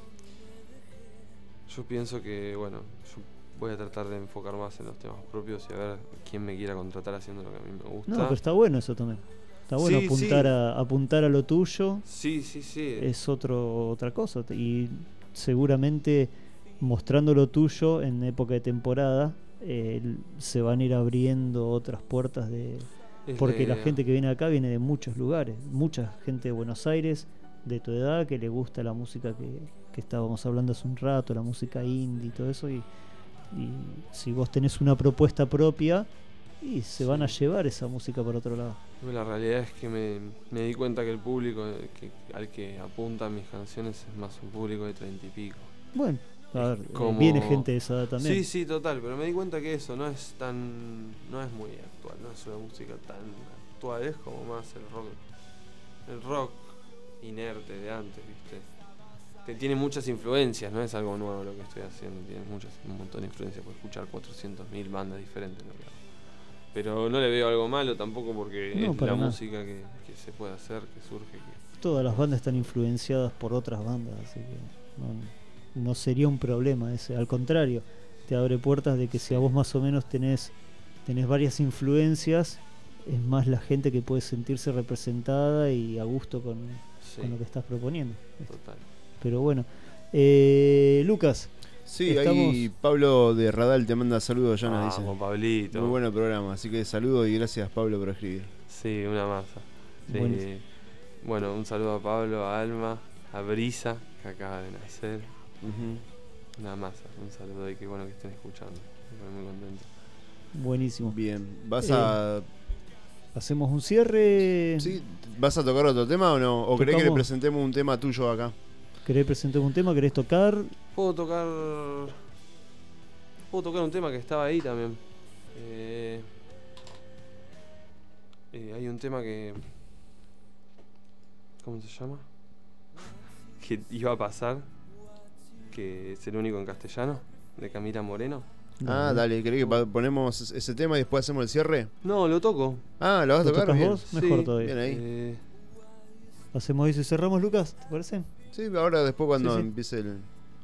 yo pienso que, bueno, yo voy a tratar de enfocar más en los temas propios y a ver quién me quiera contratar haciendo lo que a mí me gusta. No, pero está bueno eso también. Está bueno Sí, apuntar, sí. A, apuntar a lo tuyo. Sí, sí, sí. Es otro, otra cosa. Y seguramente mostrando lo tuyo en época de temporada, eh, se van a ir abriendo otras puertas de... Es Porque la idea. gente que viene acá viene de muchos lugares. Mucha gente de Buenos Aires, de tu edad, que le gusta la música que, que estábamos hablando hace un rato, la música indie y todo eso. Y, y si vos tenés una propuesta propia, y se van a llevar esa música para otro lado. La realidad es que me, me di cuenta que el público que, al que apuntan mis canciones es más un público de treinta y pico. Bueno, a ver, Es eh, como- viene gente de esa edad también. Sí, sí, total, pero me di cuenta que eso no es tan, no es muy actual, no es una música tan actual, es como más el rock, el rock inerte de antes, viste. Que tiene muchas influencias, no es algo nuevo lo que estoy haciendo, tiene muchas, un montón de influencias, puedes escuchar cuatrocientas mil bandas diferentes en lo que hago. Pero no le veo algo malo tampoco porque No, es para la nada. música que, que se puede hacer, que surge, que Todas las bandas están influenciadas por otras bandas, así que no, no sería un problema ese. Al contrario, te abre puertas de que si a vos más o menos tenés, tenés varias influencias, es más la gente que puede sentirse representada y a gusto con, sí, con lo que estás proponiendo. total. Pero bueno, eh, Lucas, Sí, Estamos- ahí Pablo de Radal te manda saludos, ya nos Ah, dice. Juan Pablito. Muy bueno programa, así que saludos y gracias Pablo por escribir. Sí, una masa. Sí. Buenísimo. bueno, un saludo a Pablo, a Alma, a Brisa, que acaba de nacer. Ujú. Nada más, un saludo y qué bueno que estén escuchando. Estoy muy contento. Buenísimo. Bien, ¿vas Eh, a Hacemos un cierre. sí, vas a tocar otro tema o no? ¿O querés que le Tocamos- presentemos un tema tuyo acá? ¿Querés presentar un tema? ¿Querés tocar? Puedo tocar. Puedo tocar un tema que estaba ahí también. Eh, eh, hay un tema que. ¿Cómo se llama? Que iba a pasar. Que es el único en castellano. De Camila Moreno. Ah, dale, ¿querés que pa- ponemos ese tema y después hacemos el cierre? No, lo toco. Ah, ¿lo vas a ¿Lo tocar? tocas Bien. vos? Mejor Sí, todavía. Bien ahí. Eh, Hacemos eso y cerramos, Lucas, ¿te parece? Sí, ahora después cuando Sí, sí. empiece el...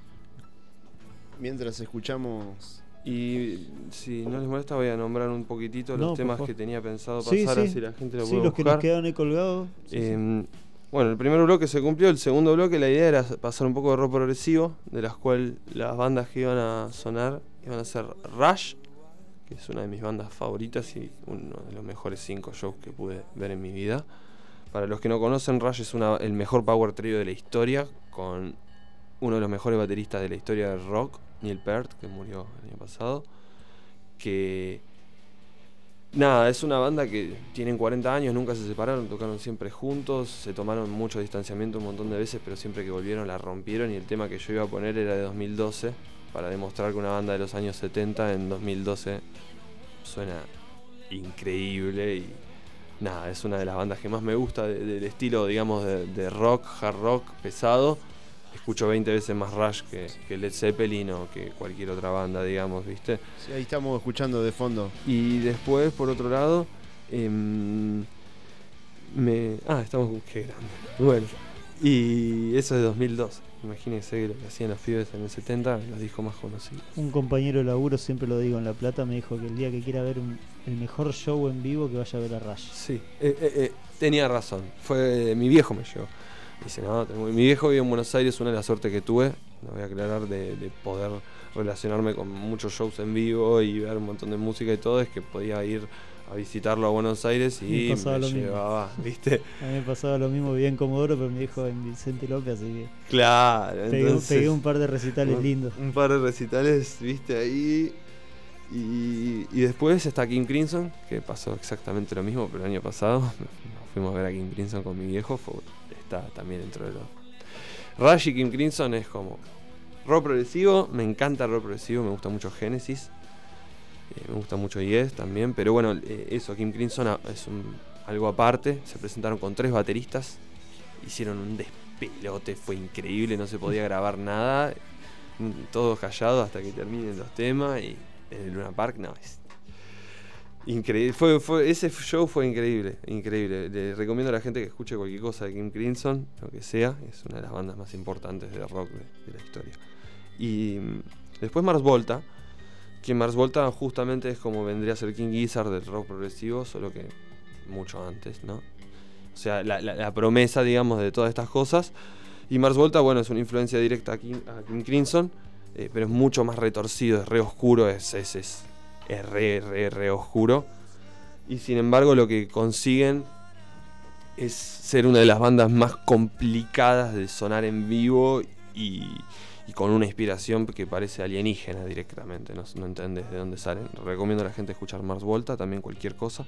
Mientras escuchamos... y si no les molesta, voy a nombrar un poquitito No, los por temas favor. que tenía pensado pasar, Sí, sí. así la gente lo Sí, puede los que buscar. nos quedan ahí colgados. Sí, sí. Eh, Bueno, el primer bloque se cumplió, el segundo bloque la idea era pasar un poco de rock progresivo, de las cuales las bandas que iban a sonar iban a ser Rush, que es una de mis bandas favoritas y uno de los mejores cinco shows que pude ver en mi vida. Para los que no conocen, Rush es una, el mejor power trio de la historia, con uno de los mejores bateristas de la historia del rock, Neil Peart, que murió el año pasado, que... Nada, es una banda que tienen cuarenta años, nunca se separaron, tocaron siempre juntos, se tomaron mucho distanciamiento un montón de veces, pero siempre que volvieron la rompieron y el tema que yo iba a poner era de dos mil doce, para demostrar que una banda de los años setenta en dos mil doce suena increíble y nada, es una de las bandas que más me gusta de- del estilo, digamos, de, de rock, hard rock pesado. Escucho veinte veces más Rush que, que Led Zeppelin o que cualquier otra banda, digamos, ¿viste? Sí, ahí estamos escuchando de fondo. Y después, por otro lado, em, me... Ah, estamos... Qué grande. Bueno, y eso es de dos mil dos. Imagínense lo que hacían los pibes en el setenta, los discos más conocidos. Un compañero de laburo, siempre lo digo en La Plata, me dijo que el día que quiera ver un- el mejor show en vivo, que vaya a ver a Rush. Sí, eh, eh, eh, tenía razón. Fue mi viejo me llevó. Dice, no, tengo- mi viejo vive en Buenos Aires, una de las suertes que tuve, lo voy a aclarar, de, de poder relacionarme con muchos shows en vivo y ver un montón de música y todo, es que podía ir a visitarlo a Buenos Aires Me y me, pasaba lo mismo. llevaba, ¿viste? A mí me pasaba lo mismo, vivía en Comodoro, pero me dijo en Vicente López, así que Claro, pegué, entonces, pegué un par de recitales un- lindos. Un par de recitales, viste, ahí. Y, y después está King Crimson, que pasó exactamente lo mismo, pero el año pasado nos fuimos a ver a King Crimson con mi viejo, fue- está también dentro de los... Rush y King Crimson es como rock progresivo, me encanta el rock progresivo, me gusta mucho Genesis, eh, me gusta mucho Yes también, pero bueno, eh, eso, King Crimson a- es un- algo aparte, se presentaron con tres bateristas, hicieron un despelote, fue increíble, no se podía grabar nada, mm, todos callados hasta que terminen los temas y en el Luna Park, no, es increíble, fue, fue, ese show fue increíble, increíble, le recomiendo a la gente que escuche cualquier cosa de King Crimson, lo que sea, es una de las bandas más importantes de rock de, de la historia. Y mm, después Mars Volta, que Mars Volta justamente es como vendría a ser King Gizzard del rock progresivo, solo que mucho antes, ¿no? O sea, la, la, la promesa, digamos, de todas estas cosas. Y Mars Volta, bueno, es una influencia directa a King, a King Crimson, eh, pero es mucho más retorcido, es re oscuro, es, es, es, es re, re, re oscuro. Y sin embargo, lo que consiguen es ser una de las bandas más complicadas de sonar en vivo y, y con una inspiración que parece alienígena directamente, no, no entendés de dónde salen. Recomiendo a la gente escuchar Mars Volta, también cualquier cosa.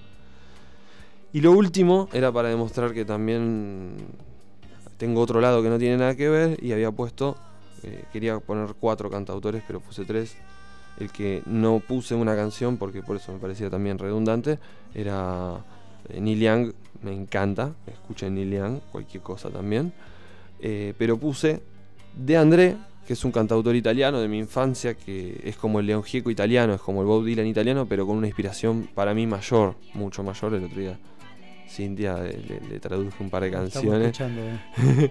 Y lo último era para demostrar que también tengo otro lado que no tiene nada que ver y había puesto, eh, quería poner cuatro cantautores pero puse tres. El que no puse una canción porque por eso me parecía también redundante era eh, Neil Young, me encanta, escuchen Neil Young, cualquier cosa también. Eh, pero puse De André, que es un cantautor italiano de mi infancia, que es como el Leon Gieco italiano, es como el Bob Dylan italiano, pero con una inspiración para mí mayor, mucho mayor. El otro día Cintia le, le- le traduje un par de Estamos canciones. escuchando, eh.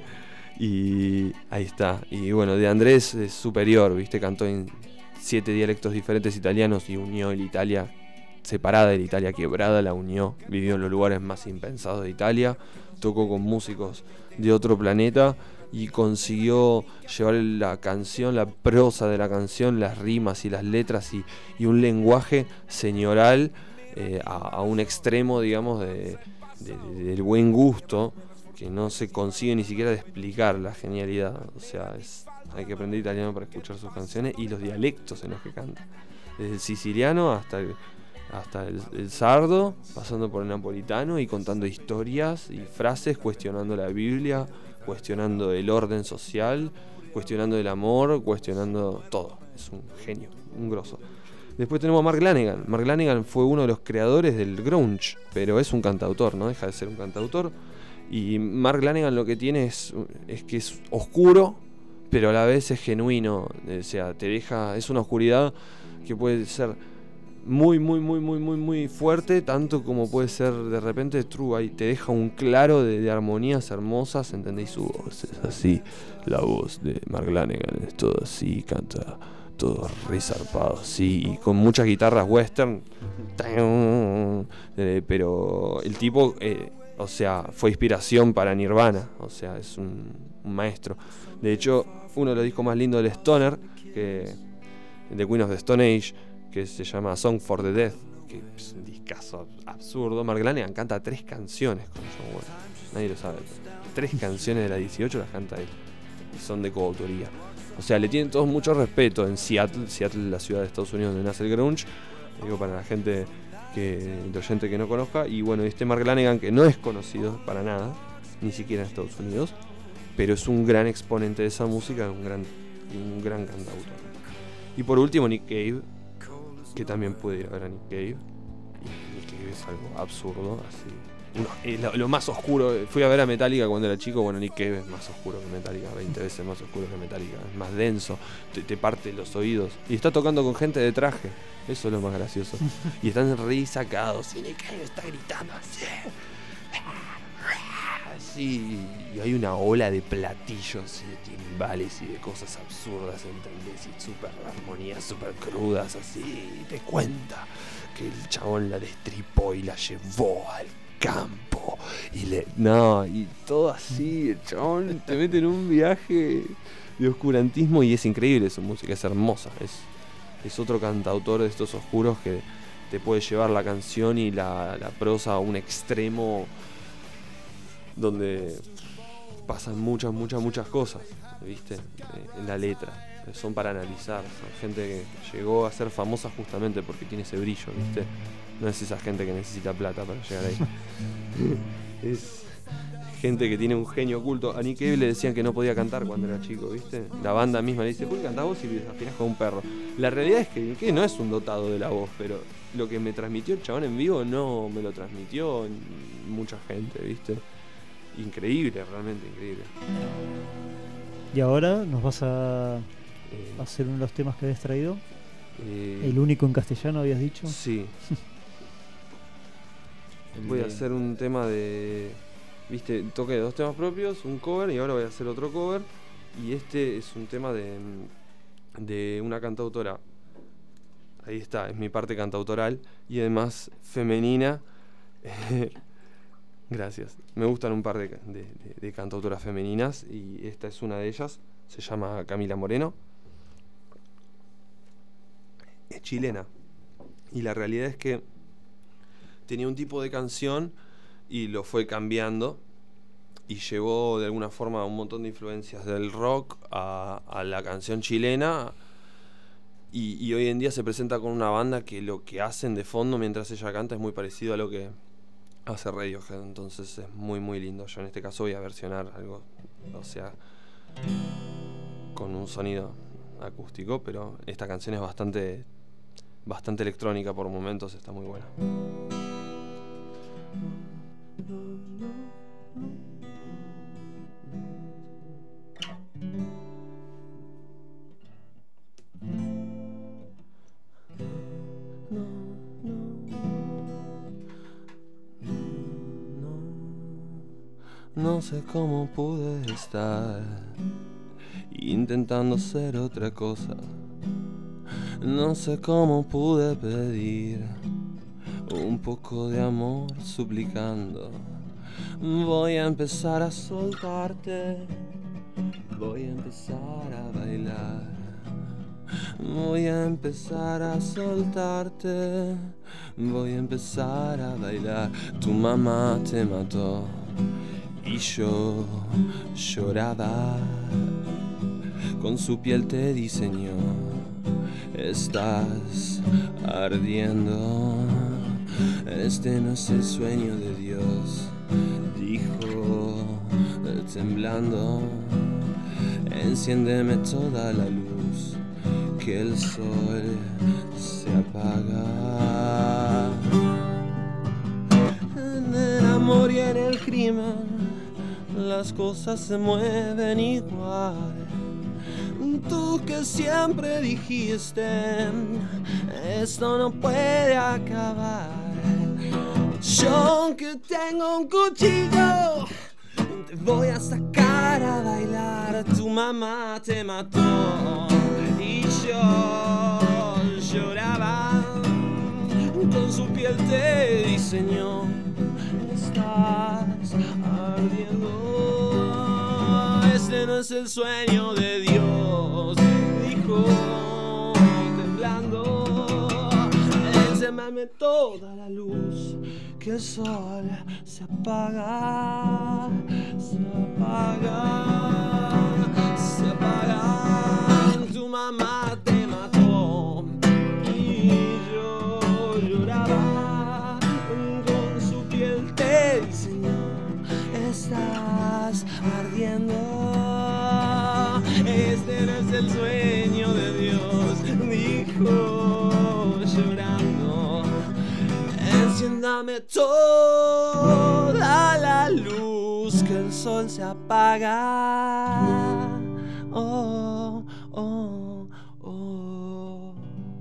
Y ahí está. Y bueno, De Andrés es superior, ¿viste? Cantó en siete dialectos diferentes italianos y unió el Italia separada de la Italia quebrada, la unió. Vivió en los lugares más impensados de Italia. Tocó con músicos de otro planeta y consiguió llevar la canción, la prosa de la canción, las rimas y las letras y, y un lenguaje señoral eh, a, a un extremo, digamos, de, de- de- del buen gusto. que no se consigue ni siquiera de explicar la genialidad. O sea, es, hay que aprender italiano para escuchar sus canciones y los dialectos en los que canta. Desde el siciliano hasta el, hasta el, el sardo, pasando por el napolitano y contando historias y frases, cuestionando la Biblia, cuestionando el orden social, cuestionando el amor, cuestionando todo. Es un genio, un grosso. Después tenemos a Mark Lanegan. Mark Lanegan fue uno de los creadores del grunge, pero es un cantautor, no deja de ser un cantautor. Y Mark Lanegan lo que tiene es, es que es oscuro, pero a la vez es genuino. O sea, te deja, es una oscuridad que puede ser muy, muy, muy, muy, muy, muy fuerte, tanto como puede ser de repente true. Ahí te deja un claro de, de armonías hermosas, ¿entendéis? Su voz es así, la voz de Mark Lanegan es todo así, canta todo re zarpado, sí, y con muchas guitarras western, eh, pero el tipo, eh, o sea, fue inspiración para Nirvana, o sea, es un, un maestro. De hecho, uno de los discos más lindos del Stoner, que de Queen of the Stone Age, que se llama Song for the Dead, que es un discazo absurdo. Mark Lanegan canta tres canciones con John Wayne, nadie lo sabe, tres canciones de las dieciocho las canta él, y son de coautoría. O sea, le tienen todos mucho respeto en Seattle. Seattle es la ciudad de Estados Unidos donde nace el grunge. Digo, para la gente, que, el oyente que no conozca. Y bueno, este Mark Lanegan, que no es conocido para nada, ni siquiera en Estados Unidos, pero es un gran exponente de esa música, un gran, un gran cantautor. Y por último, Nick Cave, que también pude ir a ver a Nick Cave. Y Nick Cave es algo absurdo, así. No, eh, lo, lo más oscuro, fui a ver a Metallica cuando era chico. Bueno, Nick Cave es más oscuro que Metallica, veinte veces más oscuro que Metallica, es más denso, te, te parte los oídos y está tocando con gente de traje, eso es lo más gracioso. Y están re sacados y Nick Cave está gritando así, así, y hay una ola de platillos y de timbales y de cosas absurdas, ¿entendés? Y super armonías super crudas así, y te cuenta que el chabón la destripó y la llevó al campo y le no y todo así, el chabón te mete en un viaje de oscurantismo y es increíble. Su música es hermosa, es, es otro cantautor de estos oscuros que te puede llevar la canción y la, la prosa a un extremo donde pasan muchas, muchas, muchas cosas, ¿viste? En la letra. Son para analizar, son gente que llegó a ser famosa justamente porque tiene ese brillo, ¿viste? No es esa gente que necesita plata para llegar ahí. Es gente que tiene un genio oculto. A Nick Cave le decían que no podía cantar cuando era chico, ¿viste? La banda misma le dice, ¿por qué cantás vos y desafinás con un perro? La realidad es que Nick Cave no es un dotado de la voz, pero lo que me transmitió el chabón en vivo no me lo transmitió mucha gente, ¿viste? Increíble, realmente increíble. Y ahora nos vas a hacer uno de los temas que habías traído. Eh, El único en castellano, habías dicho. Sí. Voy a hacer un tema de... Viste, toqué dos temas propios, un cover, y ahora voy a hacer otro cover. Y este es un tema de, de una cantautora. Ahí está, es mi parte cantautoral. Y además femenina. Gracias. Me gustan un par de, de, de, de cantautoras femeninas. Y esta es una de ellas. Se llama Camila Moreno. Es chilena. Y la realidad es que tenía un tipo de canción y lo fue cambiando y llevó de alguna forma un montón de influencias del rock a, a la canción chilena, y, y hoy en día se presenta con una banda que lo que hacen de fondo mientras ella canta es muy parecido a lo que hace Radiohead, entonces es muy muy lindo. Yo en este caso voy a versionar algo, o sea, con un sonido acústico, pero esta canción es bastante bastante electrónica por momentos, está muy buena. No sé cómo pude estar intentando ser otra cosa. No sé cómo pude pedir un poco de amor suplicando. Voy a empezar a soltarte, voy a empezar a bailar. Voy a empezar a soltarte, voy a empezar a bailar. Tu mamá te mató y y yo lloraba. Con su piel te diseñó, estás ardiendo. Este no es el sueño de Dios, dijo temblando. Enciéndeme toda la luz, que el sol se apaga. En el amor y en el crimen las cosas se mueven igual. Tú que siempre dijiste, esto no puede acabar. Yo que tengo un cuchillo, te voy a sacar a bailar. Tu mamá te mató y yo lloraba. Con su piel te diseñó, estás ardiendo. Este no es el sueño de Dios, dijo temblando. Enciéndeme toda la luz, que el sol se apaga, se apaga, se apaga. Tu mamá te mató y yo lloraba. Con su piel te diseñó, estás ardiendo. Este no es el sueño de Dios, dijo llorando. Enciéndame toda la luz, que el sol se apaga. Oh, oh, oh.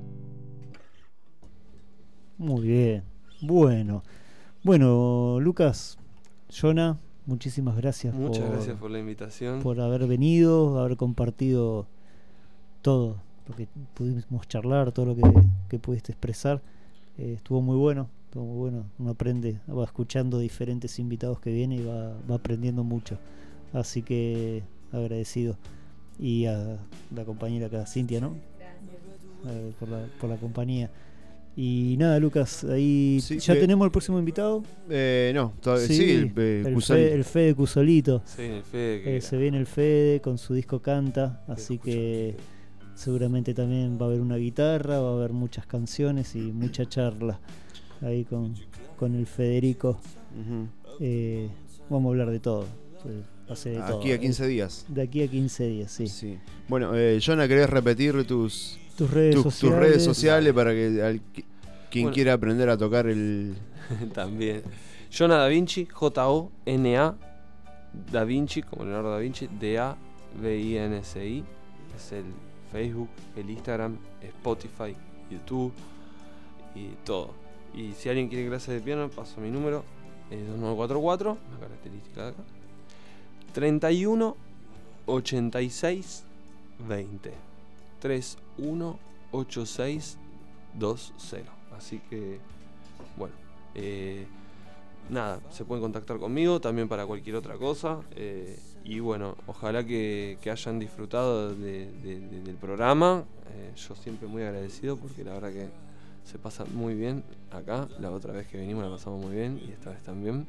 Muy bien. Bueno. Bueno, Lucas, Jonah, muchísimas gracias. Muchas por, gracias por la invitación. por haber venido, haber compartido todo lo que pudimos charlar, todo lo que, que pudiste expresar. Eh, estuvo muy bueno, estuvo muy bueno. Uno aprende, va escuchando diferentes invitados que vienen y va, va aprendiendo mucho. Así que agradecido. Y a la compañera acá, Cintia, ¿no? Eh, por, la, por la compañía. Y nada, Lucas, ahí Sí, ya eh, tenemos el próximo invitado. Eh, no, todavía sí, el, eh, el, Cusal- Fe, el Fede Cusolito. Sí, el Fede que Eh, se viene el Fede con su disco Canta, así escucha que el Fede. seguramente también va a haber una guitarra, va a haber muchas canciones y mucha charla ahí con, con el Federico. Ujú. Eh, vamos a hablar de todo. eh, hace de todo, Aquí a eh. quince días. De aquí a quince días, sí. Sí. Bueno, eh, Jonah, ¿querés repetir tus, Tus redes tus, tus sociales. redes sociales para que al- quien Bueno. quiera aprender a tocar el... También. Jonah Da Vinci, J O N A Da Vinci, como Leonardo Da Vinci, D A V I N C I. Es el Facebook, el Instagram, Spotify, YouTube y todo. Y si alguien quiere clases de piano, paso mi número, es dos nueve cuatro cuatro, una característica de acá, treinta y uno ochenta y seis veinte. tres uno ocho seis dos cero. Así que, bueno, eh, nada, se pueden contactar conmigo también para cualquier otra cosa. eh, y bueno, ojalá que, que hayan disfrutado de- de- de- del programa. Eh, yo siempre muy agradecido porque la verdad que se pasa muy bien acá. La otra vez que venimos la pasamos muy bien y esta vez también.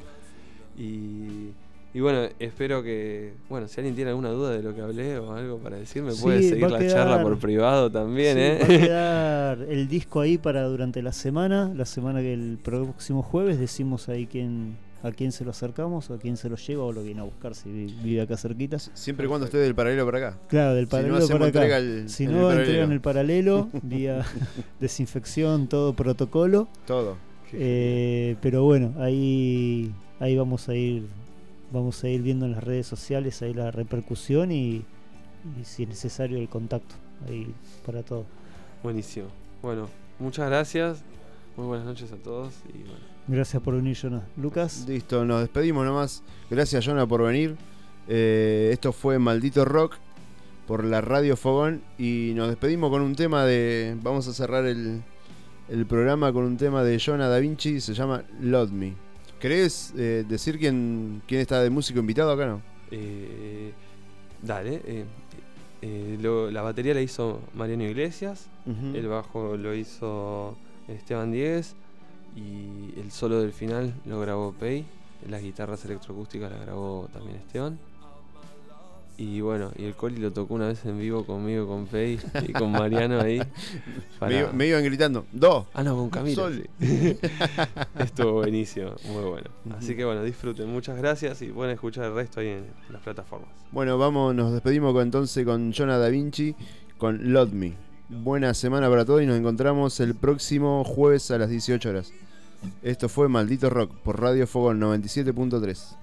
Y, y bueno, espero que, bueno, si alguien tiene alguna duda de lo que hablé o algo para decir, me Sí, puede va seguir a la quedar- charla por privado también, Sí, ¿eh? va a quedar el disco ahí para durante la semana. La semana que el próximo jueves decimos ahí quién, a quién se lo acercamos, a quién se lo lleva o lo viene a buscar si vi- vive acá cerquita. Siempre y cuando esté del paralelo para acá. Claro, del Si no paralelo hacemos para acá. entrega el- si en el no, paralelo. entregan el paralelo, vía desinfección, todo protocolo. Todo. Eh, pero bueno, ahí ahí vamos a ir vamos a ir viendo en las redes sociales ahí la repercusión y, y si es necesario el contacto ahí para todo. Buenísimo. Bueno, muchas gracias. Muy buenas noches a todos. Y bueno, Gracias por venir, Jonah. Lucas, Listo, nos despedimos nomás. Gracias, Jonah, por venir. Eh, esto fue Maldito Rock por la Radio Fogón. Y nos despedimos con un tema de... Vamos a cerrar el, el programa con un tema de Jonah Da Vinci. Se llama Love Me. ¿Querés eh, decir quién, quién está de músico invitado acá, no? eh, dale. eh, eh, lo- la batería la hizo Mariano Iglesias. Ujú. El bajo lo hizo Esteban Diegues. Y el solo del final lo grabó Pei. las guitarras electroacústicas las grabó también Esteban. Y bueno, y el Coli lo tocó una vez en vivo conmigo, con Pei y con Mariano ahí. Para... Me, iba- me iban gritando, dos. Ah, no, con Camilo. Sol. Sí. Estuvo buenísimo, muy bueno. Así que bueno, disfruten, muchas gracias y pueden escuchar el resto ahí en las plataformas. Bueno, vamos, nos despedimos con, entonces con Jonah Da Vinci, con Love Me. Buena semana para todos y nos encontramos el próximo jueves a las dieciocho horas. Esto fue Maldito Rock por Radio Fogón noventa y siete punto tres.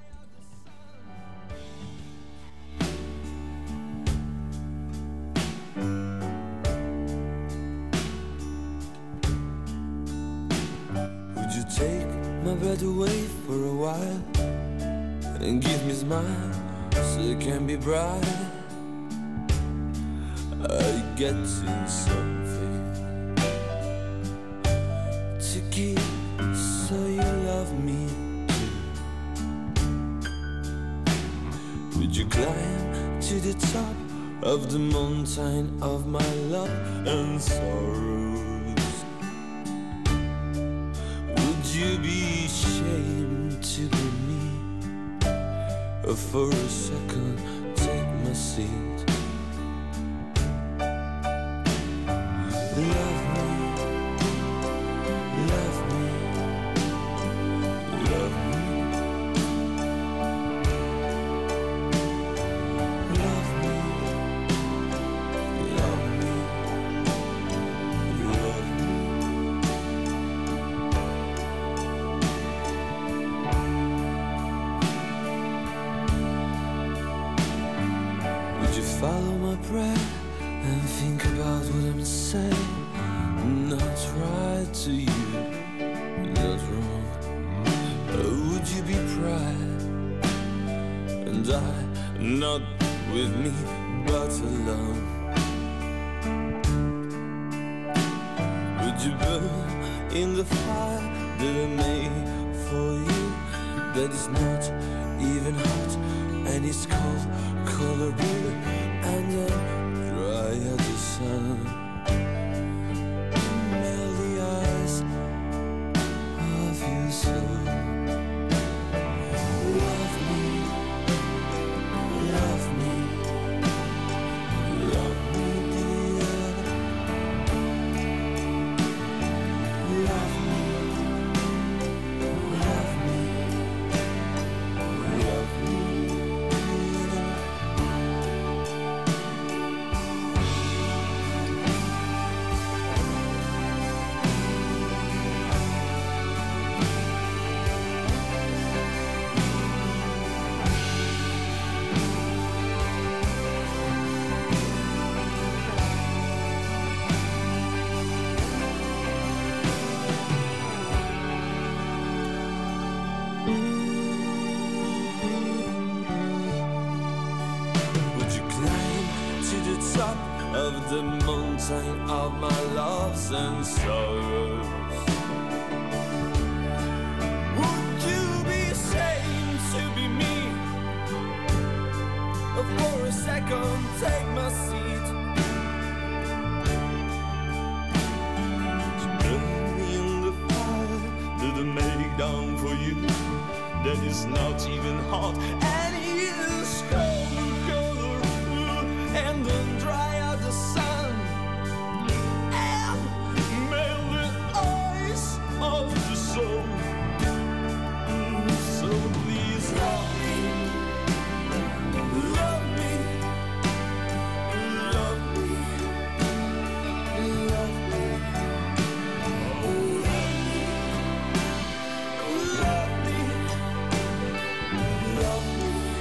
Would you take my breath away for a while and give me a smile so it can be bright? I get you something to give, so you love me too. Would you climb to the top of the mountain of my love and sorrows? Would you be ashamed to be me, or for a second take my seat? Love me, love me, love me, love me, love me, love me. Would you follow my prayer and think about what I'm saying? Not right to you, not wrong. Or would you be proud and die not with me but alone? Would you burn in the fire that I made for you, that is not even hot and it's cold, color blue and then dry as the sun? Melt the eyes of your soul. Love me, love me, love me, dear. Love me, love me, love me, dear. Would you climb to the top of the mountain of my loves and sorrows? Would you be ashamed to be me, or for a second take my seat? You burn me in the fire that I made down for you, that is not even hot and is cold color blue and then dry as the sun and melt the eyes of the soul. So please love me, love me, love me, love me, love me, love me, love me.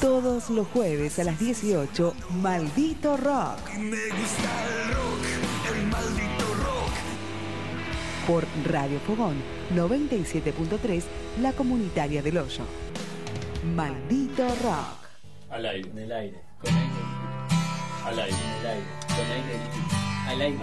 Todos los jueves a las dieciocho, Maldito Rock. Me gusta el rock, el maldito rock. Por Radio Fogón noventa y siete punto tres, la comunitaria del Hoyo. Maldito Rock. Al aire. En el aire. Con aire. Al aire. En el aire. Con aire. Al aire.